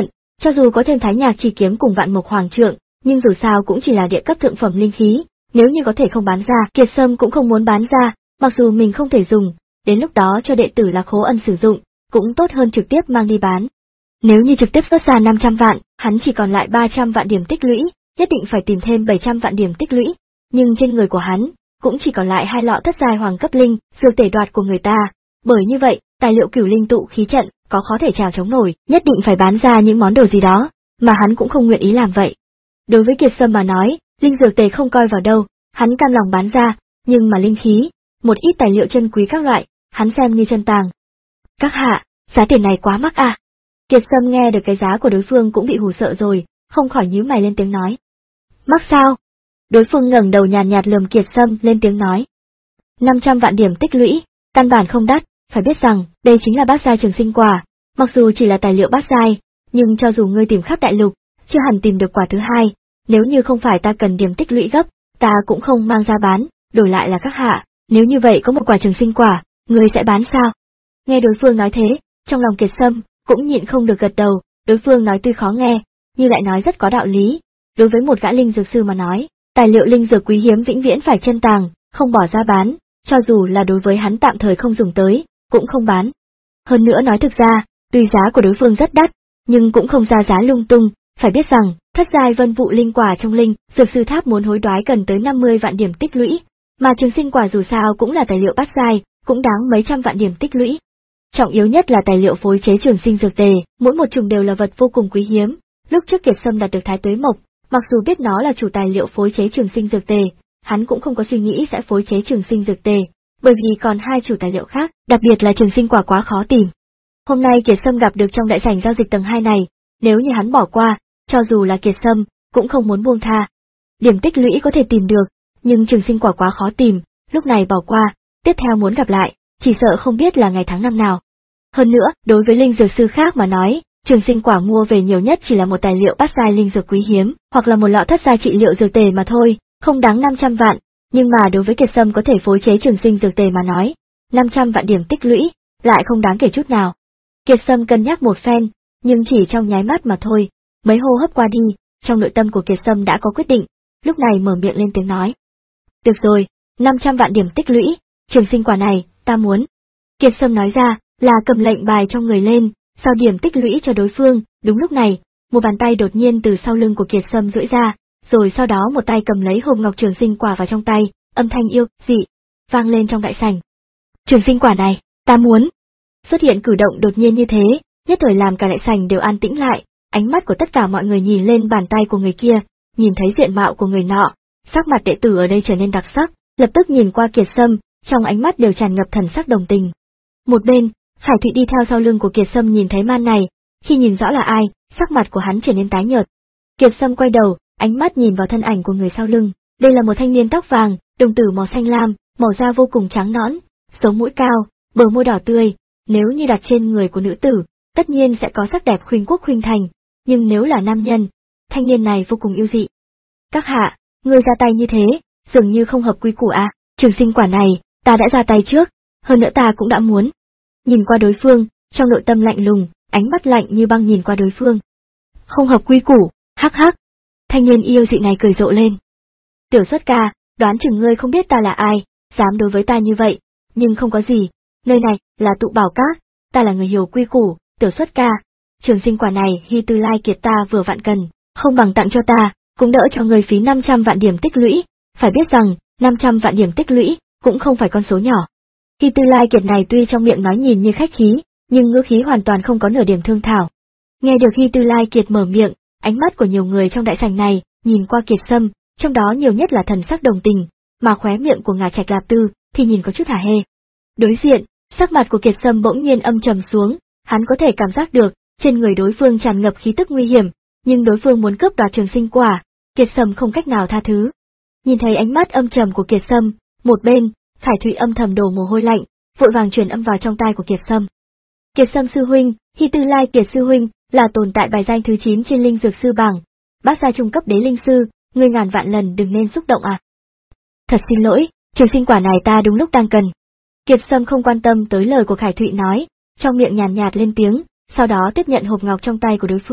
Cho dù có thêm Thái Nhạc Chỉ Kiếm cùng Vạn Mộc Hoàng Trượng, nhưng dù sao cũng chỉ là địa cấp thượng phẩm linh khí, nếu như có thể không bán ra, Kiệt Sâm cũng không muốn bán ra, mặc dù mình không thể dùng, đến lúc đó cho đệ tử Lạc Khố Ân sử dụng, cũng tốt hơn trực tiếp mang đi bán. Nếu như trực tiếp xuất ra năm trăm vạn, hắn chỉ còn lại ba trăm vạn điểm tích lũy, nhất định phải tìm thêm bảy trăm vạn điểm tích lũy, nhưng trên người của hắn cũng chỉ còn lại hai lọ thất giai hoàng cấp linh, dược tể đoạt của người ta, bởi như vậy, tài liệu cửu linh tụ khí trận có khó thể trào chống nổi, nhất định phải bán ra những món đồ gì đó, mà hắn cũng không nguyện ý làm vậy. Đối với Kiệt Sâm mà nói, linh dược tề không coi vào đâu, hắn cam lòng bán ra, nhưng mà linh khí, một ít tài liệu chân quý các loại, hắn xem như chân tàng. Các hạ, giá tiền này quá mắc à? Kiệt Sâm nghe được cái giá của đối phương cũng bị hù sợ rồi, không khỏi nhíu mày lên tiếng nói. Mắc sao? Đối phương ngẩng đầu nhàn nhạt, nhạt lườm Kiệt Sâm lên tiếng nói. năm trăm vạn điểm tích lũy, căn bản không đắt, phải biết rằng, đây chính là bát giai trường sinh quả, mặc dù chỉ là tài liệu bát giai, nhưng cho dù ngươi tìm khắp đại lục, chưa hẳn tìm được quả thứ hai, nếu như không phải ta cần điểm tích lũy gấp, ta cũng không mang ra bán, đổi lại là các hạ, nếu như vậy có một quả trường sinh quả, ngươi sẽ bán sao? Nghe đối phương nói thế, trong lòng Kiệt Sâm cũng nhịn không được gật đầu, đối phương nói tuy khó nghe, nhưng lại nói rất có đạo lý. Đối với một gã linh dược sư mà nói, tài liệu linh dược quý hiếm vĩnh viễn phải chân tàng, không bỏ ra bán, cho dù là đối với hắn tạm thời không dùng tới, cũng không bán. Hơn nữa nói thực ra, tuy giá của đối phương rất đắt, nhưng cũng không ra giá lung tung, phải biết rằng, thất giai vân vụ linh quả trong linh, dược sư tháp muốn hối đoái cần tới năm mươi vạn điểm tích lũy, mà trường sinh quả dù sao cũng là tài liệu bát giai, cũng đáng mấy trăm vạn điểm tích lũy. Trọng yếu nhất là tài liệu phối chế trường sinh dược tề, mỗi một chủng đều là vật vô cùng quý hiếm. Lúc trước Kiệt Sâm đạt được Thái Tuế Mộc, mặc dù biết nó là chủ tài liệu phối chế trường sinh dược tề, hắn cũng không có suy nghĩ sẽ phối chế trường sinh dược tề, bởi vì còn hai chủ tài liệu khác, đặc biệt là trường sinh quả quá khó tìm. Hôm nay Kiệt Sâm gặp được trong đại sảnh giao dịch tầng hai này, nếu như hắn bỏ qua, cho dù là Kiệt Sâm, cũng không muốn buông tha. Điểm tích lũy có thể tìm được, nhưng trường sinh quả quá khó tìm, lúc này bỏ qua, tiếp theo muốn gặp lại, chỉ sợ không biết là ngày tháng năm nào. Hơn nữa, đối với linh dược sư khác mà nói, trường sinh quả mua về nhiều nhất chỉ là một tài liệu bát giai linh dược quý hiếm, hoặc là một lọ thất giai trị liệu dược tề mà thôi, không đáng năm trăm vạn, nhưng mà đối với Kiệt Sâm có thể phối chế trường sinh dược tề mà nói, năm trăm vạn điểm tích lũy, lại không đáng kể chút nào. Kiệt Sâm cân nhắc một phen, nhưng chỉ trong nháy mắt mà thôi, mấy hô hấp qua đi, trong nội tâm của Kiệt Sâm đã có quyết định, lúc này mở miệng lên tiếng nói. Được rồi, năm trăm vạn điểm tích lũy, trường sinh quả này, ta muốn. Kiệt Sâm nói ra, là cầm lệnh bài trong người lên, sao điểm tích lũy cho đối phương, đúng lúc này, một bàn tay đột nhiên từ sau lưng của Kiệt Sâm duỗi ra, rồi sau đó một tay cầm lấy hộp ngọc trường sinh quả vào trong tay, âm thanh yêu, dị, vang lên trong đại sảnh. Trường sinh quả này, ta muốn. Xuất hiện cử động đột nhiên như thế, nhất thời làm cả đại sảnh đều an tĩnh lại, ánh mắt của tất cả mọi người nhìn lên bàn tay của người kia, nhìn thấy diện mạo của người nọ, sắc mặt đệ tử ở đây trở nên đặc sắc, lập tức nhìn qua Kiệt Sâm, trong ánh mắt đều tràn ngập thần sắc đồng tình. Một bên, Khải Thụy đi theo sau lưng của Kiệt Sâm nhìn thấy màn này, khi nhìn rõ là ai, sắc mặt của hắn trở nên tái nhợt. Kiệt Sâm quay đầu, ánh mắt nhìn vào thân ảnh của người sau lưng, đây là một thanh niên tóc vàng, đồng tử màu xanh lam, màu da vô cùng trắng nõn, sống mũi cao, bờ môi đỏ tươi, nếu như đặt trên người của nữ tử, tất nhiên sẽ có sắc đẹp khuynh quốc khuynh thành, nhưng nếu là nam nhân, thanh niên này vô cùng yêu dị. Các hạ, ngươi ra tay như thế, dường như không hợp quy củ à, trường sinh quả này, ta đã ra tay trước, hơn nữa ta cũng đã muốn. Nhìn qua đối phương, trong nội tâm lạnh lùng, ánh mắt lạnh như băng nhìn qua đối phương. Không hợp quy củ, hắc hắc. Thanh niên yêu dị này cười rộ lên. Tiểu Xuất ca, đoán chừng ngươi không biết ta là ai, dám đối với ta như vậy, nhưng không có gì, nơi này là tụ bảo các, ta là người hiểu quy củ, Tiểu Xuất ca. Trường sinh quả này Hy Tư Lai Kiệt ta vừa vặn cần, không bằng tặng cho ta, cũng đỡ cho người phí năm trăm vạn điểm tích lũy, phải biết rằng, năm trăm vạn điểm tích lũy, cũng không phải con số nhỏ. Hy Tư Lai Kiệt này tuy trong miệng nói nhìn như khách khí, nhưng ngữ khí hoàn toàn không có nửa điểm thương thảo. Nghe được Hy Tư Lai Kiệt mở miệng, ánh mắt của nhiều người trong đại sảnh này, nhìn qua Kiệt Sâm, trong đó nhiều nhất là thần sắc đồng tình, mà khóe miệng của Ngà Trạch Lạp Tư, thì nhìn có chút hả hê. Đối diện, sắc mặt của Kiệt Sâm bỗng nhiên âm trầm xuống, hắn có thể cảm giác được, trên người đối phương tràn ngập khí tức nguy hiểm, nhưng đối phương muốn cướp đoạt trường sinh quả, Kiệt Sâm không cách nào tha thứ. Nhìn thấy ánh mắt âm trầm của Kiệt Sâm, một bên, Khải Thụy âm thầm đổ mồ hôi lạnh, vội vàng truyền âm vào trong tai của Kiệt Sâm. Kiệt Sâm sư huynh, Hy Tư Lai Kiệt sư huynh, là tồn tại bài danh thứ chín trên linh dược sư bảng, bát gia trung cấp đế linh sư, ngươi ngàn vạn lần đừng nên xúc động à. Thật xin lỗi, trường sinh quả này ta đúng lúc đang cần. Kiệt Sâm không quan tâm tới lời của Khải Thụy nói, trong miệng nhàn nhạt lên tiếng, sau đó tiếp nhận hộp ngọc trong tay của đối phương,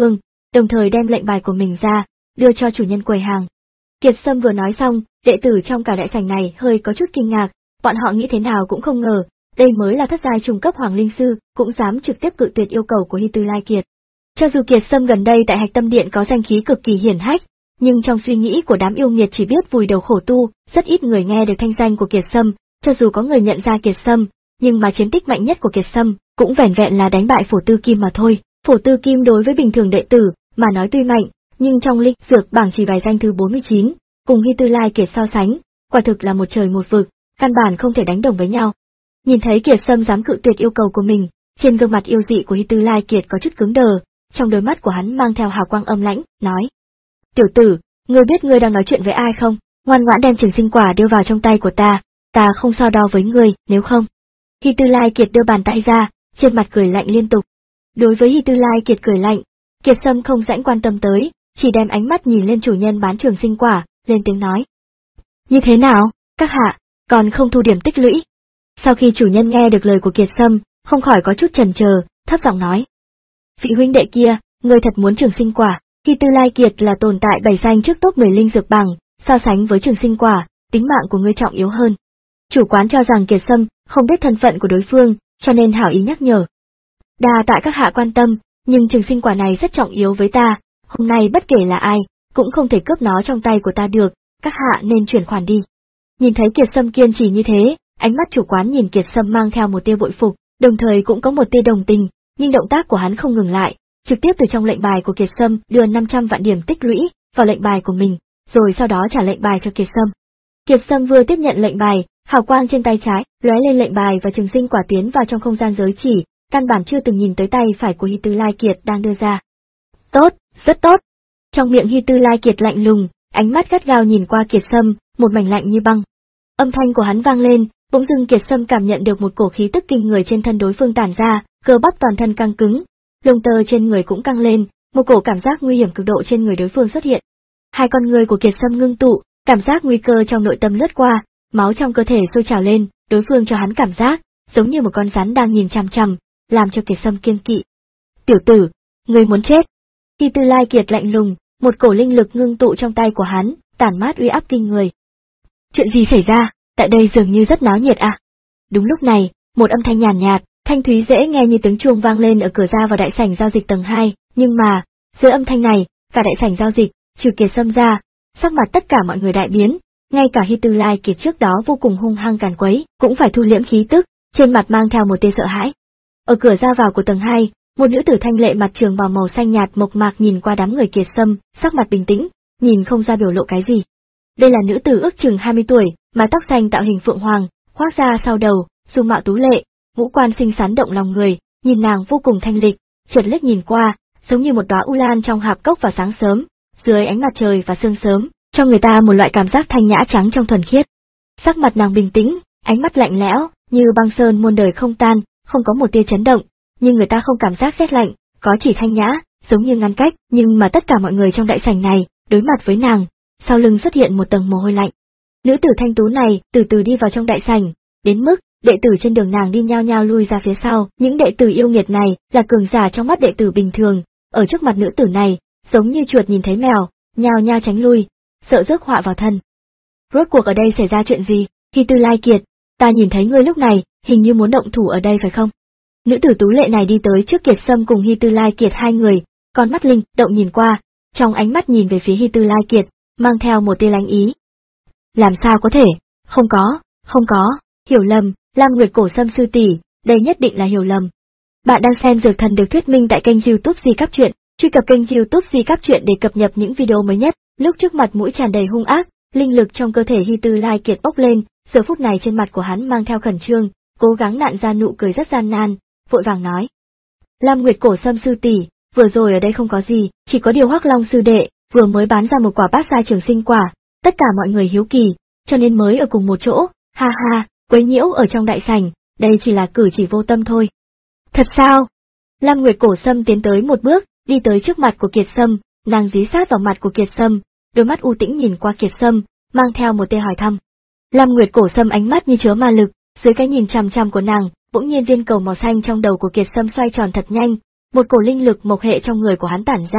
đồng thời đem lệnh bài của mình ra, đưa cho chủ nhân quầy hàng. Kiệt Sâm vừa nói xong, đệ tử trong cả đại sảnh này hơi có chút kinh ngạc, bọn họ nghĩ thế nào cũng không ngờ, đây mới là thất giai trung cấp Hoàng Linh Sư, cũng dám trực tiếp cự tuyệt yêu cầu của Hy Tư Lai Kiệt. Cho dù Kiệt Sâm gần đây tại Hạch Tâm Điện có danh khí cực kỳ hiển hách, nhưng trong suy nghĩ của đám yêu nghiệt chỉ biết vùi đầu khổ tu, rất ít người nghe được thanh danh của Kiệt Sâm, cho dù có người nhận ra Kiệt Sâm, nhưng mà chiến tích mạnh nhất của Kiệt Sâm cũng vẻn vẹn là đánh bại Phổ Tư Kim mà thôi. Phổ Tư Kim đối với bình thường đệ tử mà nói tuy mạnh, nhưng trong linh dược bảng chỉ bài danh thứ bốn mươi chín, cùng Hy Tư Lai Kiệt so sánh, quả thực là một trời một vực, căn bản không thể đánh đồng với nhau. Nhìn thấy Kiệt Sâm dám cự tuyệt yêu cầu của mình, trên gương mặt yêu dị của Hy Tư Lai Kiệt có chút cứng đờ, trong đôi mắt của hắn mang theo hào quang âm lãnh, nói: "Tiểu tử, ngươi biết ngươi đang nói chuyện với ai không? Ngoan ngoãn đem trường sinh quả đưa vào trong tay của ta, ta không so đo với ngươi, nếu không." Hy Tư Lai Kiệt đưa bàn tay ra, trên mặt cười lạnh liên tục. Đối với Hy Tư Lai Kiệt cười lạnh, Kiệt Sâm không rãnh quan tâm tới, chỉ đem ánh mắt nhìn lên chủ nhân bán trường sinh quả, lên tiếng nói: "Như thế nào, các hạ, còn không thu điểm tích lũy?" Sau khi chủ nhân nghe được lời của Kiệt Sâm, không khỏi có chút chần chờ, thấp giọng nói: "Vị huynh đệ kia, ngươi thật muốn trường sinh quả?" Hy Tư Lai Kiệt là tồn tại bảy danh trước top mười linh dược bảng, so sánh với trường sinh quả, tính mạng của ngươi trọng yếu hơn. Chủ quán cho rằng Kiệt Sâm không biết thân phận của đối phương, cho nên hảo ý nhắc nhở: "Đa tạ các hạ quan tâm, nhưng trường sinh quả này rất trọng yếu với ta, hôm nay bất kể là ai, cũng không thể cướp nó trong tay của ta được, các hạ nên chuyển khoản đi." Nhìn thấy Kiệt Sâm kiên trì như thế, ánh mắt chủ quán nhìn Kiệt Sâm mang theo một tia bội phục, đồng thời cũng có một tia đồng tình, nhưng động tác của hắn không ngừng lại, trực tiếp từ trong lệnh bài của Kiệt Sâm đưa năm trăm vạn điểm tích lũy vào lệnh bài của mình, rồi sau đó trả lệnh bài cho Kiệt Sâm. Kiệt Sâm vừa tiếp nhận lệnh bài, hào quang trên tay trái lóe lên lệnh bài và trường sinh quả tiến vào trong không gian giới chỉ, căn bản chưa từng nhìn tới tay phải của Hy Tư Lai Kiệt đang đưa ra. "Tốt, rất tốt." Trong miệng Hy Tư Lai Kiệt lạnh lùng, ánh mắt gắt gao nhìn qua Kiệt Sâm, một mảnh lạnh như băng. Âm thanh của hắn vang lên, bỗng dưng Kiệt Sâm cảm nhận được một cổ khí tức kinh người trên thân đối phương tản ra, cơ bắp toàn thân căng cứng, lông tơ trên người cũng căng lên, một cổ cảm giác nguy hiểm cực độ trên người đối phương xuất hiện. Hai con người của Kiệt Sâm ngưng tụ, cảm giác nguy cơ trong nội tâm lướt qua, máu trong cơ thể sôi trào lên, đối phương cho hắn cảm giác giống như một con rắn đang nhìn chằm chằm, làm cho Kiệt Sâm kiêng kỵ. "Tiểu tử, ngươi muốn chết?" Hy Tư Lai Kiệt lạnh lùng, một cổ linh lực ngưng tụ trong tay của hắn, tản mát uy áp kinh người. "Chuyện gì xảy ra? Tại đây dường như rất náo nhiệt à?" Đúng lúc này, một âm thanh nhàn nhạt, thanh thúy dễ nghe như tiếng chuông vang lên ở cửa ra vào đại sảnh giao dịch tầng hai, nhưng mà, dưới âm thanh này, cả đại sảnh giao dịch, trừ Kiệt Sâm ra, sắc mặt tất cả mọi người đại biến, ngay cả Hy Tư Lai Kiệt trước đó vô cùng hung hăng càn quấy, cũng phải thu liễm khí tức, trên mặt mang theo một tia sợ hãi. Ở cửa ra vào của tầng hai, một nữ tử thanh lệ mặt trường bào màu xanh nhạt mộc mạc nhìn qua đám người Kiệt Sâm, sắc mặt bình tĩnh, nhìn không ra biểu lộ cái gì. Đây là nữ tử ước chừng hai mươi tuổi, mái tóc xanh tạo hình phượng hoàng, khoác ra sau đầu, dung mạo tú lệ, ngũ quan xinh xắn động lòng người, nhìn nàng vô cùng thanh lịch, chợt liếc nhìn qua, giống như một đóa u lan trong hạp cốc vào sáng sớm, dưới ánh mặt trời và sương sớm, cho người ta một loại cảm giác thanh nhã trắng trong thuần khiết. Sắc mặt nàng bình tĩnh, ánh mắt lạnh lẽo, như băng sơn muôn đời không tan, không có một tia chấn động, nhưng người ta không cảm giác rét lạnh, có chỉ thanh nhã, giống như ngăn cách, nhưng mà tất cả mọi người trong đại sảnh này, đối mặt với nàng, sau lưng xuất hiện một tầng mồ hôi lạnh. Nữ tử thanh tú này từ từ đi vào trong đại sảnh, đến mức đệ tử trên đường nàng đi nhao nhao lui ra phía sau, những đệ tử yêu nghiệt này là cường giả trong mắt đệ tử bình thường, ở trước mặt nữ tử này, giống như chuột nhìn thấy mèo, nhao nhao tránh lui, sợ rước họa vào thân. Rốt cuộc ở đây xảy ra chuyện gì? Hy Tư Lai Kiệt, ta nhìn thấy ngươi lúc này, hình như muốn động thủ ở đây phải không? Nữ tử tú lệ này đi tới trước Kiệt Sâm cùng Hy Tư Lai Kiệt hai người, con mắt linh động nhìn qua, trong ánh mắt nhìn về phía Hy Tư Lai Kiệt, mang theo một tia lánh ý. Làm sao có thể? Không có, không có, hiểu lầm, Lam Nguyệt Cổ Sâm sư tỷ, đây nhất định là hiểu lầm. Bạn đang xem Dược Thần được thuyết minh tại kênh YouTube Di Cáp Truyện, truy cập kênh YouTube Di Cáp Truyện để cập nhật những video mới nhất. Lúc trước mặt mũi tràn đầy hung ác, linh lực trong cơ thể Hy Tư Lai Kiệt bốc lên, giờ phút này trên mặt của hắn mang theo khẩn trương, cố gắng nặn ra nụ cười rất gian nan, vội vàng nói: Lam Nguyệt Cổ Sâm sư tỷ, vừa rồi ở đây không có gì, chỉ có điều Hoắc Long sư đệ vừa mới bán ra một quả bát giai trường sinh quả, tất cả mọi người hiếu kỳ, cho nên mới ở cùng một chỗ, ha ha, quấy nhiễu ở trong đại sảnh, đây chỉ là cử chỉ vô tâm thôi. Thật sao? Lam Nguyệt Cổ Sâm tiến tới một bước, đi tới trước mặt của Kiệt Sâm, nàng dí sát vào mặt của Kiệt Sâm, đôi mắt u tĩnh nhìn qua Kiệt Sâm, mang theo một tia hỏi thăm. Lam Nguyệt Cổ Sâm ánh mắt như chứa ma lực, dưới cái nhìn chằm chằm của nàng, bỗng nhiên viên cầu màu xanh trong đầu của Kiệt Sâm xoay tròn thật nhanh, một cổ linh lực mộc hệ trong người của hắn tản ra,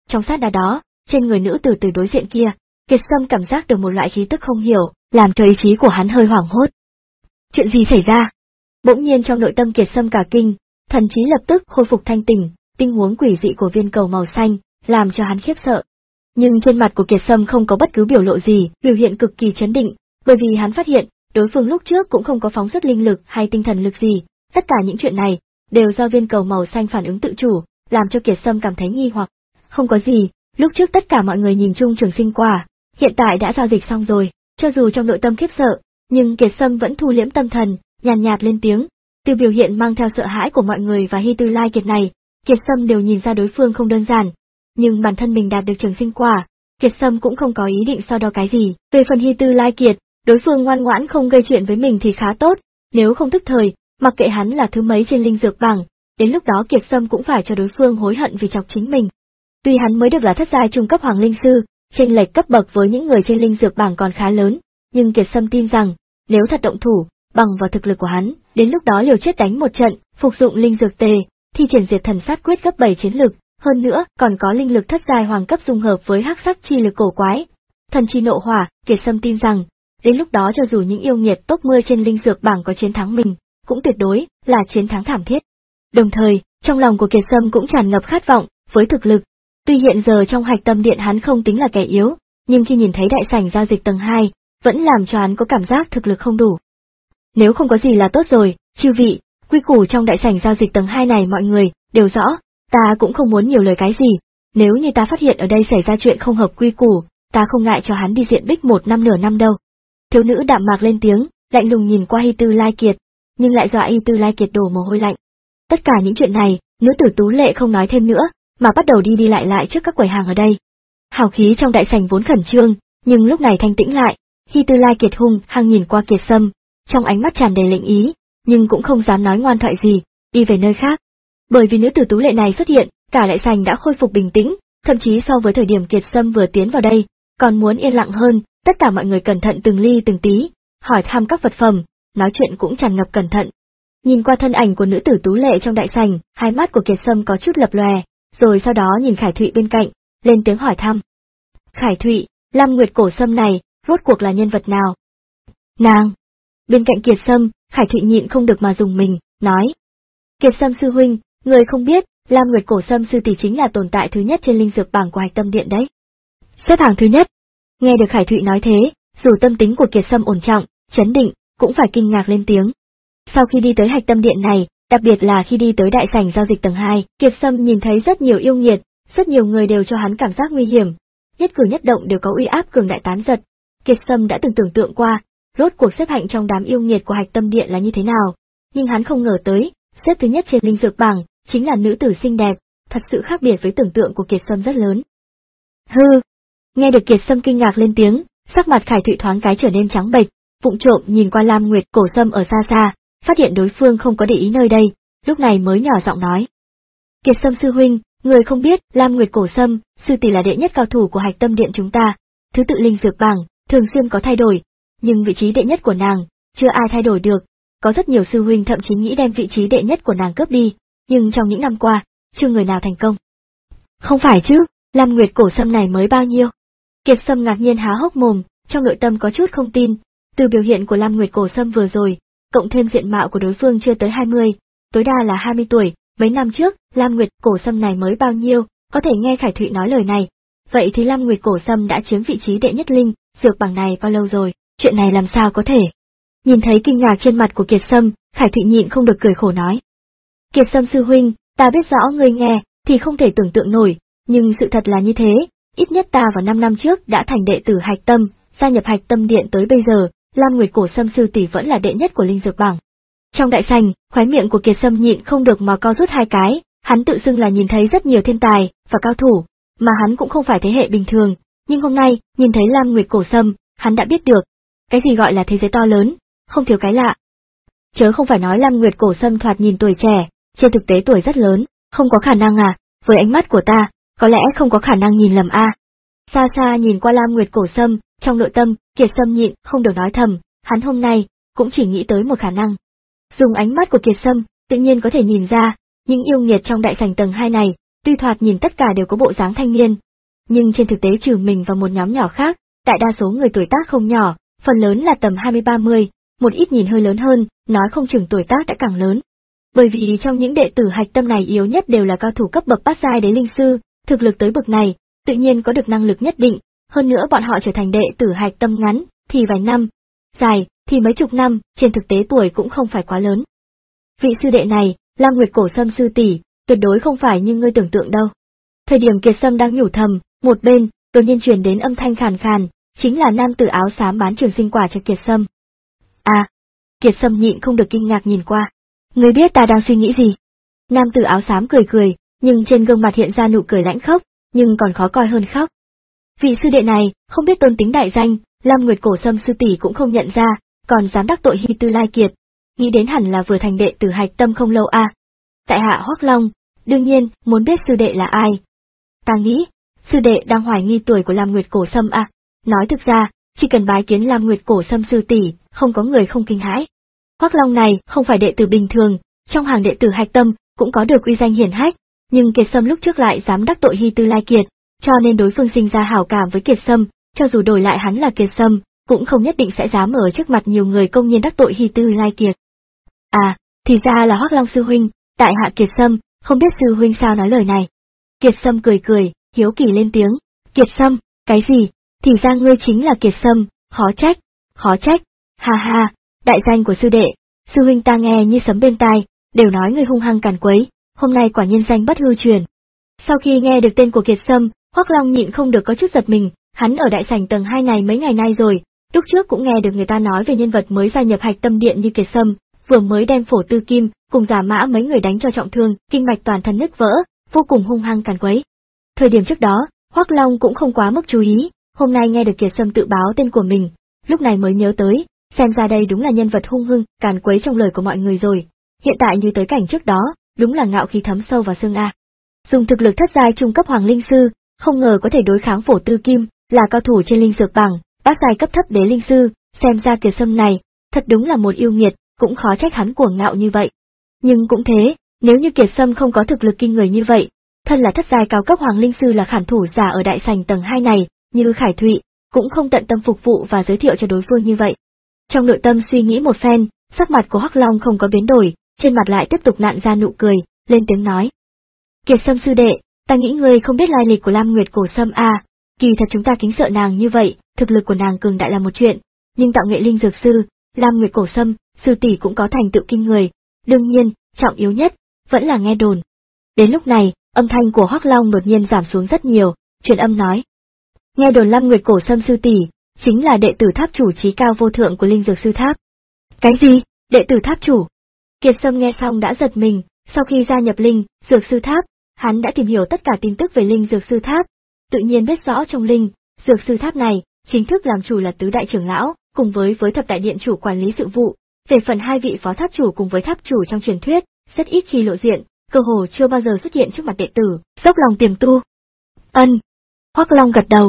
Trong sát na đó, trên người nữ tử từ đối diện kia, Kiệt Sâm cảm giác được một loại khí tức không hiểu, làm cho ý chí của hắn hơi hoảng hốt. Chuyện gì xảy ra? Bỗng nhiên trong nội tâm Kiệt Sâm cả kinh, thần trí lập tức khôi phục thanh tỉnh, tình huống quỷ dị của viên cầu màu xanh, làm cho hắn khiếp sợ. Nhưng trên mặt của Kiệt Sâm không có bất cứ biểu lộ gì, biểu hiện cực kỳ chấn định, bởi vì hắn phát hiện, đối phương lúc trước cũng không có phóng xuất linh lực hay tinh thần lực gì, tất cả những chuyện này đều do viên cầu màu xanh phản ứng tự chủ, làm cho Kiệt Sâm cảm thấy nghi hoặc. Không có gì, lúc trước tất cả mọi người nhìn chung trường sinh quả, hiện tại đã giao dịch xong rồi, cho dù trong nội tâm khiếp sợ, nhưng Kiệt Sâm vẫn thu liễm tâm thần, nhàn nhạt, nhạt lên tiếng. Từ biểu hiện mang theo sợ hãi của mọi người và Hy Tư Lai Kiệt này, Kiệt Sâm đều nhìn ra đối phương không đơn giản, nhưng bản thân mình đạt được trường sinh quả, Kiệt Sâm cũng không có ý định so đo cái gì. Về phần Hy Tư Lai Kiệt, đối phương ngoan ngoãn không gây chuyện với mình thì khá tốt, nếu không thức thời, mặc kệ hắn là thứ mấy trên linh dược bảng, đến lúc đó Kiệt Sâm cũng phải cho đối phương hối hận vì chọc chính mình. Tuy hắn mới được là thất giai trung cấp hoàng linh sư, chênh lệch cấp bậc với những người trên linh dược bảng còn khá lớn, nhưng Kiệt Sâm tin rằng, nếu thật động thủ, bằng vào thực lực của hắn, đến lúc đó liều chết đánh một trận, phục dụng linh dược tề, thi triển diệt thần sát quyết cấp bảy chiến lực, hơn nữa còn có linh lực thất giai hoàng cấp dung hợp với hắc sắc chi lực cổ quái, thần chi nộ hỏa. Kiệt Sâm tin rằng, đến lúc đó cho dù những yêu nghiệt top mười trên linh dược bảng có chiến thắng mình, cũng tuyệt đối là chiến thắng thảm thiết. Đồng thời, trong lòng của Kiệt Sâm cũng tràn ngập khát vọng với thực lực. Tuy hiện giờ trong Hạch Tâm Điện hắn không tính là kẻ yếu, nhưng khi nhìn thấy đại sảnh giao dịch tầng hai, vẫn làm cho hắn có cảm giác thực lực không đủ. Nếu không có gì là tốt rồi, chư vị, quy củ trong đại sảnh giao dịch tầng hai này mọi người đều rõ, ta cũng không muốn nhiều lời cái gì, nếu như ta phát hiện ở đây xảy ra chuyện không hợp quy củ, ta không ngại cho hắn đi diện bích một năm nửa năm đâu. Thiếu nữ đạm mạc lên tiếng, lạnh lùng nhìn qua Hy Tư Lai Kiệt, nhưng lại dọa Hy Tư Lai Kiệt đổ mồ hôi lạnh. Tất cả những chuyện này, nữ tử tú lệ không nói thêm nữa, mà bắt đầu đi đi lại lại trước các quầy hàng ở đây. Hào khí trong đại sảnh vốn khẩn trương, nhưng lúc này thanh tĩnh lại. Hy Tư Lai Kiệt hung hăng nhìn qua Kiệt Sâm, trong ánh mắt tràn đầy lệnh ý, nhưng cũng không dám nói ngoan thoại gì, đi về nơi khác. Bởi vì nữ tử tú lệ này xuất hiện, cả đại sảnh đã khôi phục bình tĩnh, thậm chí so với thời điểm Kiệt Sâm vừa tiến vào đây, còn muốn yên lặng hơn. Tất cả mọi người cẩn thận từng ly từng tí, hỏi thăm các vật phẩm, nói chuyện cũng tràn ngập cẩn thận. Nhìn qua thân ảnh của nữ tử tú lệ trong đại sảnh, hai mắt của Kiệt Sâm có chút lập lòe, rồi sau đó nhìn Khải Thụy bên cạnh, lên tiếng hỏi thăm. Khải Thụy, Lam Nguyệt Cổ Sâm này, rốt cuộc là nhân vật nào? Nàng! Bên cạnh Kiệt Sâm, Khải Thụy nhịn không được mà dùng mình, nói. Kiệt Sâm sư huynh, người không biết, Lam Nguyệt Cổ Sâm sư tỷ chính là tồn tại thứ nhất trên linh dược bảng của Hạch Tâm Điện đấy. Xếp hạng thứ nhất. Nghe được Khải Thụy nói thế, dù tâm tính của Kiệt Sâm ổn trọng, chấn định, cũng phải kinh ngạc lên tiếng. Sau khi đi tới Hạch Tâm Điện này, đặc biệt là khi đi tới đại sảnh giao dịch tầng hai, Kiệt Sâm nhìn thấy rất nhiều yêu nghiệt, rất nhiều người đều cho hắn cảm giác nguy hiểm, nhất cử nhất động đều có uy áp cường đại tán giật. Kiệt Sâm đã từng tưởng tượng qua, rốt cuộc xếp hạng trong đám yêu nghiệt của Hạch Tâm Điện là như thế nào, nhưng hắn không ngờ tới, xếp thứ nhất trên linh dược bảng, chính là nữ tử xinh đẹp, thật sự khác biệt với tưởng tượng của Kiệt Sâm rất lớn. Hư! Nghe được Kiệt Sâm kinh ngạc lên tiếng, sắc mặt Khải Thụy thoáng cái trở nên trắng bệch, vụng trộm nhìn qua Lam Nguyệt Cổ Sâm ở xa xa, phát hiện đối phương không có để ý nơi đây, lúc này mới nhỏ giọng nói. Kiệt Sâm sư huynh, người không biết, Lam Nguyệt Cổ Sâm, sư tỷ là đệ nhất cao thủ của Hạch Tâm Điện chúng ta, thứ tự linh dược bảng, thường xuyên có thay đổi, nhưng vị trí đệ nhất của nàng, chưa ai thay đổi được, có rất nhiều sư huynh thậm chí nghĩ đem vị trí đệ nhất của nàng cướp đi, nhưng trong những năm qua, chưa người nào thành công. Không phải chứ, Lam Nguyệt Cổ Sâm này mới bao nhiêu? Kiệt Sâm ngạc nhiên há hốc mồm, trong nội tâm có chút không tin, từ biểu hiện của Lam Nguyệt Cổ Sâm vừa rồi, cộng thêm diện mạo của đối phương chưa tới hai mươi, tối đa là hai mươi tuổi, mấy năm trước, Lam Nguyệt Cổ Sâm này mới bao nhiêu, có thể nghe Khải Thụy nói lời này. Vậy thì Lam Nguyệt Cổ Sâm đã chiếm vị trí đệ nhất linh dược bảng này bao lâu rồi, chuyện này làm sao có thể? Nhìn thấy kinh ngạc trên mặt của Kiệt Sâm, Khải Thụy nhịn không được cười khổ nói. Kiệt Sâm sư huynh, ta biết rõ ngươi nghe, thì không thể tưởng tượng nổi, nhưng sự thật là như thế, ít nhất ta vào năm năm trước đã thành đệ tử Hạch Tâm, gia nhập Hạch Tâm Điện tới bây giờ, Lam Nguyệt Cổ Sâm sư tỷ vẫn là đệ nhất của linh dược bảng. Trong đại sảnh, khóe miệng của Kiệt Sâm nhịn không được mà co rút hai cái, hắn tự xưng là nhìn thấy rất nhiều thiên tài và cao thủ, mà hắn cũng không phải thế hệ bình thường, nhưng hôm nay, nhìn thấy Lam Nguyệt Cổ Sâm, hắn đã biết được, cái gì gọi là thế giới to lớn, không thiếu cái lạ. Chớ không phải nói Lam Nguyệt Cổ Sâm thoạt nhìn tuổi trẻ, trên thực tế tuổi rất lớn, không có khả năng à, với ánh mắt của ta, có lẽ không có khả năng nhìn lầm a. À. Xa xa nhìn qua Lam Nguyệt Cổ Sâm, trong nội tâm, Kiệt Sâm nhịn không được nói thầm, hắn hôm nay cũng chỉ nghĩ tới một khả năng. Dùng ánh mắt của Kiệt Sâm, tự nhiên có thể nhìn ra, những yêu nghiệt trong đại sảnh tầng hai này, Tuy thoạt nhìn tất cả đều có bộ dáng thanh niên, nhưng trên thực tế trừ mình và một nhóm nhỏ khác, đại đa số người tuổi tác không nhỏ, phần lớn là tầm hai mươi ba mươi, một ít nhìn hơi lớn hơn, nói không chừng tuổi tác đã càng lớn. Bởi vì trong những đệ tử hạch tâm này yếu nhất đều là cao thủ cấp bậc bát giai đế linh sư, thực lực tới bậc này, tự nhiên có được năng lực nhất định, hơn nữa bọn họ trở thành đệ tử hạch tâm ngắn, thì vài năm, dài, thì mấy chục năm, trên thực tế tuổi cũng không phải quá lớn. Vị sư đệ này, Lam Nguyệt Cổ Sâm sư tỷ, tuyệt đối không phải như ngươi tưởng tượng đâu. Thời điểm Kiệt Sâm đang nhủ thầm, một bên, đột nhiên truyền đến âm thanh khàn khàn, chính là nam tử áo xám bán trường sinh quả cho Kiệt Sâm. À, Kiệt Sâm nhịn không được kinh ngạc nhìn qua. Ngươi biết ta đang suy nghĩ gì? Nam tử áo xám cười cười, nhưng trên gương mặt hiện ra nụ cười lãnh khốc, nhưng còn khó coi hơn khóc. Vị sư đệ này, không biết tôn tính đại danh, Lam Nguyệt Cổ Sâm sư tỷ cũng không nhận ra, còn dám đắc tội Hy Tư Lai Kiệt, nghĩ đến hẳn là vừa thành đệ tử hạch tâm không lâu à. Tại hạ Hoắc Long, đương nhiên, muốn biết sư đệ là ai. Ta nghĩ, sư đệ đang hoài nghi tuổi của Lam Nguyệt Cổ Sâm à, nói thực ra, chỉ cần bái kiến Lam Nguyệt Cổ Sâm sư tỷ, không có người không kinh hãi. Hoắc Long này không phải đệ tử bình thường, trong hàng đệ tử hạch tâm cũng có được uy danh hiển hách, nhưng Kiệt Sâm lúc trước lại dám đắc tội Hy Tư Lai Kiệt, cho nên đối phương sinh ra hảo cảm với Kiệt Sâm, cho dù đổi lại hắn là Kiệt Sâm, cũng không nhất định sẽ dám ở trước mặt nhiều người công nhiên đắc tội Hy Tư Lai Kiệt. À, thì ra là Hoắc Long sư huynh, tại hạ Kiệt Sâm, không biết sư huynh sao nói lời này. Kiệt Sâm cười cười, hiếu kỳ lên tiếng, Kiệt Sâm, cái gì, thì ra ngươi chính là Kiệt Sâm, khó trách, khó trách, ha ha, đại danh của sư đệ, sư huynh ta nghe như sấm bên tai, đều nói ngươi hung hăng càn quấy, hôm nay quả nhiên danh bất hư truyền. Sau khi nghe được tên của Kiệt Sâm, Hoắc Long nhịn không được có chút giật mình, hắn ở đại sảnh tầng hai này mấy ngày nay rồi, lúc trước cũng nghe được người ta nói về nhân vật mới gia nhập hạch tâm điện như Kiệt Sâm, vừa mới đem Phổ Tư Kim cùng Giả Mã mấy người đánh cho trọng thương, kinh mạch toàn thân nứt vỡ, vô cùng hung hăng càn quấy. Thời điểm trước đó, Hoắc Long cũng không quá mức chú ý, hôm nay nghe được Kiệt Sâm tự báo tên của mình, lúc này mới nhớ tới, xem ra đây đúng là nhân vật hung hăng càn quấy trong lời của mọi người rồi. Hiện tại như tới cảnh trước đó, đúng là ngạo khí thấm sâu vào xương a. Dùng thực lực thất giai trung cấp hoàng linh sư, không ngờ có thể đối kháng Phổ Tư Kim, là cao thủ trên linh dược bảng, bát giai cấp thấp đế linh sư, xem ra Kiệt Sâm này, thật đúng là một yêu nghiệt, cũng khó trách hắn cuồng ngạo như vậy. Nhưng cũng thế, nếu như Kiệt Sâm không có thực lực kinh người như vậy, thân là thất giai cao cấp hoàng linh sư là khản thủ giả ở đại sảnh tầng hai này, như Khải Thụy, cũng không tận tâm phục vụ và giới thiệu cho đối phương như vậy. Trong nội tâm suy nghĩ một phen, sắc mặt của Hoắc Long không có biến đổi, trên mặt lại tiếp tục nặn ra nụ cười, lên tiếng nói. Kiệt Sâm sư đệ, ta nghĩ ngươi không biết lai lịch của Lam Nguyệt Cổ Sâm à, kỳ thật chúng ta kính sợ nàng như vậy, thực lực của nàng cường đại là một chuyện, nhưng tạo nghệ linh dược sư, Lam Nguyệt Cổ Sâm, sư tỷ cũng có thành tựu kinh người, đương nhiên, trọng yếu nhất, vẫn là nghe đồn. Đến lúc này, âm thanh của Hoắc Long đột nhiên giảm xuống rất nhiều, truyền âm nói. Nghe đồn Lam Nguyệt Cổ Sâm sư tỷ, chính là đệ tử tháp chủ trí cao vô thượng của linh dược sư tháp. Cái gì, đệ tử tháp chủ? Kiệt Sâm nghe xong đã giật mình, sau khi gia nhập linh dược sư tháp, hắn đã tìm hiểu tất cả tin tức về linh dược sư tháp, tự nhiên biết rõ trong linh dược sư tháp này, chính thức làm chủ là tứ đại trưởng lão, cùng với với thập đại điện chủ quản lý sự vụ, về phần hai vị phó tháp chủ cùng với tháp chủ trong truyền thuyết, rất ít khi lộ diện, cơ hồ chưa bao giờ xuất hiện trước mặt đệ tử, dốc lòng tiềm tu. Ân. Hoắc Long gật đầu.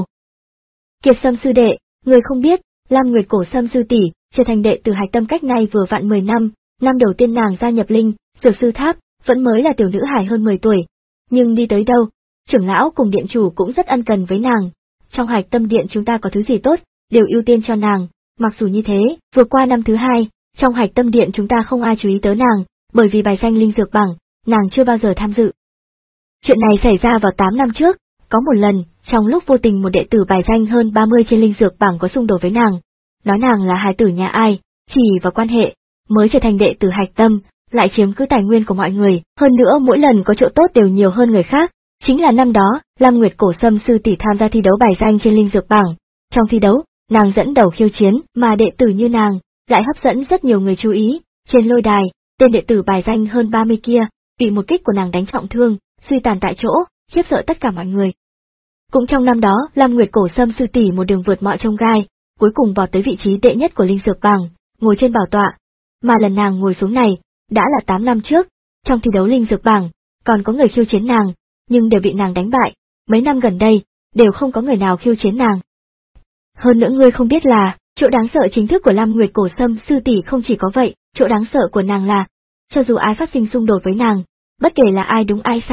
Kiệt Sâm sư đệ, người không biết, Lam Nguyệt Cổ Sâm sư tỷ trở thành đệ tử hạch tâm cách nay vừa vặn mười năm, năm đầu tiên nàng gia nhập linh dược sư tháp, vẫn mới là tiểu nữ hài hơn mười tuổi, nhưng đi tới đâu, trưởng lão cùng điện chủ cũng rất ân cần với nàng. Trong hạch tâm điện chúng ta có thứ gì tốt, đều ưu tiên cho nàng. Mặc dù như thế, vừa qua năm thứ hai, trong hạch tâm điện chúng ta không ai chú ý tới nàng, bởi vì bài danh linh dược bảng, nàng chưa bao giờ tham dự. Chuyện này xảy ra vào tám năm trước, có một lần, trong lúc vô tình một đệ tử bài danh hơn ba mươi trên linh dược bảng có xung đột với nàng, nói nàng là hài tử nhà ai, chỉ vào quan hệ, mới trở thành đệ tử hạch tâm, lại chiếm cứ tài nguyên của mọi người, hơn nữa mỗi lần có chỗ tốt đều nhiều hơn người khác. Chính là năm đó, Lam Nguyệt Cổ Sâm sư tỷ tham gia thi đấu bài danh trên linh dược bảng. Trong thi đấu, nàng dẫn đầu khiêu chiến, mà đệ tử như nàng, lại hấp dẫn rất nhiều người chú ý. Trên lôi đài, tên đệ tử bài danh hơn ba mươi kia, bị một kích của nàng đánh trọng thương, suy tàn tại chỗ, khiếp sợ tất cả mọi người. Cũng trong năm đó, Lam Nguyệt Cổ Sâm sư tỷ một đường vượt mọi chông gai, cuối cùng vào tới vị trí đệ nhất của linh dược bảng, ngồi trên bảo tọa. Mà lần nàng ngồi xuống này, đã là tám năm trước, trong thi đấu linh dược bảng, còn có người khiêu chiến nàng, nhưng đều bị nàng đánh bại, mấy năm gần đây, đều không có người nào khiêu chiến nàng. Hơn nữa ngươi không biết là, chỗ đáng sợ chính thức của Lam Nguyệt Cổ Sâm sư tỷ không chỉ có vậy, chỗ đáng sợ của nàng là, cho dù ai phát sinh xung đột với nàng, bất kể là ai đúng ai sai,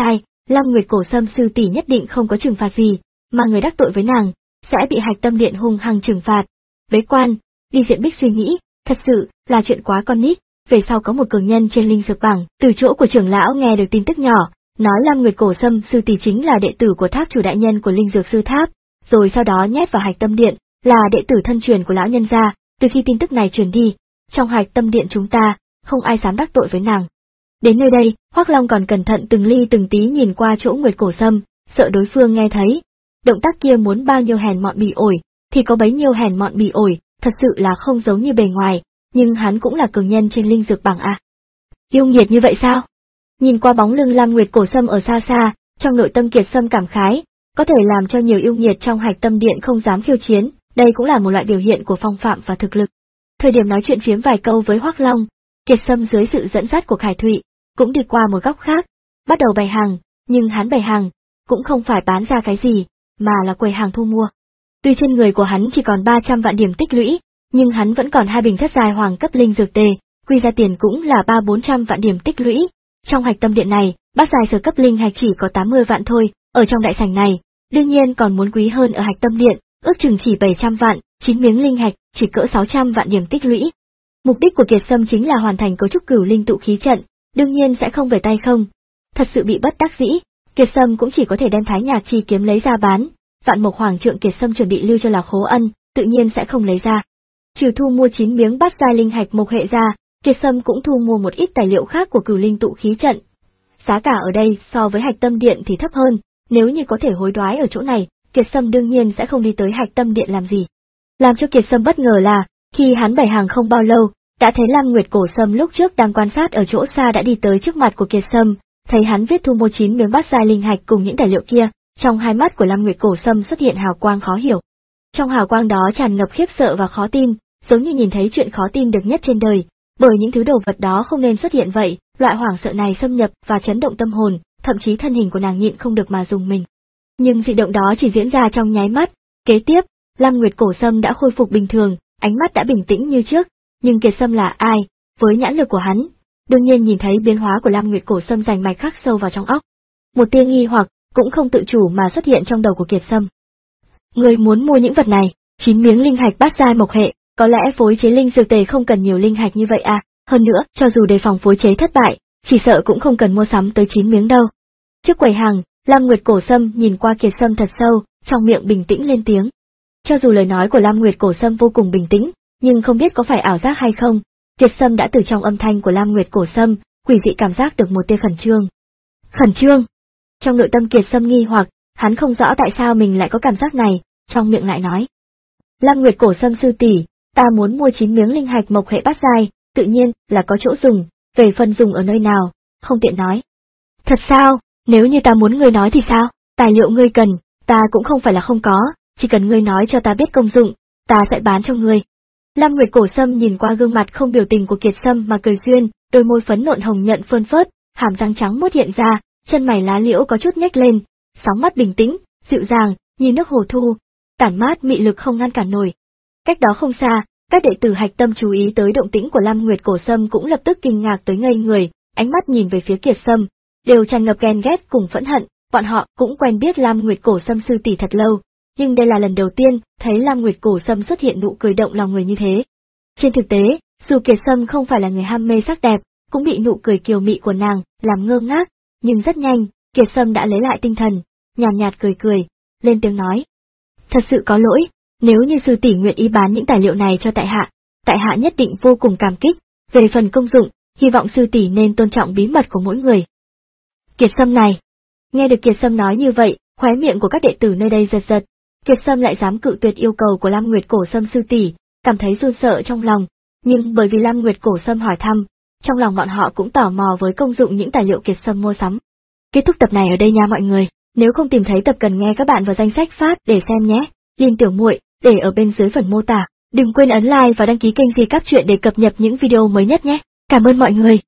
Lam Nguyệt Cổ Sâm sư tỷ nhất định không có trừng phạt gì, mà người đắc tội với nàng sẽ bị Hạch Tâm Điện hung hăng trừng phạt. Bế quan, Đi Diện Bích suy nghĩ, thật sự là chuyện quá con nít. Về sau có một cường nhân trên linh dược bảng, từ chỗ của trưởng lão nghe được tin tức nhỏ, nói Lam Nguyệt Cổ Sâm sư tỷ chính là đệ tử của tháp chủ đại nhân của linh dược sư tháp, rồi sau đó nhét vào Hạch Tâm Điện, là đệ tử thân truyền của lão nhân gia. Từ khi tin tức này truyền đi, trong Hạch Tâm Điện chúng ta, không ai dám đắc tội với nàng. Đến nơi đây, Hoắc Long còn cẩn thận từng ly từng tí nhìn qua chỗ Nguyệt Cổ Sâm, sợ đối phương nghe thấy. Động tác kia muốn bao nhiêu hèn mọn bỉ ổi, thì có bấy nhiêu hèn mọn bỉ ổi, thật sự là không giống như bề ngoài, nhưng hắn cũng là cường nhân trên linh dược bảng à. Yêu nghiệt như vậy sao? Nhìn qua bóng lưng Lam Nguyệt Cổ Sâm ở xa xa, trong nội tâm Kiệt Sâm cảm khái, có thể làm cho nhiều yêu nghiệt trong Hạch Tâm Điện không dám khiêu chiến, đây cũng là một loại biểu hiện của phong phạm và thực lực. Thời điểm nói chuyện phiếm vài câu với Hoắc Long, Kiệt Sâm dưới sự dẫn dắt của Khải Thụy, cũng đi qua một góc khác, bắt đầu bày hàng, nhưng hắn bày hàng, cũng không phải bán ra cái gì, mà là quầy hàng thu mua. Tuy trên người của hắn chỉ còn ba trăm vạn điểm tích lũy, nhưng hắn vẫn còn hai bình thất dài hoàng cấp linh dược tề, quy ra tiền cũng là ba bốn trăm vạn điểm tích lũy. Trong Hạch Tâm Điện này, bát dài sở cấp linh hạch chỉ có tám mươi vạn thôi, ở trong đại sảnh này, đương nhiên còn muốn quý hơn ở Hạch Tâm Điện, ước chừng chỉ bảy trăm vạn, chín miếng linh hạch, chỉ cỡ sáu trăm vạn điểm tích lũy. Mục đích của Kiệt Sâm chính là hoàn thành cấu trúc cửu linh tụ khí trận, đương nhiên sẽ không về tay không. Thật sự bị bất đắc dĩ, Kiệt Sâm cũng chỉ có thể đem Thái Nhạc Chi kiếm lấy ra bán. Vạn Mộc Hoàng Trượng Kiệt Sâm chuẩn bị lưu cho Lạc Khố Ân, tự nhiên sẽ không lấy ra. Trừ thu mua chín miếng bát giai linh hạch mộc hệ ra, Kiệt Sâm cũng thu mua một ít tài liệu khác của cửu linh tụ khí trận. Giá cả ở đây so với Hạch Tâm Điện thì thấp hơn, nếu như có thể hối đoái ở chỗ này, Kiệt Sâm đương nhiên sẽ không đi tới Hạch Tâm Điện làm gì. Làm cho Kiệt Sâm bất ngờ là, khi hắn bày hàng không bao lâu, đã thấy Lam Nguyệt Cổ Sâm lúc trước đang quan sát ở chỗ xa đã đi tới trước mặt của Kiệt Sâm, thấy hắn viết thu mua chín miếng bát giai linh hạch cùng những tài liệu kia, trong hai mắt của Lam Nguyệt Cổ Sâm xuất hiện hào quang khó hiểu. Trong hào quang đó tràn ngập khiếp sợ và khó tin, giống như nhìn thấy chuyện khó tin được nhất trên đời, bởi những thứ đồ vật đó không nên xuất hiện vậy, loại hoảng sợ này xâm nhập và chấn động tâm hồn, thậm chí thân hình của nàng nhịn không được mà dùng mình. Nhưng dị động đó chỉ diễn ra trong nháy mắt, kế tiếp, Lam Nguyệt Cổ Sâm đã khôi phục bình thường, ánh mắt đã bình tĩnh như trước, nhưng Kiệt Sâm là ai, với nhãn lực của hắn, đương nhiên nhìn thấy biến hóa của Lam Nguyệt Cổ Sâm rành mạch khắc sâu vào trong óc. Một tia nghi hoặc cũng không tự chủ mà xuất hiện trong đầu của Kiệt Sâm. Người muốn mua những vật này, chín miếng linh hạch bát giai mộc hệ, có lẽ phối chế linh dược tề không cần nhiều linh hạch như vậy à, hơn nữa, cho dù đề phòng phối chế thất bại, chỉ sợ cũng không cần mua sắm tới chín miếng đâu. Trước quầy hàng, Lam Nguyệt Cổ Sâm nhìn qua Kiệt Sâm thật sâu, trong miệng bình tĩnh lên tiếng. Cho dù lời nói của Lam Nguyệt Cổ Sâm vô cùng bình tĩnh, nhưng không biết có phải ảo giác hay không, Kiệt Sâm đã từ trong âm thanh của Lam Nguyệt Cổ Sâm, quỷ dị cảm giác được một tia khẩn trương. Khẩn trương? Trong nội tâm Kiệt Sâm nghi hoặc, hắn không rõ tại sao mình lại có cảm giác này, trong miệng lại nói. Lam Nguyệt Cổ Sâm sư tỷ, ta muốn mua chín miếng linh hạch mộc hệ bát giai, tự nhiên là có chỗ dùng, về phần dùng ở nơi nào, không tiện nói. Thật sao, nếu như ta muốn ngươi nói thì sao, tài liệu ngươi cần, ta cũng không phải là không có, chỉ cần ngươi nói cho ta biết công dụng, ta sẽ bán cho ngươi. Lam Nguyệt Cổ Sâm nhìn qua gương mặt không biểu tình của Kiệt Sâm mà cười duyên, đôi môi phấn nộn hồng nhuận phơn phớt, hàm răng trắng muốt hiện ra, chân mày lá liễu có chút nhếch lên, sóng mắt bình tĩnh, dịu dàng, như nước hồ thu, tản mát mị lực không ngăn cản nổi. Cách đó không xa, các đệ tử Hạch Tâm chú ý tới động tĩnh của Lam Nguyệt Cổ Sâm cũng lập tức kinh ngạc tới ngây người, ánh mắt nhìn về phía Kiệt Sâm, đều tràn ngập ghen ghét cùng phẫn hận, bọn họ cũng quen biết Lam Nguyệt Cổ Sâm sư tỷ thật lâu, nhưng đây là lần đầu tiên thấy Lam Nguyệt Cổ Sâm xuất hiện nụ cười động lòng người như thế. Trên thực tế, dù Kiệt Sâm không phải là người ham mê sắc đẹp, cũng bị nụ cười kiều mị của nàng làm ngơ ngác, nhưng rất nhanh, Kiệt Sâm đã lấy lại tinh thần, nhàn nhạt, nhạt cười cười, lên tiếng nói. Thật sự có lỗi, nếu như sư tỷ nguyện ý bán những tài liệu này cho tại hạ, tại hạ nhất định vô cùng cảm kích, về phần công dụng, hy vọng sư tỷ nên tôn trọng bí mật của mỗi người. Kiệt Sâm này, nghe được Kiệt Sâm nói như vậy, khóe miệng của các đệ tử nơi đây giật giật, Kiệt Sâm lại dám cự tuyệt yêu cầu của Lam Nguyệt Cổ Sâm sư tỷ, cảm thấy run sợ trong lòng, nhưng bởi vì Lam Nguyệt Cổ Sâm hỏi thăm, trong lòng bọn họ cũng tò mò với công dụng những tài liệu Kiệt Sâm mua sắm. Kết thúc tập này ở đây nha mọi người, nếu không tìm thấy tập cần nghe các bạn vào danh sách phát để xem nhé, Liên Tiểu Muội để ở bên dưới phần mô tả, đừng quên ấn like và đăng ký kênh Di Các Chuyện để cập nhật những video mới nhất nhé, cảm ơn mọi người.